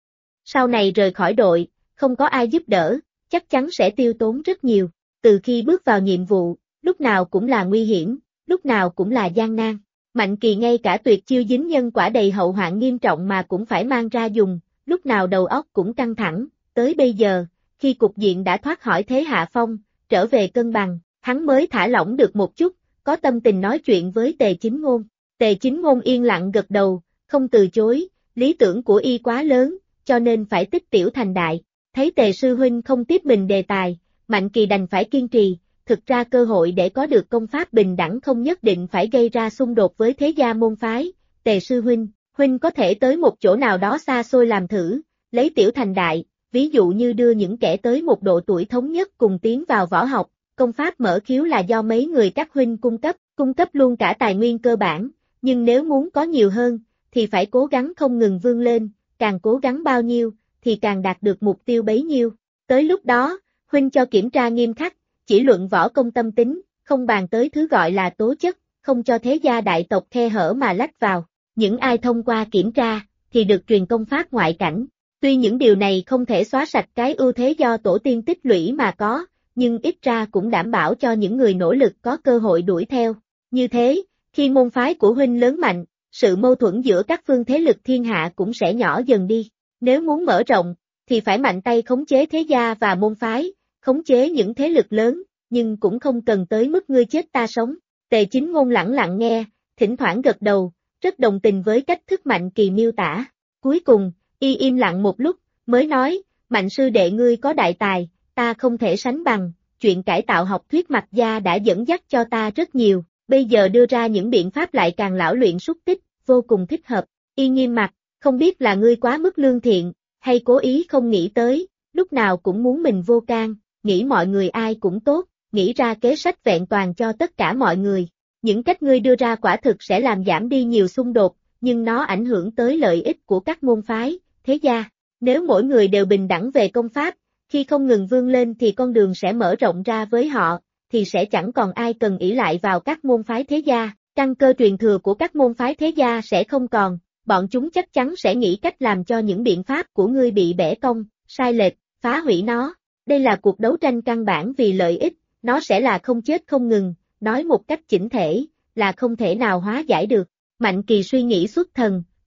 Sau này rời khỏi đội, không có ai giúp đỡ, chắc chắn sẽ tiêu tốn rất nhiều. Từ khi bước vào nhiệm vụ, lúc nào cũng là nguy hiểm, lúc nào cũng là gian nan. Mạnh Kỳ ngay cả tuyệt chiêu dính nhân quả đầy hậu hoạn nghiêm trọng mà cũng phải mang ra dùng, lúc nào đầu óc cũng căng thẳng. Tới bây giờ, khi cục diện đã thoát khỏi thế hạ phong, trở về cân bằng, hắn mới thả lỏng được một chút, có tâm tình nói chuyện với Tề Chính Ngôn. Tề Chính Ngôn yên lặng gật đầu, không từ chối, lý tưởng của y quá lớn, cho nên phải tích tiểu thành đại. Thấy Tề sư huynh không tiếp mình đề tài, Mạnh Kỳ đành phải kiên trì, thực ra cơ hội để có được công pháp bình đẳng không nhất định phải gây ra xung đột với thế gia môn phái. Tề sư huynh có thể tới một chỗ nào đó xa xôi làm thử, lấy tiểu thành đại, ví dụ như đưa những kẻ tới một độ tuổi thống nhất cùng tiến vào võ học, công pháp mở khiếu là do mấy người các huynh cung cấp luôn cả tài nguyên cơ bản, nhưng nếu muốn có nhiều hơn, thì phải cố gắng không ngừng vươn lên, càng cố gắng bao nhiêu, thì càng đạt được mục tiêu bấy nhiêu. Tới lúc đó, huynh cho kiểm tra nghiêm khắc, chỉ luận võ công tâm tính, không bàn tới thứ gọi là tố chất, không cho thế gia đại tộc khe hở mà lách vào. Những ai thông qua kiểm tra, thì được truyền công pháp ngoại cảnh. Tuy những điều này không thể xóa sạch cái ưu thế do tổ tiên tích lũy mà có, nhưng ít ra cũng đảm bảo cho những người nỗ lực có cơ hội đuổi theo. Như thế, khi môn phái của huynh lớn mạnh, sự mâu thuẫn giữa các phương thế lực thiên hạ cũng sẽ nhỏ dần đi. Nếu muốn mở rộng, thì phải mạnh tay khống chế thế gia và môn phái, khống chế những thế lực lớn, nhưng cũng không cần tới mức ngươi chết ta sống. Tề Chính Ngôn lẳng lặng nghe, thỉnh thoảng gật đầu, rất đồng tình với cách thức Mạnh Kỳ miêu tả. Cuối cùng, y im lặng một lúc, mới nói, Mạnh sư đệ ngươi có đại tài, ta không thể sánh bằng, chuyện cải tạo học thuyết Mạch gia đã dẫn dắt cho ta rất nhiều, bây giờ đưa ra những biện pháp lại càng lão luyện xúc tích, vô cùng thích hợp. Y nghiêm mặt, không biết là ngươi quá mức lương thiện, hay cố ý không nghĩ tới, lúc nào cũng muốn mình vô can, nghĩ mọi người ai cũng tốt, nghĩ ra kế sách vẹn toàn cho tất cả mọi người. Những cách ngươi đưa ra quả thực sẽ làm giảm đi nhiều xung đột, nhưng nó ảnh hưởng tới lợi ích của các môn phái, thế gia. Nếu mỗi người đều bình đẳng về công pháp, khi không ngừng vươn lên thì con đường sẽ mở rộng ra với họ, thì sẽ chẳng còn ai cần ỷ lại vào các môn phái thế gia, căn cơ truyền thừa của các môn phái thế gia sẽ không còn, bọn chúng chắc chắn sẽ nghĩ cách làm cho những biện pháp của ngươi bị bẻ cong, sai lệch, phá hủy nó. Đây là cuộc đấu tranh căn bản vì lợi ích, nó sẽ là không chết không ngừng, nói một cách chỉnh thể, là không thể nào hóa giải được. Mạnh Kỳ suy nghĩ xuất thần,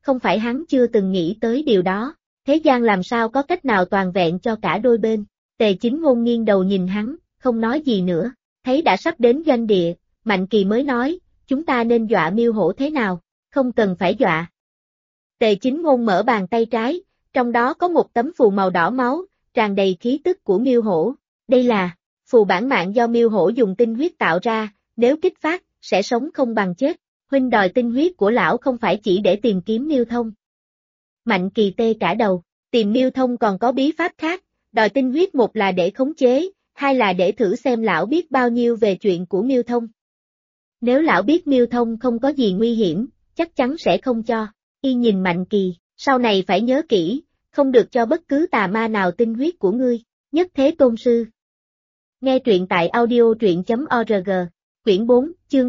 không phải hắn chưa từng nghĩ tới điều đó, thế gian làm sao có cách nào toàn vẹn cho cả đôi bên. Tề Chính Ngôn nghiêng đầu nhìn hắn, không nói gì nữa, thấy đã sắp đến doanh địa, Mạnh Kỳ mới nói, chúng ta nên dọa Miêu Hổ thế nào, không cần phải dọa. Tề Chính Ngôn mở bàn tay trái, trong đó có một tấm phù màu đỏ máu, tràn đầy khí tức của Miêu Hổ, đây là phù bản mạng do Miêu Hổ dùng tinh huyết tạo ra, nếu kích phát, sẽ sống không bằng chết, huynh đòi tinh huyết của lão không phải chỉ để tìm kiếm Miêu Thông. Mạnh Kỳ tê cả đầu, tìm Miêu Thông còn có bí pháp khác, đòi tinh huyết một là để khống chế, hai là để thử xem lão biết bao nhiêu về chuyện của Miêu Thông. Nếu lão biết Miêu Thông không có gì nguy hiểm, chắc chắn sẽ không cho. Y nhìn Mạnh Kỳ, sau này phải nhớ kỹ, không được cho bất cứ tà ma nào tinh huyết của ngươi, nhất thế tôn sư. Nghe truyện tại audio truyện.org, quyển 4, chương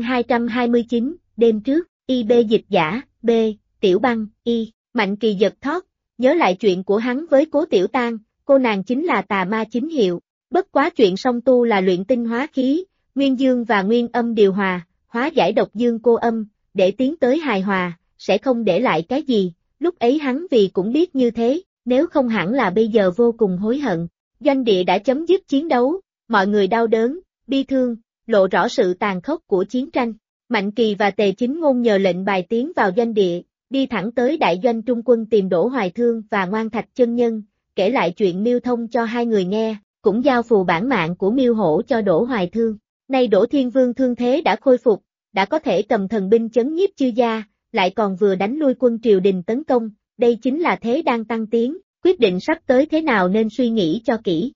229, đêm trước, IB dịch giả, B, Tiểu Băng, Y, Mạnh Kỳ giật thót, nhớ lại chuyện của hắn với Cố Tiểu Tang, cô nàng chính là tà ma chính hiệu, bất quá chuyện song tu là luyện tinh hóa khí, nguyên dương và nguyên âm điều hòa, hóa giải độc dương cô âm, để tiến tới hài hòa, sẽ không để lại cái gì, lúc ấy hắn vì cũng biết như thế, nếu không hẳn là bây giờ vô cùng hối hận. Doanh địa đã chấm dứt chiến đấu, mọi người đau đớn, bi thương, lộ rõ sự tàn khốc của chiến tranh. Mạnh Kỳ và Tề Chính Ngôn nhờ lệnh bài tiến vào doanh địa, đi thẳng tới đại doanh trung quân tìm Đỗ Hoài Thương và Ngoan Thạch chân nhân, kể lại chuyện Miêu Thông cho hai người nghe, cũng giao phù bản mạng của Miêu Hổ cho Đỗ Hoài Thương. Nay Đỗ Thiên Vương thương thế đã khôi phục, đã có thể cầm thần binh chấn nhiếp chư gia, lại còn vừa đánh lui quân triều đình tấn công, đây chính là thế đang tăng tiến, quyết định sắp tới thế nào nên suy nghĩ cho kỹ.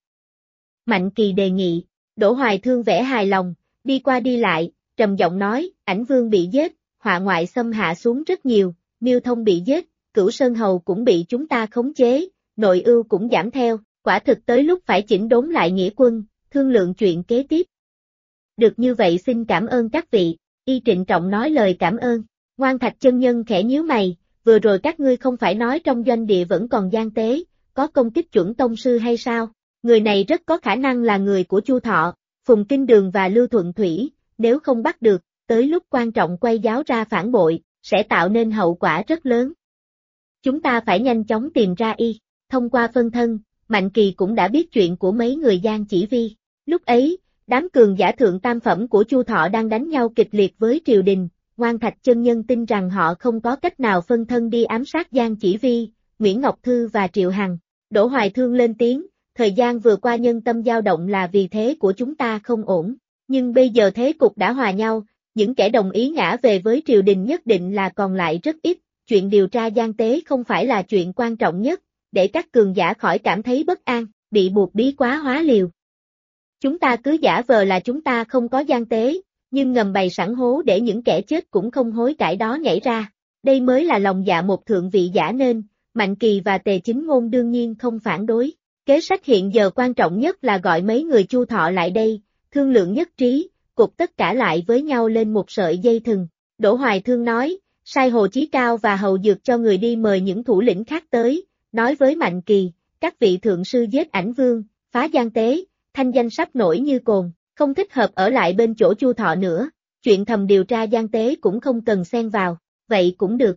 Mạnh Kỳ đề nghị, Đỗ Hoài Thương vẻ hài lòng, đi qua đi lại, trầm giọng nói, Ảnh Vương bị giết, họa ngoại xâm hạ xuống rất nhiều, Miêu Thông bị giết, Cửu Sơn Hầu cũng bị chúng ta khống chế, nội ưu cũng giảm theo, quả thực tới lúc phải chỉnh đốn lại nghĩa quân, thương lượng chuyện kế tiếp. Được như vậy xin cảm ơn các vị, Y trịnh trọng nói lời cảm ơn. Ngoan Thạch chân nhân khẽ nhíu mày, vừa rồi các ngươi không phải nói trong doanh địa vẫn còn gian tế, có công kích chuẩn tông sư hay sao? Người này rất có khả năng là người của Chu Thọ, Phùng Kinh Đường và Lưu Thuận Thủy, nếu không bắt được, tới lúc quan trọng quay giáo ra phản bội, sẽ tạo nên hậu quả rất lớn. Chúng ta phải nhanh chóng tìm ra Y, thông qua phân thân, Mạnh Kỳ cũng đã biết chuyện của mấy người Giang Chỉ Vi. Lúc ấy, đám cường giả thượng tam phẩm của Chu Thọ đang đánh nhau kịch liệt với triều đình. Ngoan Thạch chân nhân tin rằng họ không có cách nào phân thân đi ám sát Giang Chỉ Vi, Nguyễn Ngọc Thư và Triệu Hằng. Đỗ Hoài Thương lên tiếng, thời gian vừa qua nhân tâm dao động là vì thế của chúng ta không ổn, nhưng bây giờ thế cục đã hòa nhau, những kẻ đồng ý ngã về với triều đình nhất định là còn lại rất ít, chuyện điều tra gian tế không phải là chuyện quan trọng nhất, để các cường giả khỏi cảm thấy bất an, bị buộc bí quá hóa liều. Chúng ta cứ giả vờ là chúng ta không có gian tế, nhưng ngầm bày sẵn hố để những kẻ chết cũng không hối cải đó nhảy ra. Đây mới là lòng dạ một thượng vị giả nên, Mạnh Kỳ và Tề Chính Ngôn đương nhiên không phản đối. Kế sách hiện giờ quan trọng nhất là gọi mấy người Chu Thọ lại đây, thương lượng nhất trí, cột tất cả lại với nhau lên một sợi dây thừng. Đỗ Hoài Thương nói, sai Hồ Chí Cao và Hầu Dược cho người đi mời những thủ lĩnh khác tới, nói với Mạnh Kỳ, các vị thượng sư giết Ảnh Vương, phá gian tế, thanh danh sắp nổi như cồn. Không thích hợp ở lại bên chỗ Chu Thọ nữa, chuyện thầm điều tra gian tế cũng không cần xen vào, vậy cũng được.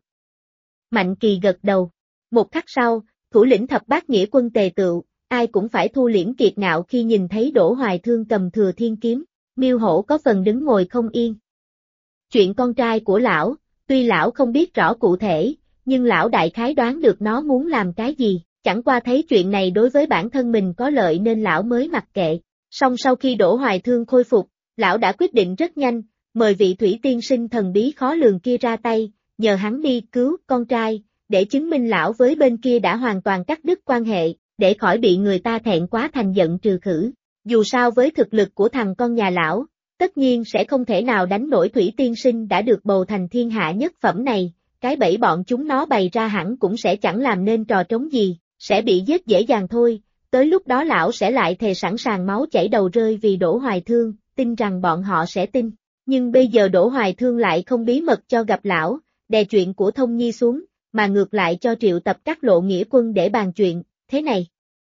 Mạnh Kỳ gật đầu. Một khắc sau, thủ lĩnh thập bát nghĩa quân Tề Tựu, ai cũng phải thu liễm kiệt ngạo khi nhìn thấy Đỗ Hoài Thương cầm Thừa Thiên kiếm, Miêu Hổ có phần đứng ngồi không yên. Chuyện con trai của lão, tuy lão không biết rõ cụ thể, nhưng lão đại khái đoán được nó muốn làm cái gì, chẳng qua thấy chuyện này đối với bản thân mình có lợi nên lão mới mặc kệ. Song sau khi Đỗ Hoài Thương khôi phục, lão đã quyết định rất nhanh, mời vị thủy tiên sinh thần bí khó lường kia ra tay, nhờ hắn đi cứu con trai, để chứng minh lão với bên kia đã hoàn toàn cắt đứt quan hệ, để khỏi bị người ta thẹn quá thành giận trừ khử. Dù sao với thực lực của thằng con nhà lão, tất nhiên sẽ không thể nào đánh nổi thủy tiên sinh đã được bầu thành thiên hạ nhất phẩm này, cái bẫy bọn chúng nó bày ra hẳn cũng sẽ chẳng làm nên trò trống gì, sẽ bị giết dễ dàng thôi. Tới lúc đó lão sẽ lại thề sẵn sàng máu chảy đầu rơi vì Đỗ Hoài Thương, tin rằng bọn họ sẽ tin. Nhưng bây giờ Đỗ Hoài Thương lại không bí mật cho gặp lão, đè chuyện của Thông Nhi xuống, mà ngược lại cho triệu tập các lộ nghĩa quân để bàn chuyện, thế này.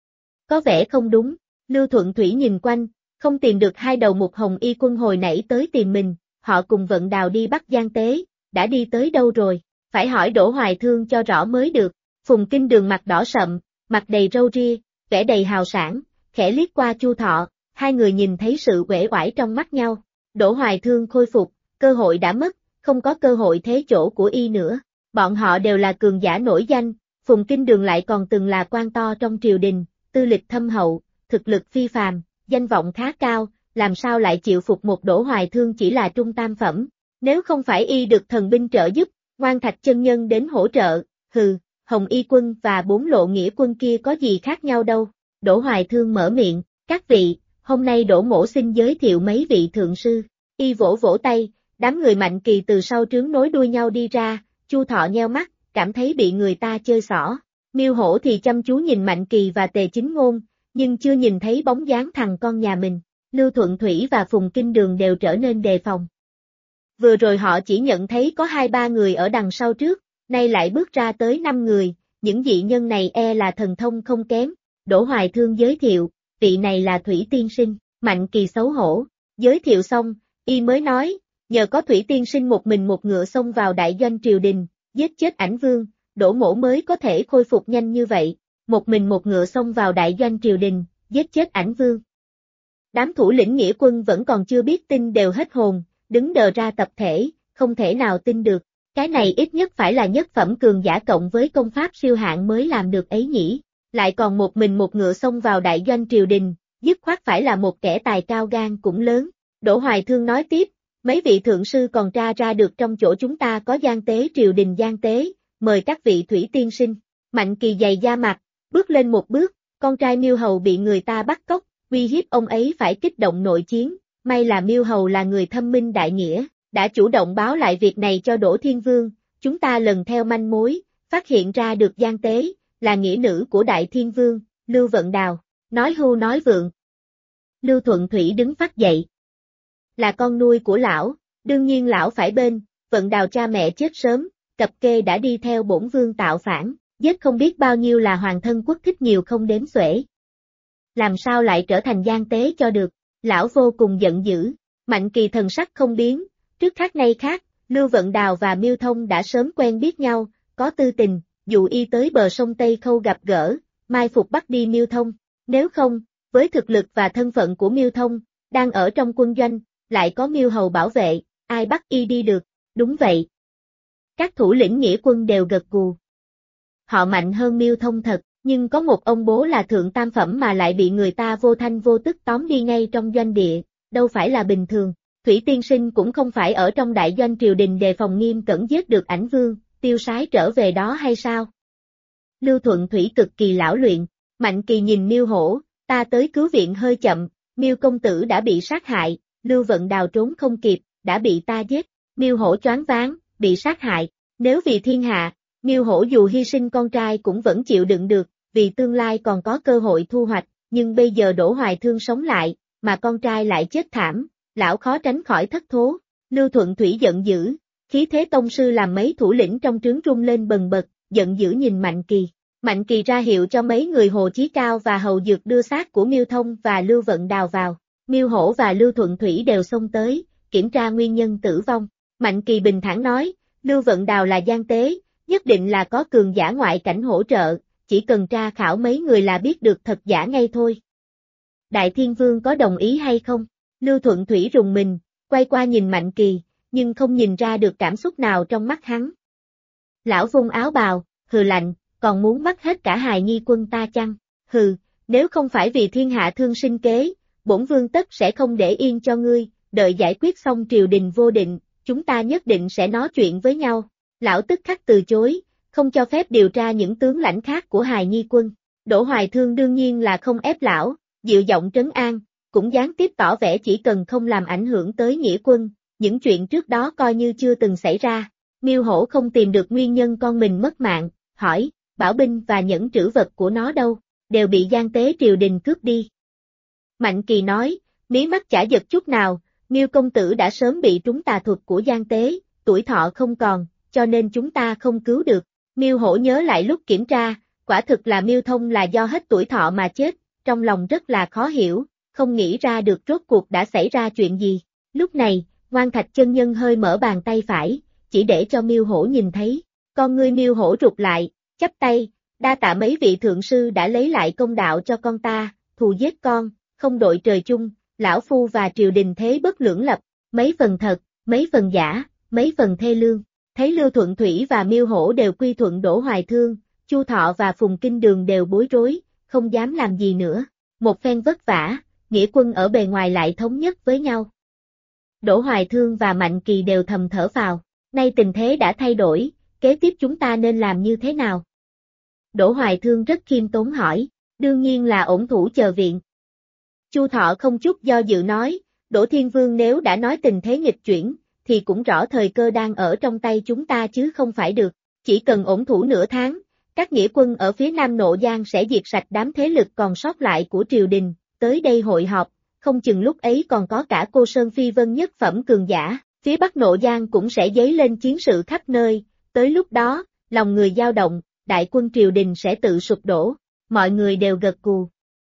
Có vẻ không đúng, Lưu Thuận Thủy nhìn quanh, không tìm được hai đầu mục hồng y quân hồi nãy tới tìm mình, họ cùng vận đào đi bắt gian tế, đã đi tới đâu rồi. Phải hỏi Đỗ Hoài Thương cho rõ mới được. Phùng Kinh Đường mặt đỏ sậm, mặt đầy râu ria, vẻ đầy hào sảng, khẽ liếc qua Chu Thọ, hai người nhìn thấy sự uể oải trong mắt nhau. Đỗ Hoài Thương khôi phục, cơ hội đã mất, không có cơ hội thế chỗ của y nữa. Bọn họ đều là cường giả nổi danh, Phùng Kinh Đường lại còn từng là quan to trong triều đình, tư lịch thâm hậu, thực lực phi phàm, danh vọng khá cao, làm sao lại chịu phục một Đỗ Hoài Thương chỉ là trung tam phẩm. Nếu không phải y được thần binh trợ giúp, Ngoan Thạch chân nhân đến hỗ trợ, Hồng Y quân và 4 lộ nghĩa quân kia có gì khác nhau đâu. Đỗ Hoài Thương mở miệng, các vị, hôm nay Đỗ mỗ xin giới thiệu mấy vị thượng sư. Y vỗ vỗ tay, đám người Mạnh Kỳ từ sau trướng nối đuôi nhau đi ra, Chu Thọ nheo mắt, cảm thấy bị người ta chơi xỏ. Miêu Hổ thì chăm chú nhìn Mạnh Kỳ và Tề Chính Ngôn, nhưng chưa nhìn thấy bóng dáng thằng con nhà mình. Lưu Thuận Thủy và Phùng Kinh Đường đều trở nên đề phòng. Vừa rồi họ chỉ nhận thấy có 2-3 người ở đằng sau trước, nay lại bước ra tới 5 người, những vị nhân này e là thần thông không kém. Đỗ Hoài Thương giới thiệu, vị này là Thủy Tiên Sinh. Mạnh Kỳ xấu hổ, giới thiệu xong, y mới nói, nhờ có Thủy Tiên Sinh một mình một ngựa xông vào đại doanh triều đình, giết chết Ảnh Vương, Đỗ mỗ mới có thể khôi phục nhanh như vậy. Một mình một ngựa xông vào đại doanh triều đình, giết chết Ảnh Vương. Đám thủ lĩnh nghĩa quân vẫn còn chưa biết tin đều hết hồn, đứng đờ ra tập thể, không thể nào tin được. Cái này ít nhất phải là nhất phẩm cường giả cộng với công pháp siêu hạng mới làm được ấy nhỉ. Lại còn một mình một ngựa xông vào đại doanh triều đình, dứt khoát phải là một kẻ tài cao gan cũng lớn. Đỗ Hoài Thương nói tiếp, mấy vị thượng sư còn tra ra được trong chỗ chúng ta có gian tế triều đình gian tế, mời các vị Thủy Tiên Sinh. Mạnh Kỳ dày da mặt, bước lên một bước, con trai Miêu Hầu bị người ta bắt cóc, uy hiếp ông ấy phải kích động nội chiến, may là Miêu Hầu là người thâm minh đại nghĩa, đã chủ động báo lại việc này cho Đỗ Thiên Vương, chúng ta lần theo manh mối, phát hiện ra được gian tế, là nghĩa nữ của Đại Thiên Vương, Lưu Vận Đào, nói hưu nói vượng. Lưu Thuận Thủy đứng phắt dậy. Là con nuôi của lão, đương nhiên lão phải bên, Vận Đào cha mẹ chết sớm, cập kê đã đi theo bổn vương tạo phản, giết không biết bao nhiêu là hoàng thân quốc thích nhiều không đếm xuể. Làm sao lại trở thành gian tế cho được, lão vô cùng giận dữ. Mạnh Kỳ thần sắc không biến, trước khác nay khác, Lưu Vận Đào và Miêu Thông đã sớm quen biết nhau, có tư tình, dụ y tới bờ sông Tây Khâu gặp gỡ, mai phục bắt đi Miêu Thông. Nếu không, với thực lực và thân phận của Miêu Thông, đang ở trong quân doanh, lại có Miêu Hầu bảo vệ, ai bắt y đi được, đúng vậy. Các thủ lĩnh nghĩa quân đều gật gù. Họ mạnh hơn Miêu Thông thật, nhưng có một ông bố là thượng tam phẩm mà lại bị người ta vô thanh vô tức tóm đi ngay trong doanh địa, đâu phải là bình thường. Thủy Tiên Sinh cũng không phải ở trong đại doanh triều đình đề phòng nghiêm cẩn giết được Ảnh Vương, tiêu sái trở về đó hay sao? Lưu Thuận Thủy cực kỳ lão luyện, Mạnh Kỳ nhìn Miêu Hổ, ta tới cứu viện hơi chậm, Miêu công tử đã bị sát hại, Lưu Vận Đào trốn không kịp, đã bị ta giết. Miêu Hổ choáng váng, bị sát hại, nếu vì thiên hạ, Miêu Hổ dù hy sinh con trai cũng vẫn chịu đựng được, vì tương lai còn có cơ hội thu hoạch, nhưng bây giờ Đỗ Hoài Thương sống lại, mà con trai lại chết thảm, lão khó tránh khỏi thất thố. Lưu Thuận Thủy giận dữ, khí thế tông sư làm mấy thủ lĩnh trong trướng rung lên bần bật, giận dữ nhìn Mạnh Kỳ. Mạnh Kỳ ra hiệu cho mấy người Hồ Chí Cao và Hầu Dược đưa xác của Miêu Thông và Lưu Vận Đào vào. Miêu Hổ và Lưu Thuận Thủy đều xông tới, kiểm tra nguyên nhân tử vong. Mạnh Kỳ bình thản nói, Lưu Vận Đào là gian tế, nhất định là có cường giả ngoại cảnh hỗ trợ, chỉ cần tra khảo mấy người là biết được thật giả ngay thôi. Đại Thiên Vương có đồng ý hay không? Lưu Thuận Thủy rùng mình, quay qua nhìn Mạnh Kỳ, nhưng không nhìn ra được cảm xúc nào trong mắt hắn. Lão vung áo bào, hừ lạnh, còn muốn bắt hết cả hài nhi quân ta chăng? Hừ, nếu không phải vì thiên hạ thương sinh kế, bổn vương tất sẽ không để yên cho ngươi, đợi giải quyết xong triều đình vô định, chúng ta nhất định sẽ nói chuyện với nhau. Lão tức khắc từ chối, không cho phép điều tra những tướng lãnh khác của hài nhi quân. Đỗ Hoài Thương đương nhiên là không ép lão, dịu giọng trấn an, cũng gián tiếp tỏ vẻ chỉ cần không làm ảnh hưởng tới nghĩa quân, những chuyện trước đó coi như chưa từng xảy ra. Miêu Hổ không tìm được nguyên nhân con mình mất mạng, hỏi, bảo binh và nhẫn trữ vật của nó đâu, đều bị gian tế triều đình cướp đi. Mạnh Kỳ nói, mí mắt chả giật chút nào, Miêu công tử đã sớm bị trúng tà thuật của gian tế, tuổi thọ không còn, cho nên chúng ta không cứu được. Miêu Hổ nhớ lại lúc kiểm tra, quả thực là Miêu Thông là do hết tuổi thọ mà chết, trong lòng rất là khó hiểu, không nghĩ ra được rốt cuộc đã xảy ra chuyện gì. Lúc này, Ngoan Thạch chân nhân hơi mở bàn tay phải, chỉ để cho Miêu Hổ nhìn thấy. Con ngươi Miêu Hổ rụt lại, chắp tay, đa tạ mấy vị thượng sư đã lấy lại công đạo cho con ta, thù giết con, không đội trời chung, lão phu và triều đình thế bất lưỡng lập, mấy phần thật, mấy phần giả, mấy phần thê lương. Thấy Lưu Thuận Thủy và Miêu Hổ đều quy thuận Đỗ Hoài Thương, Chu Thọ và Phùng Kinh Đường đều bối rối, không dám làm gì nữa. Một phen vất vả, nghĩa quân ở bề ngoài lại thống nhất với nhau. Đỗ Hoài Thương và Mạnh Kỳ đều thầm thở phào, nay tình thế đã thay đổi, kế tiếp chúng ta nên làm như thế nào? Đỗ Hoài Thương rất khiêm tốn hỏi, đương nhiên là ổn thủ chờ viện. Chu Thọ không chút do dự nói, Đỗ Thiên Vương nếu đã nói tình thế nghịch chuyển, thì cũng rõ thời cơ đang ở trong tay chúng ta chứ không phải được, chỉ cần ổn thủ nửa tháng, các nghĩa quân ở phía Nam Nộ Giang sẽ diệt sạch đám thế lực còn sót lại của triều đình, tới đây hội họp, không chừng lúc ấy còn có cả Cô Sơn Phi Vân nhất phẩm cường giả, phía Bắc Nộ Giang cũng sẽ dấy lên chiến sự khắp nơi, tới lúc đó, lòng người dao động, đại quân triều đình sẽ tự sụp đổ, mọi người đều gật gù.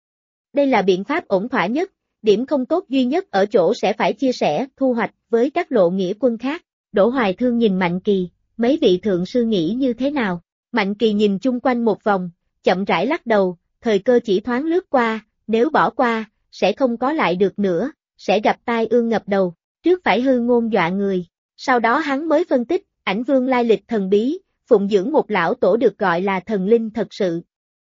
Đây là biện pháp ổn thỏa nhất, điểm không tốt duy nhất ở chỗ sẽ phải chia sẻ, thu hoạch với các lộ nghĩa quân khác. Đỗ Hoài Thương nhìn Mạnh Kỳ, mấy vị thượng sư nghĩ như thế nào? Mạnh Kỳ nhìn chung quanh một vòng, chậm rãi lắc đầu, thời cơ chỉ thoáng lướt qua, nếu bỏ qua, sẽ không có lại được nữa, sẽ gặp tai ương ngập đầu, trước phải hư ngôn dọa người. Sau đó hắn mới phân tích, Ảnh Vương lai lịch thần bí, phụng dưỡng một lão tổ được gọi là thần linh thật sự.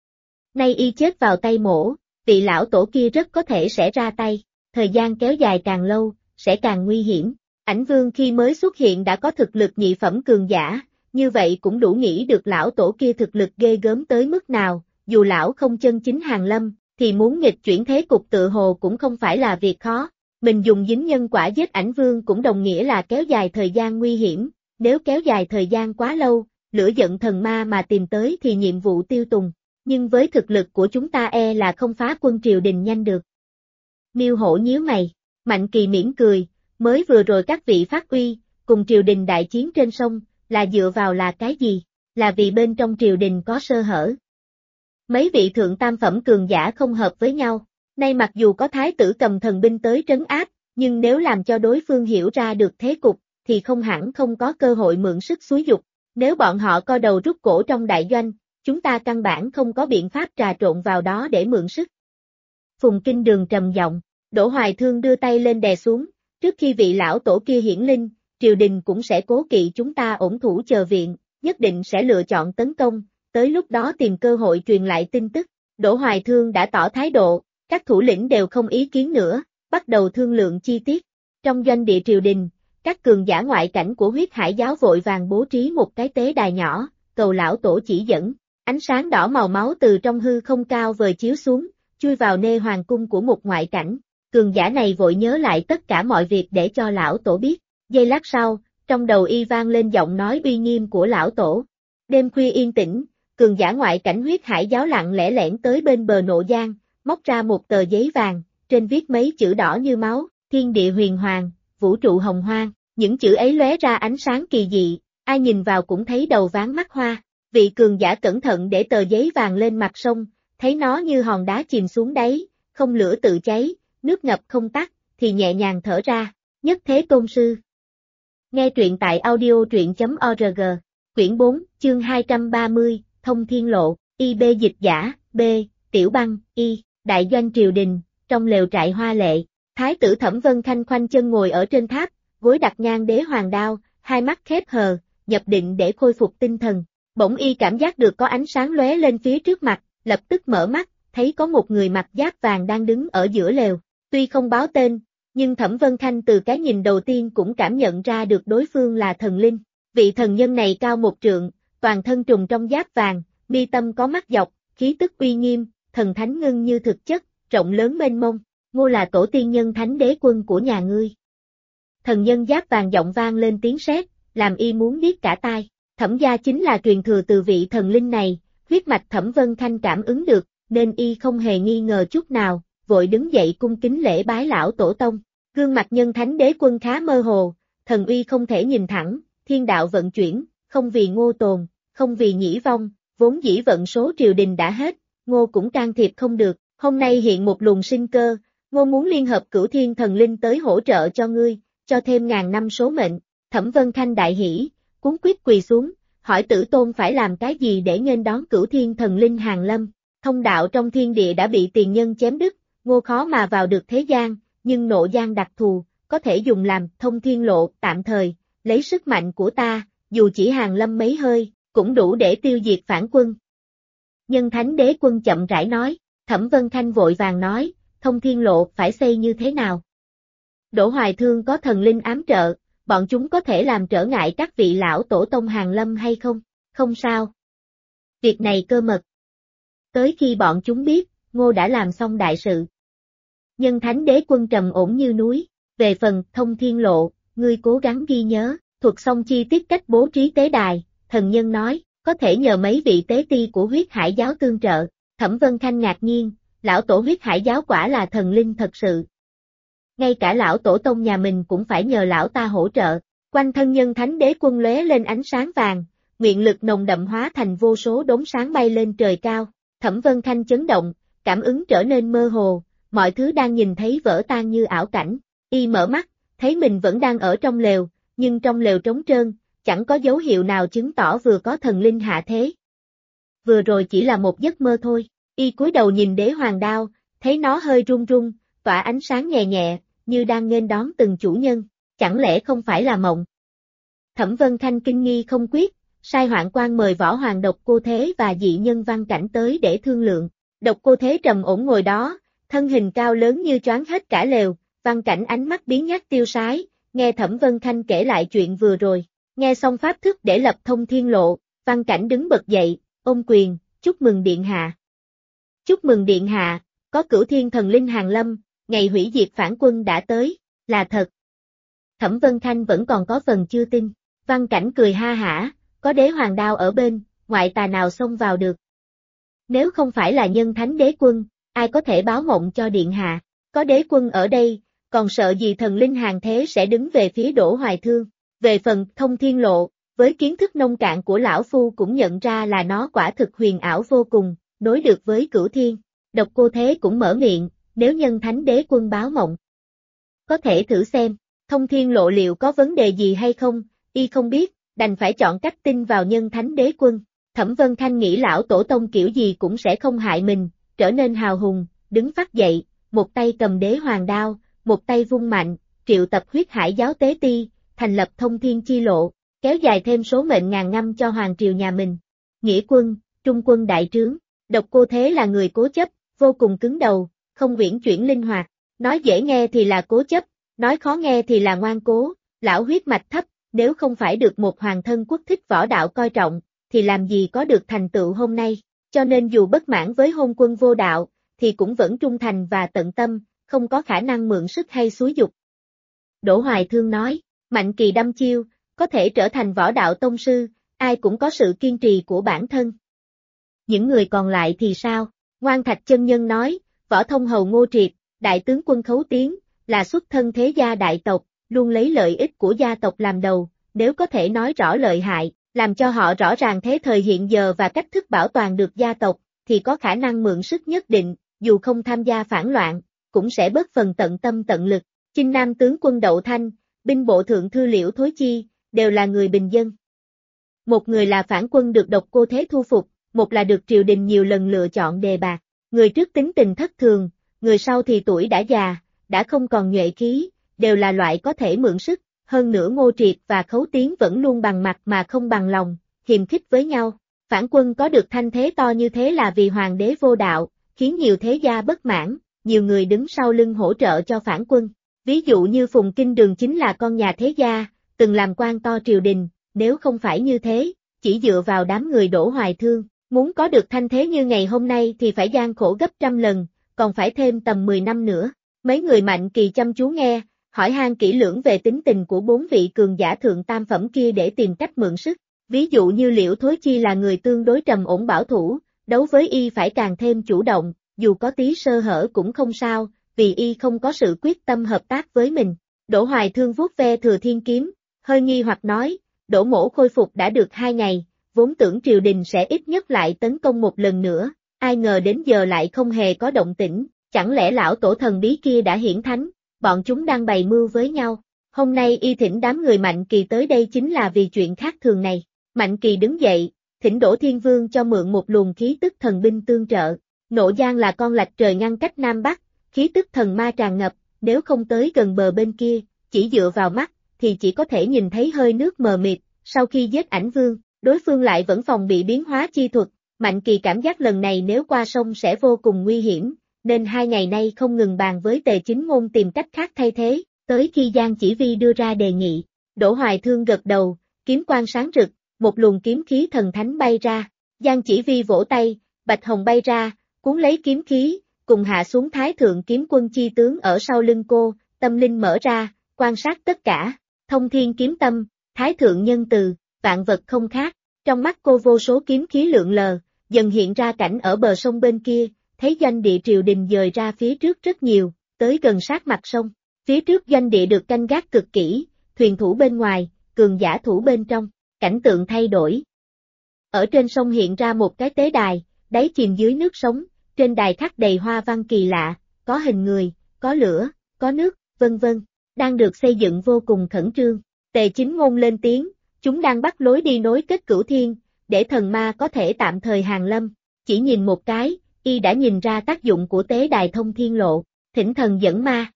Nay y chết vào tay mổ, vị lão tổ kia rất có thể sẽ ra tay, thời gian kéo dài càng lâu, sẽ càng nguy hiểm. Ảnh Vương khi mới xuất hiện đã có thực lực nhị phẩm cường giả, như vậy cũng đủ nghĩ được lão tổ kia thực lực ghê gớm tới mức nào, dù lão không chân chính hàng lâm, thì muốn nghịch chuyển thế cục tự hồ cũng không phải là việc khó. Mình dùng dính nhân quả giết Ảnh Vương cũng đồng nghĩa là kéo dài thời gian nguy hiểm, nếu kéo dài thời gian quá lâu, lửa giận thần ma mà tìm tới thì nhiệm vụ tiêu tùng, nhưng với thực lực của chúng ta là không phá quân triều đình nhanh được. Miêu Hổ nhíu mày, Mạnh Kỳ mỉm cười, mới vừa rồi các vị phát uy, cùng triều đình đại chiến trên sông, là dựa vào là cái gì? Là vì bên trong triều đình có sơ hở. Mấy vị thượng tam phẩm cường giả không hợp với nhau, nay mặc dù có thái tử cầm thần binh tới trấn áp, nhưng nếu làm cho đối phương hiểu ra được thế cục, thì không hẳn không có cơ hội mượn sức xúi dục. Nếu bọn họ co đầu rút cổ trong đại doanh, chúng ta căn bản không có biện pháp trà trộn vào đó để mượn sức. Phùng Kinh Đường trầm giọng, Đỗ Hoài Thương đưa tay lên đè xuống, trước khi vị lão tổ kia hiển linh, triều đình cũng sẽ cố kỵ chúng ta ổn thủ chờ viện, nhất định sẽ lựa chọn tấn công, tới lúc đó tìm cơ hội truyền lại tin tức. Đỗ Hoài Thương đã tỏ thái độ, các thủ lĩnh đều không ý kiến nữa, bắt đầu thương lượng chi tiết. Trong doanh địa triều đình, các cường giả ngoại cảnh của huyết hải giáo vội vàng bố trí một cái tế đài nhỏ, cầu lão tổ chỉ dẫn. Ánh sáng đỏ màu máu từ trong hư không cao vời chiếu xuống, chui vào nê hoàng cung của một ngoại cảnh. Cường giả này vội nhớ lại tất cả mọi việc để cho lão tổ biết. Giây lát sau, trong đầu y vang lên giọng nói uy nghiêm của lão tổ. Đêm khuya yên tĩnh, cường giả ngoại cảnh huyết hải giáo lặng lẽ lẻn tới bên bờ Nộ Giang, móc ra một tờ giấy vàng, trên viết mấy chữ đỏ như máu, thiên địa huyền hoàng, vũ trụ hồng hoang. Những chữ ấy lóe ra ánh sáng kỳ dị, ai nhìn vào cũng thấy đầu váng mắt hoa. Vị cường giả cẩn thận để tờ giấy vàng lên mặt sông, thấy nó như hòn đá chìm xuống đáy, không lửa tự cháy, nước ngập không tắt, thì nhẹ nhàng thở ra, nhất thế tôn sư. Nghe truyện tại audio truyện.org, quyển 4, chương 230, Thông Thiên Lộ, IB dịch giả, B, Tiểu Băng, Y, đại doanh triều đình, trong lều trại hoa lệ, thái tử Thẩm Vân Khanh khoanh chân ngồi ở trên tháp, gối đặt ngang đế hoàng đao, hai mắt khép hờ, nhập định để khôi phục tinh thần. Bỗng y cảm giác được có ánh sáng lóe lên phía trước mặt, lập tức mở mắt, thấy có một người mặc giáp vàng đang đứng ở giữa lều. Tuy không báo tên, nhưng Thẩm Vân Khanh từ cái nhìn đầu tiên cũng cảm nhận ra được đối phương là thần linh. Vị thần nhân này cao 1 trượng, toàn thân trùng trong giáp vàng, mi tâm có mắt dọc, khí tức uy nghiêm, thần thánh ngưng như thực chất, rộng lớn mênh mông. Ngô là tổ tiên nhân thánh đế quân của nhà ngươi. Thần nhân giáp vàng giọng vang lên tiếng sét, làm y muốn biết cả tai. Thẩm gia chính là truyền thừa từ vị thần linh này, huyết mạch Thẩm Vân Khanh cảm ứng được, nên y không hề nghi ngờ chút nào, vội đứng dậy cung kính lễ bái lão tổ tông. Gương mặt nhân thánh đế quân khá mơ hồ, thần uy không thể nhìn thẳng, thiên đạo vận chuyển, không vì Ngô tồn, không vì Nhĩ vong, vốn dĩ vận số triều đình đã hết, Ngô cũng can thiệp không được, hôm nay hiện một luồng sinh cơ, Ngô muốn liên hợp cửu thiên thần linh tới hỗ trợ cho ngươi, cho thêm ngàn năm số mệnh. Thẩm Vân Khanh đại hỉ, cuống quýt quỳ xuống, hỏi tử tôn phải làm cái gì để nghênh đón Cửu Thiên Thần Linh hàng lâm. Thông đạo trong thiên địa đã bị tiền nhân chém đứt, Ngô khó mà vào được thế gian, nhưng nộ gian đặc thù, có thể dùng làm thông thiên lộ tạm thời, lấy sức mạnh của ta, dù chỉ hàng lâm mấy hơi, cũng đủ để tiêu diệt phản quân. Nhân Thánh Đế Quân chậm rãi nói, Thẩm Vân Khanh vội vàng nói, thông thiên lộ phải xây như thế nào? Đỗ Hoài Thương có thần linh ám trợ, bọn chúng có thể làm trở ngại các vị lão tổ tông hàng lâm hay không? Không sao. Việc này cơ mật. Tới khi bọn chúng biết, Ngô đã làm xong đại sự. Nhân Thánh Đế Quân trầm ổn như núi, về phần thông thiên lộ, ngươi cố gắng ghi nhớ, thuật xong chi tiết cách bố trí tế đài, thần nhân nói, có thể nhờ mấy vị tế ti của huyết hải giáo tương trợ. Thẩm Vân Khanh ngạc nhiên, lão tổ huyết hải giáo quả là thần linh thật sự. Ngay cả lão tổ tông nhà mình cũng phải nhờ lão ta hỗ trợ. Quanh thân Nhân Thánh Đế Quân lóe lên ánh sáng vàng, nguyện lực nồng đậm hóa thành vô số đốm sáng bay lên trời cao. Thẩm Vân Khanh chấn động, cảm ứng trở nên mơ hồ, mọi thứ đang nhìn thấy vỡ tan như ảo cảnh. Y mở mắt, thấy mình vẫn đang ở trong lều, nhưng trong lều trống trơn, chẳng có dấu hiệu nào chứng tỏ vừa có thần linh hạ thế. Vừa rồi chỉ là một giấc mơ thôi. Y cúi đầu nhìn đế hoàng đao, thấy nó hơi rung rung, tỏa ánh sáng nhẹ nhẹ, như đang nghênh đón từng chủ nhân. Chẳng lẽ không phải là mộng? Thẩm Vân Khanh kinh nghi không quyết, sai Hoạn Quan mời Võ Hoàng Độc Cô Thế và dị nhân Văn Cảnh tới để thương lượng. Độc Cô Thế trầm ổn ngồi đó, thân hình cao lớn như choáng hết cả lều, Văn Cảnh ánh mắt biến nhát tiêu sái, nghe Thẩm Vân Khanh kể lại chuyện vừa rồi. Nghe xong pháp thức để lập thông thiên lộ, Văn Cảnh đứng bật dậy, ôm quyền, chúc mừng điện hạ. Chúc mừng điện hạ, có Cửu Thiên Thần Linh hàng lâm, ngày hủy diệt phản quân đã tới, là thật. Thẩm Vân Khanh vẫn còn có phần chưa tin, Văn Cảnh cười ha hả, có đế hoàng đao ở bên, ngoại tà nào xông vào được. Nếu không phải là Nhân Thánh Đế Quân, ai có thể báo mộng cho điện hạ, có đế quân ở đây, còn sợ gì thần linh hàng thế sẽ đứng về phía Đỗ Hoài Thương. Về phần thông thiên lộ, với kiến thức nông cạn của lão phu cũng nhận ra là nó quả thực huyền ảo vô cùng, nối được với Cửu Thiên. Độc Cô Thế cũng mở miệng, nếu Nhân Thánh Đế Quân báo mộng. Có thể thử xem, thông thiên lộ liệu có vấn đề gì hay không, y không biết, đành phải chọn cách tin vào Nhân Thánh Đế Quân. Thẩm Vân Khanh nghĩ lão tổ tông kiểu gì cũng sẽ không hại mình, trở nên hào hùng, đứng phát dậy, một tay cầm đế hoàng đao, một tay vung mạnh, triệu tập huyết hải giáo tế ti, thành lập thông thiên chi lộ, kéo dài thêm số mệnh ngàn năm cho hoàng triều nhà mình. Nghĩa quân, trung quân đại trướng, Độc Cô Thế là người cố chấp, vô cùng cứng đầu, không uyển chuyển linh hoạt, nói dễ nghe thì là cố chấp, nói khó nghe thì là ngoan cố, lão huyết mạch thấp, nếu không phải được một hoàng thân quốc thích võ đạo coi trọng, thì làm gì có được thành tựu hôm nay, cho nên dù bất mãn với hôn quân vô đạo, thì cũng vẫn trung thành và tận tâm, không có khả năng mượn sức hay xúi dục. Đỗ Hoài Thương nói, mạnh kỳ đăm chiêu, có thể trở thành võ đạo tông sư, ai cũng có sự kiên trì của bản thân. Những người còn lại thì sao? Ngoan Thạch chân nhân nói, Võ Thông Hầu Ngô Triệt, đại tướng quân Khấu Tiến, là xuất thân thế gia đại tộc, luôn lấy lợi ích của gia tộc làm đầu, nếu có thể nói rõ lợi hại, làm cho họ rõ ràng thế thời hiện giờ và cách thức bảo toàn được gia tộc, thì có khả năng mượn sức nhất định, dù không tham gia phản loạn, cũng sẽ bớt phần tận tâm tận lực. Chinh Nam tướng quân Đậu Thanh, binh bộ thượng thư Liễu Thối Chi, đều là người bình dân. Một người là phản quân được Độc Cô Thế thu phục, một là được triều đình nhiều lần lựa chọn đề bạt. Người trước tính tình thất thường, người sau thì tuổi đã già, đã không còn nhuệ khí, đều là loại có thể mượn sức. Hơn nữa Ngô Triệt và Khấu Tiến vẫn luôn bằng mặt mà không bằng lòng, hiềm khích với nhau. Phản quân có được thanh thế to như thế là vì hoàng đế vô đạo, khiến nhiều thế gia bất mãn, nhiều người đứng sau lưng hỗ trợ cho phản quân. Ví dụ như Phùng Kinh Đường chính là con nhà thế gia, từng làm quan to triều đình, nếu không phải như thế, chỉ dựa vào đám người Đỗ Hoài Thương, muốn có được thanh thế như ngày hôm nay thì phải gian khổ gấp trăm lần, còn phải thêm tầm 10 năm nữa. Mấy người Mạnh Kỳ chăm chú nghe, hỏi han kỹ lưỡng về tính tình của 4 vị cường giả thượng tam phẩm kia để tìm cách mượn sức. Ví dụ như Liễu Thối Chi là người tương đối trầm ổn bảo thủ, đấu với y phải càng thêm chủ động, dù có tí sơ hở cũng không sao, vì y không có sự quyết tâm hợp tác với mình. Đỗ Hoài Thương vuốt ve Thừa Thiên kiếm, hơi nghi hoặc nói, Đỗ mỗ khôi phục đã được 2 ngày, vốn tưởng triều đình sẽ ít nhất lại tấn công một lần nữa, ai ngờ đến giờ lại không hề có động tĩnh, chẳng lẽ lão tổ thần bí kia đã hiển thánh, bọn chúng đang bày mưu với nhau. Hôm nay y thỉnh đám người Mạnh Kỳ tới đây chính là vì chuyện khác thường này. Mạnh Kỳ đứng dậy, thỉnh Đỗ Thiên Vương cho mượn một luồng khí tức thần binh tương trợ. Nộ Giang là con lạch trời ngăn cách Nam Bắc, khí tức thần ma tràn ngập, nếu không tới gần bờ bên kia, chỉ dựa vào mắt, thì chỉ có thể nhìn thấy hơi nước mờ mịt. Sau khi giết Ảnh Vương, đối phương lại vẫn phòng bị biến hóa chi thuật. Mạnh Kỳ cảm giác lần này nếu qua sông sẽ vô cùng nguy hiểm, nên 2 ngày nay không ngừng bàn với Tề Chính Ngôn tìm cách khác thay thế, tới khi Giang Chỉ Vi đưa ra đề nghị. Đỗ Hoài Thương gật đầu, kiếm quang sáng rực, một luồng kiếm khí thần thánh bay ra. Giang Chỉ Vi vỗ tay, bạch hồng bay ra, cuốn lấy kiếm khí, cùng hạ xuống Thái Thượng Kiếm Quân chi tướng ở sau lưng cô, tâm linh mở ra, quan sát tất cả. Thông thiên kiếm tâm, Thái Thượng nhân từ, vạn vật không khác. Trong mắt cô vô số kiếm khí lượn lờ, dần hiện ra cảnh ở bờ sông bên kia, thấy doanh địa triều đình dời ra phía trước rất nhiều, tới gần sát mặt sông. Phía trước doanh địa được canh gác cực kỹ, thuyền thủ bên ngoài, cường giả thủ bên trong, cảnh tượng thay đổi. Ở trên sông hiện ra một cái tế đài, đáy chìm dưới nước sống, trên đài khắc đầy hoa văn kỳ lạ, có hình người, có lửa, có nước, vân vân, đang được xây dựng vô cùng khẩn trương. Tề Chính Ngôn lên tiếng, chúng đang bắt lối đi nối kết cửu thiên, để thần ma có thể tạm thời hàng lâm. Chỉ nhìn một cái, y đã nhìn ra tác dụng của tế đài thông thiên lộ, thỉnh thần dẫn ma.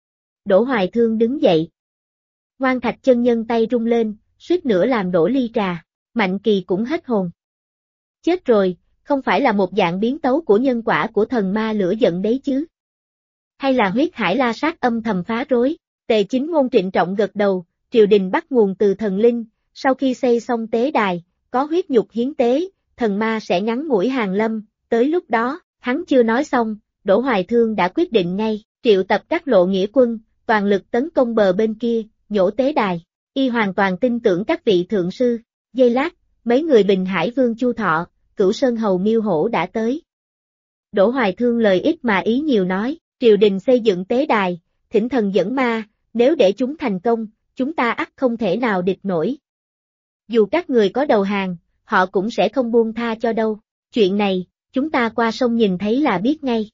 Đỗ Hoài Thương đứng dậy. Ngoan Thạch chân nhân tay rung lên, suýt nữa làm đổ ly trà. Mạnh Kỳ cũng hết hồn. Chết rồi, không phải là một dạng biến tấu của nhân quả của thần ma lửa giận đấy chứ? Hay là huyết hải la sát âm thầm phá rối? Tề Chính Ngôn trịnh trọng gật đầu, triều đình bắt nguồn từ thần linh, sau khi xây xong tế đài, có huyết nhục hiến tế, thần ma sẽ ngắn ngủi hàng lâm, tới lúc đó, hắn chưa nói xong, Đỗ Hoài Thương đã quyết định ngay, triệu tập các lộ nghĩa quân, toàn lực tấn công bờ bên kia, nhổ tế đài. Y hoàn toàn tin tưởng các vị thượng sư. Giây lát, mấy người Bình Hải Vương Chu Thọ, Cửu Sơn Hầu Miêu Hổ đã tới. Đỗ Hoài Thương lời ít mà ý nhiều nói, triều đình xây dựng tế đài, thỉnh thần dẫn ma, nếu để chúng thành công, chúng ta ắt không thể nào địch nổi. Dù các người có đầu hàng, họ cũng sẽ không buông tha cho đâu. Chuyện này, chúng ta qua sông nhìn thấy là biết ngay.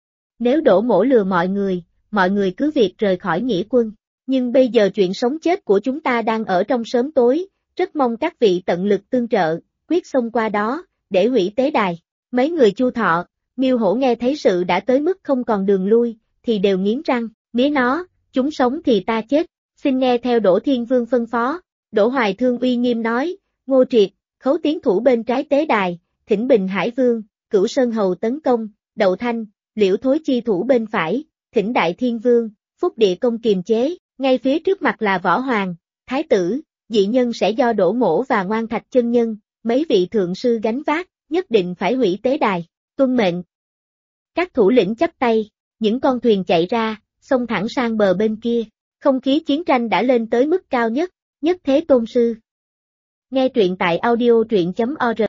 Nếu Đỗ Mỗ lừa mọi người cứ việc rời khỏi nghĩa quân. Nhưng bây giờ chuyện sống chết của chúng ta đang ở trong sớm tối, rất mong các vị tận lực tương trợ, quyết xông qua đó, để hủy tế đài. Mấy người Chu Thọ, Miêu Hổ nghe thấy sự đã tới mức không còn đường lui, thì đều nghiến răng, mía nó, chúng sống thì ta chết, xin nghe theo Đỗ Thiên Vương phân phó. Đỗ Hoài Thương uy nghiêm nói, Ngô Triệt, Khấu tiến thủ bên trái tế đài, thỉnh Bình Hải Vương, Cửu Sơn Hầu tấn công, Đậu Thanh, Liễu Thối chi thủ bên phải, thỉnh Đại Thiên Vương, Phúc Địa Công kiềm chế. Ngay phía trước mặt là Võ Hoàng, Thái tử, dị nhân sẽ do Đỗ Mỗ và Ngoan Thạch chân nhân, mấy vị thượng sư gánh vác, nhất định phải hủy tế đài, tuân mệnh. Các thủ lĩnh chắp tay, những con thuyền chạy ra, xông thẳng sang bờ bên kia, không khí chiến tranh đã lên tới mức cao nhất, nhất thế tôn sư. Nghe truyện tại audio truyện.org